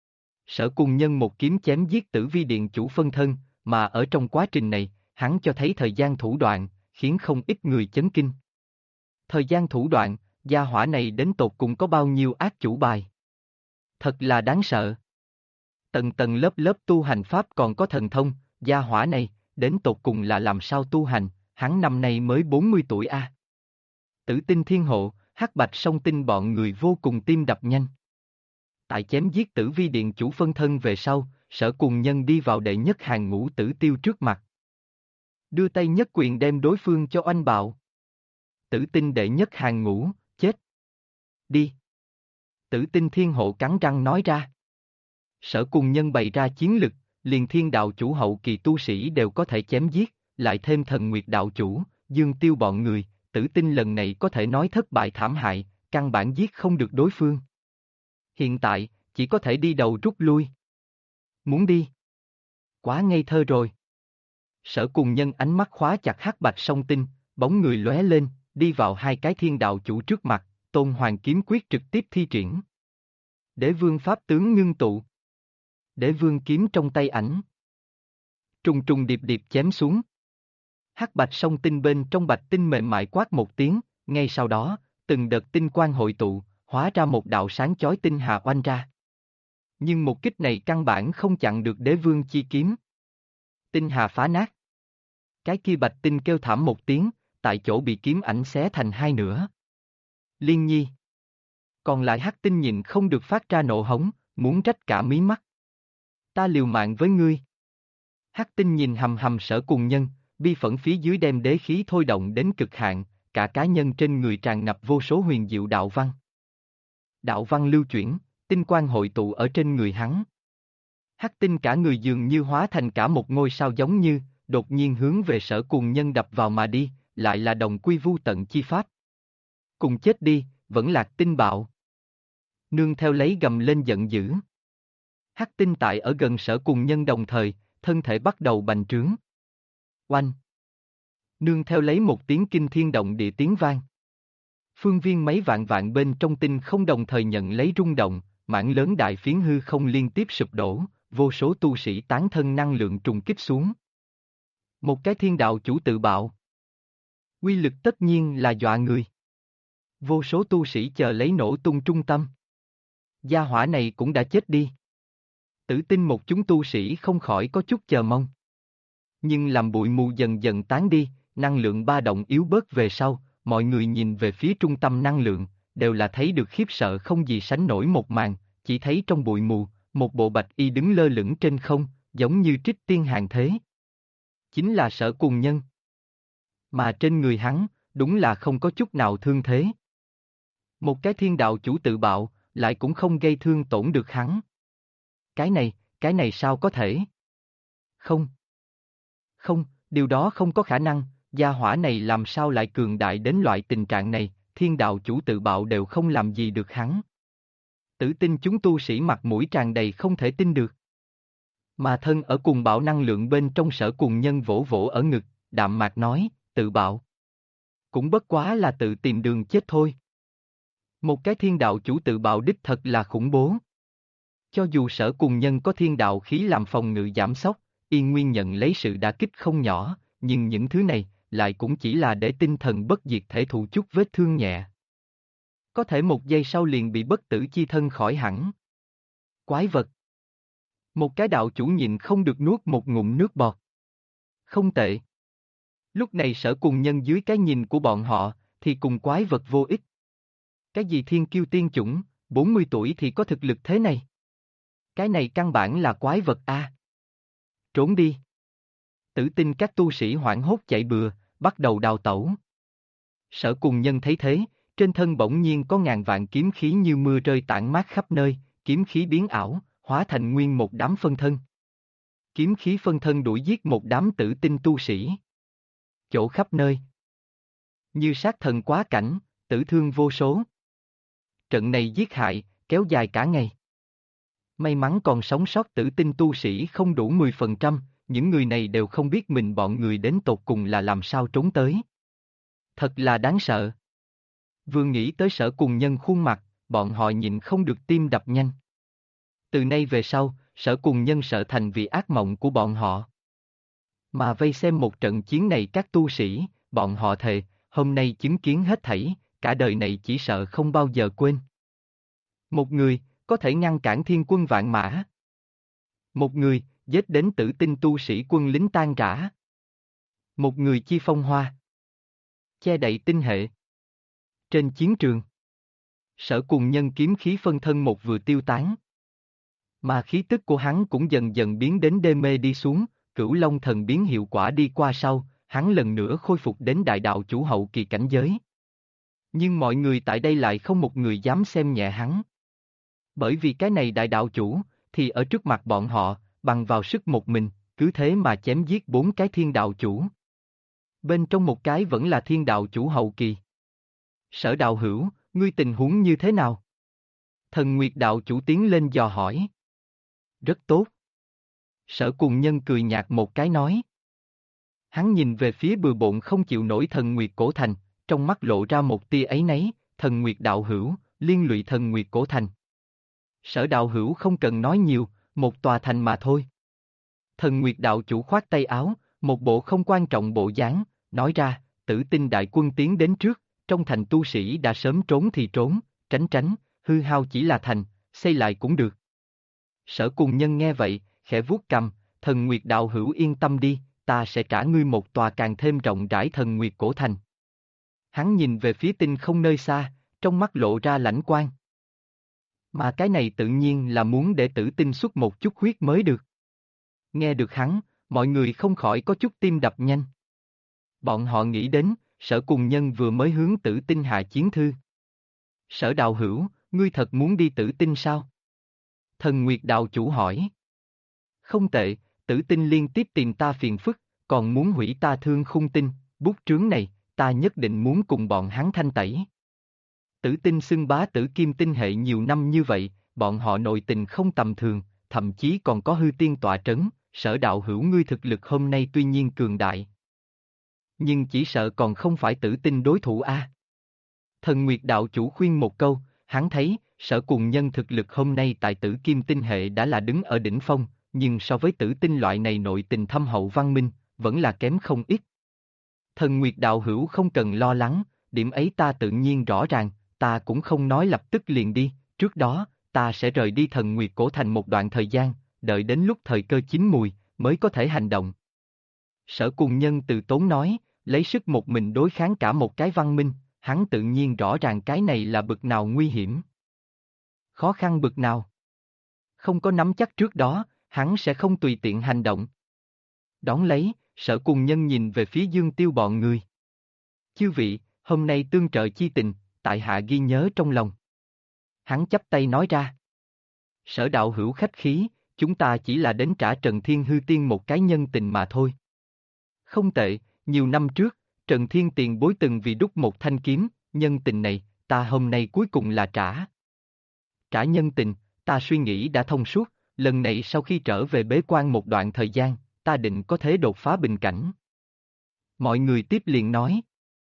S1: Sở Cùng Nhân một kiếm chém giết Tử Vi điện chủ phân thân, mà ở trong quá trình này, hắn cho thấy thời gian thủ đoạn, khiến không ít người chấn kinh. Thời gian thủ đoạn, gia hỏa này đến tột cùng có bao nhiêu ác chủ bài. Thật là đáng sợ. Tầng tầng lớp lớp tu hành pháp còn có thần thông, gia hỏa này, đến tột cùng là làm sao tu hành, hắn năm nay mới 40 tuổi a. Tử Tinh Thiên Hộ, Hắc Bạch Song Tinh bọn người vô cùng tim đập nhanh. Tại chém giết Tử Vi điện chủ phân thân về sau, Sở Cùng Nhân đi vào đệ nhất hàng ngũ Tử Tiêu trước mặt. Đưa tay nhất quyền đem đối phương cho oanh bạo. Tử Tinh đệ nhất hàng ngũ, chết. Đi. Tử Tinh Thiên Hộ cắn răng nói ra. Sở Cùng Nhân bày ra chiến lực, liền thiên đạo chủ hậu kỳ tu sĩ đều có thể chém giết, lại thêm Thần Nguyệt đạo chủ, Dương Tiêu bọn người, Tử Tinh lần này có thể nói thất bại thảm hại, căn bản giết không được đối phương. Hiện tại, chỉ có thể đi đầu rút lui. Muốn đi? Quá ngây thơ rồi. Sở Cùng Nhân ánh mắt khóa chặt Hắc Bạch Song Tinh, bóng người lóe lên, đi vào hai cái thiên đạo chủ trước mặt, Tôn Hoàng kiếm quyết trực tiếp thi triển. Đế vương pháp tướng ngưng tụ. Đế vương kiếm trong tay ảnh. Trùng trùng điệp điệp chém xuống. Hắc Bạch Song Tinh bên trong bạch tinh mềm mại quát một tiếng, ngay sau đó, từng đợt tinh quang hội tụ, hóa ra một đạo sáng chói tinh hà oanh ra. Nhưng một kích này căn bản không chặn được đế vương chi kiếm. Tinh hà phá nát. Cái kia bạch tinh kêu thảm một tiếng, tại chỗ bị kiếm ảnh xé thành hai nửa. Liên Nhi. Còn lại hắc tinh nhìn không được phát ra nộ hống, muốn rách cả mí mắt. Ta liều mạng với ngươi. Hắc tinh nhìn hầm hầm Sở Cùng Nhân, bi phẫn phía dưới đem đế khí thôi động đến cực hạn, cả cá nhân trên người tràn ngập vô số huyền diệu đạo văn. Đạo văn lưu chuyển, tinh quang hội tụ ở trên người hắn. Hắc tinh cả người dường như hóa thành cả một ngôi sao giống như, đột nhiên hướng về Sở Cùng Nhân đập vào mà đi, lại là đồng quy vu tận chi pháp. Cùng chết đi, vẫn lạc tinh bạo. Nương theo lấy gầm lên giận dữ. Hắc tinh tại ở gần Sở Cùng Nhân đồng thời, thân thể bắt đầu bành trướng. Oanh! Nương theo lấy một tiếng kinh thiên động địa tiếng vang. Phương viên mấy vạn vạn bên trong tinh không đồng thời nhận lấy rung động, mảng lớn đại phiến hư không liên tiếp sụp đổ, vô số tu sĩ tán thân năng lượng trùng kích xuống. Một cái thiên đạo chủ tự bạo. Quy lực tất nhiên là dọa người. Vô số tu sĩ chờ lấy nổ tung trung tâm. Gia hỏa này cũng đã chết đi. Tử Tinh một chúng tu sĩ không khỏi có chút chờ mong. Nhưng làm bụi mù dần dần tán đi, năng lượng ba động yếu bớt về sau, mọi người nhìn về phía trung tâm năng lượng, đều là thấy được khiếp sợ không gì sánh nổi một màn, chỉ thấy trong bụi mù, một bộ bạch y đứng lơ lửng trên không, giống như trích tiên hàng thế. Chính là Sở Cùng Nhân. Mà trên người hắn, đúng là không có chút nào thương thế. Một cái thiên đạo chủ tự bạo, lại cũng không gây thương tổn được hắn. Cái này sao có thể? Không. Không, điều đó không có khả năng, gia hỏa này làm sao lại cường đại đến loại tình trạng này, thiên đạo chủ tự bạo đều không làm gì được hắn. Tử Tinh chúng tu sĩ mặt mũi tràn đầy không thể tin được. Mà thân ở cùng bạo năng lượng bên trong Sở Cùng Nhân vỗ vỗ ở ngực, đạm mạc nói, tự bạo. Cũng bất quá là tự tìm đường chết thôi. Một cái thiên đạo chủ tự bạo đích thật là khủng bố. Cho dù Sở Cùng Nhân có thiên đạo khí làm phòng ngự giảm sóc, Yên Nguyên nhận lấy sự đả kích không nhỏ, nhưng những thứ này, lại cũng chỉ là để tinh thần bất diệt thể thụ chút vết thương nhẹ. Có thể một giây sau liền bị bất tử chi thân khỏi hẳn. Quái vật. Một cái đạo chủ nhịn không được nuốt một ngụm nước bọt. Không tệ. Lúc này Sở Cùng Nhân dưới cái nhìn của bọn họ, thì cùng quái vật vô ích. Cái gì thiên kiêu tiên chủng, 40 tuổi thì có thực lực thế này. Cái này căn bản là quái vật a. Trốn đi. Tử Tinh các tu sĩ hoảng hốt chạy bừa, bắt đầu đào tẩu. Sở Cùng Nhân thấy thế, trên thân bỗng nhiên có ngàn vạn kiếm khí như mưa rơi tản mát khắp nơi, kiếm khí biến ảo, hóa thành nguyên một đám phân thân. Kiếm khí phân thân đuổi giết một đám Tử Tinh tu sĩ. Chỗ khắp nơi. Như sát thần quá cảnh, tử thương vô số. Trận này giết hại, kéo dài cả ngày. May mắn còn sống sót tử tinh tu sĩ không đủ 10%, những người này đều không biết mình bọn người đến tột cùng là làm sao trốn tới. Thật là đáng sợ. Vừa nghĩ tới Sở Cùng Nhân khuôn mặt, bọn họ nhịn không được tim đập nhanh. Từ nay về sau, Sở Cùng Nhân sợ thành vì ác mộng của bọn họ. Mà vây xem một trận chiến này các tu sĩ, bọn họ thề, hôm nay chứng kiến hết thảy, cả đời này chỉ sợ không bao giờ quên. Một người, có thể ngăn cản thiên quân vạn mã. Một người, giết đến tử tinh tu sĩ quân lính tan rã. Một người chi phong hoa. Che đậy tinh hệ. Trên chiến trường, Sở Cùng Nhân kiếm khí phân thân một vừa tiêu tán. Mà khí tức của hắn cũng dần dần biến đến đê mê đi xuống, Cửu Long thần biến hiệu quả đi qua sau, hắn lần nữa khôi phục đến đại đạo chủ hậu kỳ cảnh giới. Nhưng mọi người tại đây lại không một người dám xem nhẹ hắn. Bởi vì cái này đại đạo chủ, thì ở trước mặt bọn họ, bằng vào sức một mình, cứ thế mà chém giết 4 cái thiên đạo chủ. Bên trong một cái vẫn là thiên đạo chủ hậu kỳ. Sở Đạo Hữu, ngươi tình huống như thế nào? Thần Nguyệt đạo chủ tiến lên dò hỏi. Rất tốt. Sở Cùng Nhân cười nhạt một cái nói. Hắn nhìn về phía bừa bộn không chịu nổi Thần Nguyệt Cổ Thành, trong mắt lộ ra một tia áy náy, Thần Nguyệt đạo hữu, liên lụy Thần Nguyệt Cổ Thành. Sở Đạo Hữu không cần nói nhiều, một tòa thành mà thôi. Thần Nguyệt đạo chủ khoát tay áo, một bộ không quan trọng bộ dáng, nói ra, Tử Tinh đại quân tiến đến trước, trong thành tu sĩ đã sớm trốn thì trốn, tránh tránh, hư hao chỉ là thành, xây lại cũng được. Sở Cùng Nhân nghe vậy, khẽ vuốt cằm, Thần Nguyệt đạo hữu yên tâm đi, ta sẽ trả ngươi một tòa càng thêm rộng rãi Thần Nguyệt Cổ Thành. Hắn nhìn về phía tinh không nơi xa, trong mắt lộ ra lãnh quang. Mà cái này tự nhiên là muốn để Tử Tinh xuất một chút huyết mới được. Nghe được hắn, mọi người không khỏi có chút tim đập nhanh. Bọn họ nghĩ đến, Sở Cùng Nhân vừa mới hướng Tử Tinh hạ chiến thư. Sở Đạo Hữu, ngươi thật muốn đi Tử Tinh sao? Thần Nguyệt đạo chủ hỏi. Không tệ, Tử Tinh liên tiếp tìm ta phiền phức, còn muốn hủy ta Thương Khung Tinh, bút trướng này, ta nhất định muốn cùng bọn hắn thanh tẩy. Tử Tinh xưng bá Tử Kim tinh hệ nhiều năm như vậy, bọn họ nội tình không tầm thường, thậm chí còn có hư tiên tọa trấn, Sở Đạo Hữu ngươi thực lực hôm nay tuy nhiên cường đại. Nhưng chỉ sợ còn không phải Tử Tinh đối thủ a. Thần Nguyệt đạo chủ khuyên một câu, hắn thấy, Sở Cùng Nhân thực lực hôm nay tại Tử Kim tinh hệ đã là đứng ở đỉnh phong, nhưng so với Tử Tinh loại này nội tình thâm hậu văn minh, vẫn là kém không ít. Thần Nguyệt đạo hữu không cần lo lắng, điểm ấy ta tự nhiên rõ ràng, ta cũng không nói lập tức liền đi, trước đó, ta sẽ rời đi Thần Nguyệt Cổ Thành một đoạn thời gian, đợi đến lúc thời cơ chín mùi, mới có thể hành động. Sở Cùng Nhân từ tốn nói, lấy sức một mình đối kháng cả một cái văn minh, hắn tự nhiên rõ ràng cái này là bực nào nguy hiểm. Khó khăn bực nào. Không có nắm chắc trước đó, hắn sẽ không tùy tiện hành động. Đón lấy, Sở Cùng Nhân nhìn về phía Dương Tiêu bọn người. Chư vị, hôm nay tương trợ chi tình, tại hạ ghi nhớ trong lòng. Hắn chắp tay nói ra. Sở Đạo hữu khách khí, chúng ta chỉ là đến trả Trần Thiên Hư Tiên một cái nhân tình mà thôi. Không tệ, nhiều năm trước, Trần Thiên tiền bối từng vì đúc một thanh kiếm, nhân tình này, ta hôm nay cuối cùng là trả. Trả nhân tình, ta suy nghĩ đã thông suốt, lần này sau khi trở về bế quan một đoạn thời gian, ta định có thể đột phá bình cảnh. Mọi người tiếp liền nói.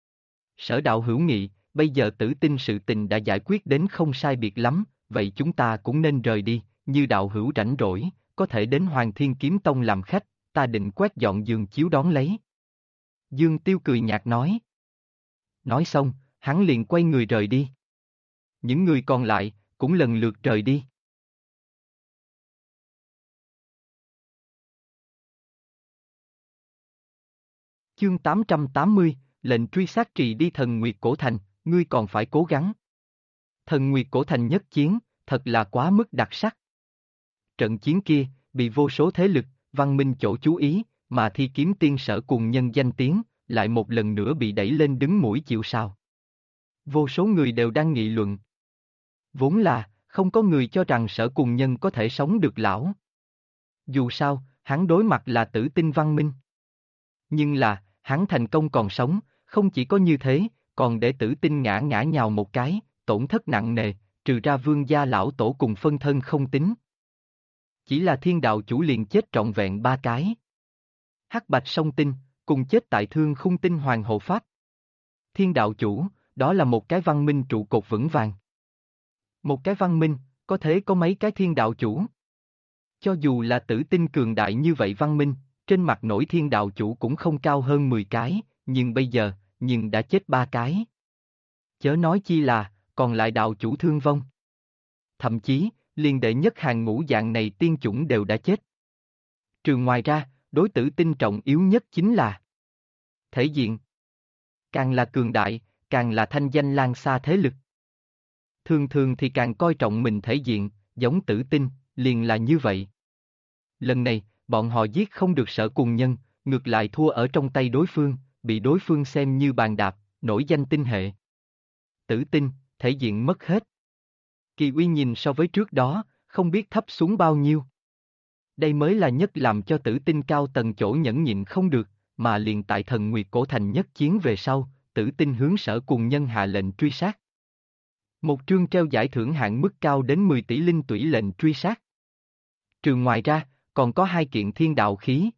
S1: Sở Đạo hữu nghị, bây giờ Tử Tinh sự tình đã giải quyết đến không sai biệt lắm, vậy chúng ta cũng nên rời đi, như đạo hữu rảnh rỗi, có thể đến Hoàng Thiên Kiếm Tông làm khách, ta định quét dọn giường chiếu đón lấy. Dương Tiêu cười nhạt nói. Nói xong, hắn liền quay người rời đi. Những người còn lại, cũng lần lượt rời đi. Chương 880, lệnh truy sát trì đi Thần Nguyệt Cổ Thành, ngươi còn phải cố gắng. Thần Nguyệt Cổ Thành nhất chiến, thật là quá mức đặc sắc. Trận chiến kia, bị vô số thế lực, văn minh chỗ chú ý, mà Thi Kiếm Tiên Sở Cùng Nhân danh tiếng, lại một lần nữa bị đẩy lên đứng mũi chịu sào. Vô số người đều đang nghị luận. Vốn là, không có người cho rằng Sở Cùng Nhân có thể sống được lão. Dù sao, hắn đối mặt là Tử Tinh văn minh. Nhưng là, hắn thành công còn sống, không chỉ có như thế, còn để Tử Tinh ngã ngã nhào một cái, tổn thất nặng nề, trừ ra Vương gia lão tổ cùng phân thân không tính. Chỉ là Thiên đạo chủ liền chết trọn vẹn 3 cái. Hắc Bạch Song Tinh, cùng chết tại Thương Khung Tinh Hoàng hộ pháp. Thiên đạo chủ, đó là một cái văn minh trụ cột vững vàng. Một cái văn minh, có thể có mấy cái thiên đạo chủ. Cho dù là Tử Tinh cường đại như vậy văn minh, trên mặt nổi thiên đạo chủ cũng không cao hơn 10 cái, nhưng bây giờ, đã chết 3 cái. Chớ nói chi là, còn lại đạo chủ thương vong. Thậm chí, liền đệ nhất hàng ngũ dạng này tiên chủng đều đã chết. Trừ ngoài ra, đối Tử Tinh trọng yếu nhất chính là thể diện. Càng là cường đại, càng là thanh danh lan xa thế lực. Thường thường thì càng coi trọng mình thể diện, giống Tử Tinh, liền là như vậy. Lần này, bọn họ giết không được Sở Cùng Nhân, ngược lại thua ở trong tay đối phương, bị đối phương xem như bàn đạp, nổi danh tinh hệ. Tử Tinh, thể diện mất hết. Kỳ uy nhìn so với trước đó, không biết thấp xuống bao nhiêu. Đây mới là nhất làm cho Tử Tinh cao tầng chỗ nhẫn nhịn không được, mà liền tại Thần Nguyệt Cổ Thành nhất chiến về sau, Tử Tinh hướng Sở Cùng Nhân hạ lệnh truy sát. Một trương treo giải thưởng hạn mức cao đến 10 tỷ linh tủy lệnh truy sát. Trừ ngoài ra, còn có 2 kiện thiên đạo khí.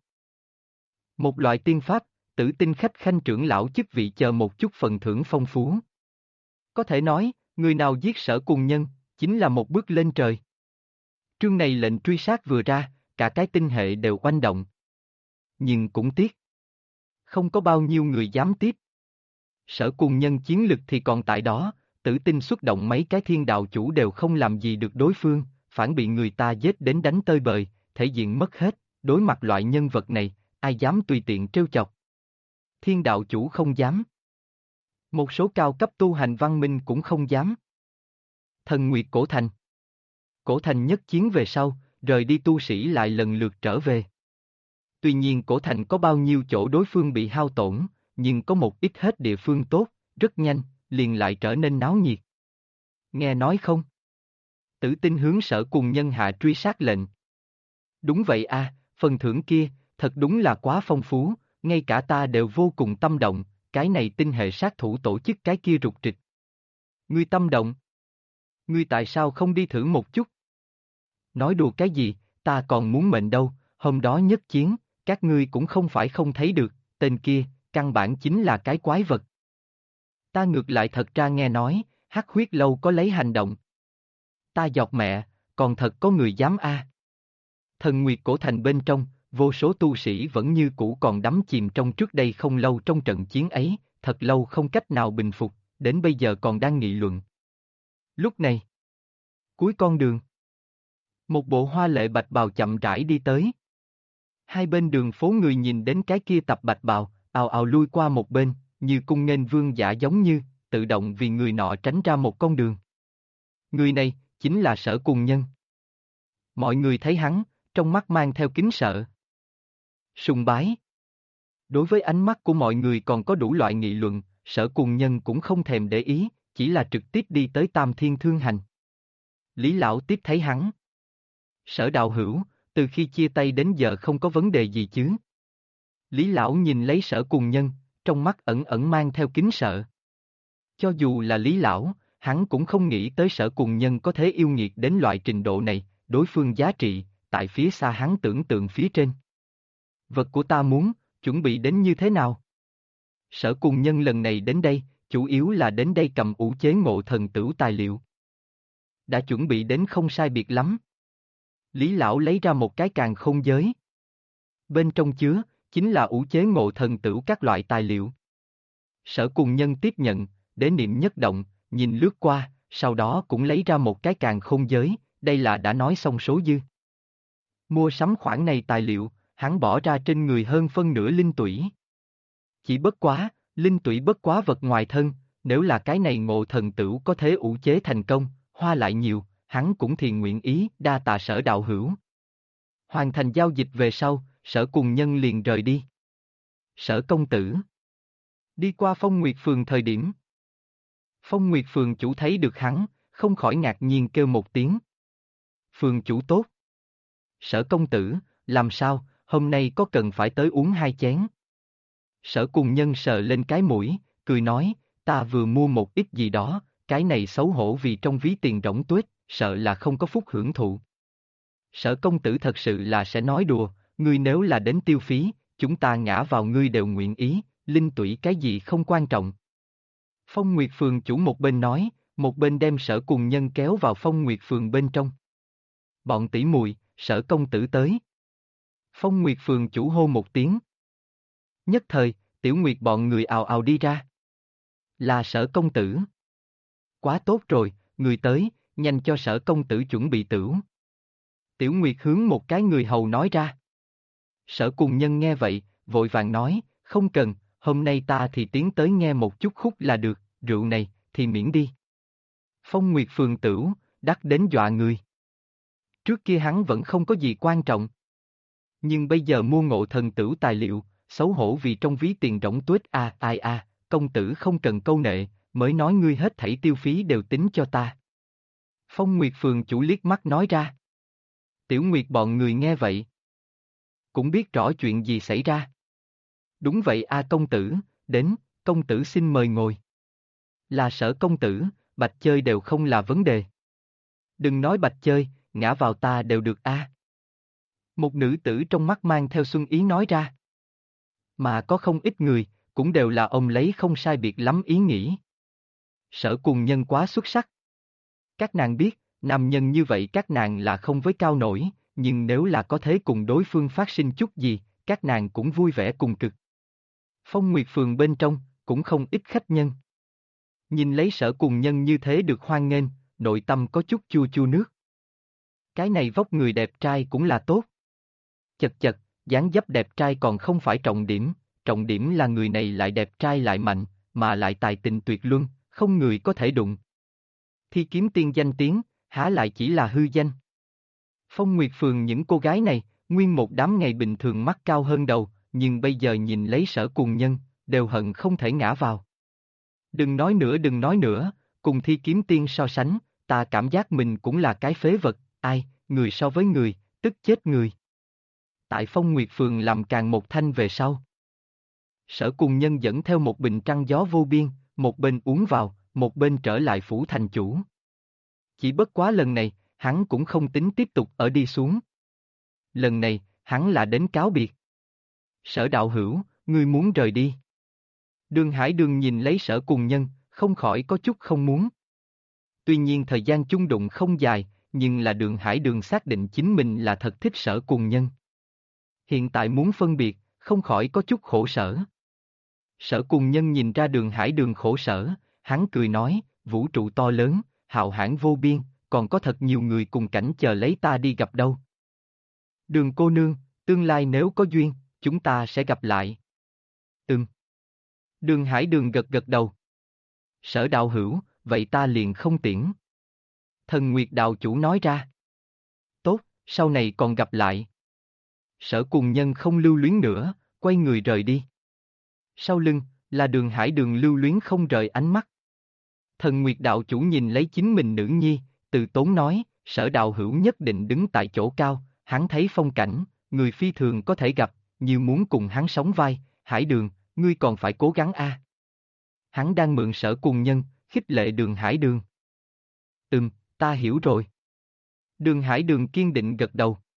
S1: Một loại tiên pháp, Tử Tinh khách khanh trưởng lão chức vị chờ một chút phần thưởng phong phú. Có thể nói, người nào giết Sở Cùng Nhân, chính là một bước lên trời. Trương này lệnh truy sát vừa ra, cả cái tinh hệ đều oanh động. Nhưng cũng tiếc. Không có bao nhiêu người dám tiếp. Sở Cùng Nhân chiến lực thì còn tại đó, Tử Tinh xuất động mấy cái thiên đạo chủ đều không làm gì được đối phương, phản bị người ta giết đến đánh tơi bời, thể diện mất hết, đối mặt loại nhân vật này, ai dám tùy tiện trêu chọc. Thiên đạo chủ không dám. Một số cao cấp tu hành văn minh cũng không dám. Thần Nguyệt Cổ Thành. Cổ Thành nhất chiến về sau, rời đi tu sĩ lại lần lượt trở về. Tuy nhiên Cổ Thành có bao nhiêu chỗ đối phương bị hao tổn, nhưng có một ít hết địa phương tốt, rất nhanh, liền lại trở nên náo nhiệt. Nghe nói không? Tử Tinh hướng Sở Cùng Nhân hạ truy sát lệnh. Đúng vậy a, phần thưởng kia, thật đúng là quá phong phú, ngay cả ta đều vô cùng tâm động, cái này tinh hệ sát thủ tổ chức cái kia rục rịch. Ngươi tâm động? Ngươi tại sao không đi thử một chút? Nói đùa cái gì, ta còn muốn mệnh đâu, hôm đó nhất chiến, các ngươi cũng không phải không thấy được, tên kia, căn bản chính là cái quái vật. Ta ngược lại thật ra nghe nói, Hắc Huyết Lâu có lấy hành động. Ta dọc mẹ, còn thật có người dám a. Thần Nguyệt Cổ Thành bên trong, vô số tu sĩ vẫn như cũ còn đắm chìm trong trước đây không lâu trong trận chiến ấy, thật lâu không cách nào bình phục, đến bây giờ còn đang nghị luận. Lúc này, cuối con đường, một bộ hoa lệ bạch bào chậm rãi đi tới. Hai bên đường phố người nhìn đến cái kia tập bạch bào, ào ào lui qua một bên, như cung nghênh vương giả giống như, tự động vì người nọ tránh ra một con đường. Người này, chính là Sở Cùng Nhân. Mọi người thấy hắn, trong mắt mang theo kính sợ. Sùng bái. Đối với ánh mắt của mọi người còn có đủ loại nghị luận, Sở Cùng Nhân cũng không thèm để ý, chỉ là trực tiếp đi tới Tam Thiên Thương Hành. Lý Lão tiếp thấy hắn. Sở đạo hữu, từ khi chia tay đến giờ không có vấn đề gì chứ? Lý Lão nhìn lấy Sở Cùng Nhân, trong mắt ẩn ẩn mang theo kính sợ. Cho dù là Lý Lão, hắn cũng không nghĩ tới Sở Cùng Nhân có thể yêu nghiệt đến loại trình độ này, đối phương giá trị, tại phía xa hắn tưởng tượng phía trên. Vật của ta muốn, chuẩn bị đến như thế nào? Sở Cùng Nhân lần này đến đây, chủ yếu là đến đây cầm ủ chế ngộ thần tửu tài liệu. Đã chuẩn bị đến không sai biệt lắm. Lý Lão lấy ra một cái càn khôn giới. Bên trong chứa, chính là ủ chế ngộ thần tửu các loại tài liệu. Sở Cùng Nhân tiếp nhận, đế niệm nhất động, nhìn lướt qua, sau đó cũng lấy ra một cái càn khôn giới, đây là đã nói xong số dư. Mua sắm khoản này tài liệu, hắn bỏ ra trên người hơn phân nửa linh tủy. Chỉ bất quá, linh tủy bất quá vật ngoài thân, nếu là cái này ngộ thần tửu có thể ủ chế thành công, hoa lại nhiều, hắn cũng thì nguyện ý, đa tạ Sở đạo hữu. Hoàn thành giao dịch về sau, Sở Cùng Nhân liền rời đi. Sở công tử. Đi qua Phong Nguyệt Phường thời điểm. Phong Nguyệt Phường chủ thấy được hắn, không khỏi ngạc nhiên kêu một tiếng. Phường chủ tốt. Sở công tử, làm sao, hôm nay có cần phải tới uống 2 chén? Sở Cùng Nhân sờ lên cái mũi, cười nói, ta vừa mua một ít gì đó, cái này xấu hổ vì trong ví tiền rỗng tuếch, sợ là không có phúc hưởng thụ. Sở công tử thật sự là sẽ nói đùa, ngươi nếu là đến tiêu phí, chúng ta ngã vào ngươi đều nguyện ý, linh tụy cái gì không quan trọng. Phong Nguyệt Phường chủ một bên nói, một bên đem Sở Cùng Nhân kéo vào Phong Nguyệt Phường bên trong. Bọn tỷ muội, Sở công tử tới. Phong Nguyệt Phường chủ hô một tiếng. Nhất thời, Tiểu Nguyệt bọn người ào ào đi ra. Là Sở công tử. Quá tốt rồi, người tới, nhanh cho Sở công tử chuẩn bị tửu. Tiểu Nguyệt hướng một cái người hầu nói ra. Sở Cùng Nhân nghe vậy, vội vàng nói, không cần, hôm nay ta thì tiến tới nghe một chút khúc là được, rượu này, thì miễn đi. Phong Nguyệt Phường tửu, đắt đến dọa người. Trước kia hắn vẫn không có gì quan trọng. Nhưng bây giờ mua Ngộ Thần tửu tài liệu, xấu hổ vì trong ví tiền rỗng tuếch công tử không cần câu nệ, mới nói ngươi hết thảy tiêu phí đều tính cho ta. Phong Nguyệt Phường chủ liếc mắt nói ra. Tiểu Nguyệt bọn người nghe vậy. Cũng biết rõ chuyện gì xảy ra. Đúng vậy công tử, đến, công tử xin mời ngồi. Là Sở công tử, bạch chơi đều không là vấn đề. Đừng nói bạch chơi, ngã vào ta đều được Một nữ tử trong mắt mang theo xuân ý nói ra. Mà có không ít người, cũng đều là ông lấy không sai biệt lắm ý nghĩ. Sở Cùng Nhân quá xuất sắc. Các nàng biết, nam nhân như vậy các nàng là không với cao nổi, nhưng nếu là có thể cùng đối phương phát sinh chút gì, các nàng cũng vui vẻ cùng cực. Phong Nguyệt Phường bên trong, cũng không ít khách nhân. Nhìn lấy Sở Cùng Nhân như thế được hoan nghênh, nội tâm có chút chua chua nước. Cái này vóc người đẹp trai cũng là tốt. Chật chật, dáng dấp đẹp trai còn không phải trọng điểm là người này lại đẹp trai lại mạnh, mà lại tài tình tuyệt luân, không người có thể đụng. Thi kiếm tiên danh tiếng, há lại chỉ là hư danh. Phong Nguyệt Phường những cô gái này, nguyên một đám ngày bình thường mắt cao hơn đầu, nhưng bây giờ nhìn lấy Sở Cùng Nhân, đều hận không thể ngã vào. Đừng nói nữa, cùng Thi kiếm tiên so sánh, ta cảm giác mình cũng là cái phế vật, người so với người, tức chết người. Tại Phong Nguyệt Phường làm càng một thanh về sau. Sở Cùng Nhân dẫn theo một bình trăng gió vô biên, một bên uống vào, một bên trở lại phủ thành chủ. Chỉ bất quá lần này, hắn cũng không tính tiếp tục ở đi xuống. Lần này, hắn là đến cáo biệt. Sở đạo hữu, ngươi muốn rời đi. Đường Hải Đường nhìn lấy Sở Cùng Nhân, không khỏi có chút không muốn. Tuy nhiên thời gian chung đụng không dài, nhưng là Đường Hải Đường xác định chính mình là thật thích Sở Cùng Nhân. Hiện tại muốn phân biệt, không khỏi có chút khổ sở. Sở Cùng Nhân nhìn ra Đường Hải Đường khổ sở, hắn cười nói, vũ trụ to lớn, hào hãn vô biên, còn có thật nhiều người cùng cảnh chờ lấy ta đi gặp đâu. Đường cô nương, tương lai nếu có duyên, chúng ta sẽ gặp lại. Đường Hải Đường gật gật đầu. Sở đạo hữu, vậy ta liền không tiễn. Thần Nguyệt đạo chủ nói ra. Tốt, sau này còn gặp lại. Sở Cùng Nhân không lưu luyến nữa, quay người rời đi. Sau lưng, là Đường Hải Đường lưu luyến không rời ánh mắt. Thần Nguyệt đạo chủ nhìn lấy chính mình nữ nhi, từ tốn nói, Sở đạo hữu nhất định đứng tại chỗ cao, hắn thấy phong cảnh, người phi thường có thể gặp, như muốn cùng hắn sóng vai, Hải Đường, ngươi còn phải cố gắng Hắn đang mượn Sở Cùng Nhân, khích lệ Đường Hải Đường. Ta hiểu rồi. Đường Hải Đường kiên định gật đầu.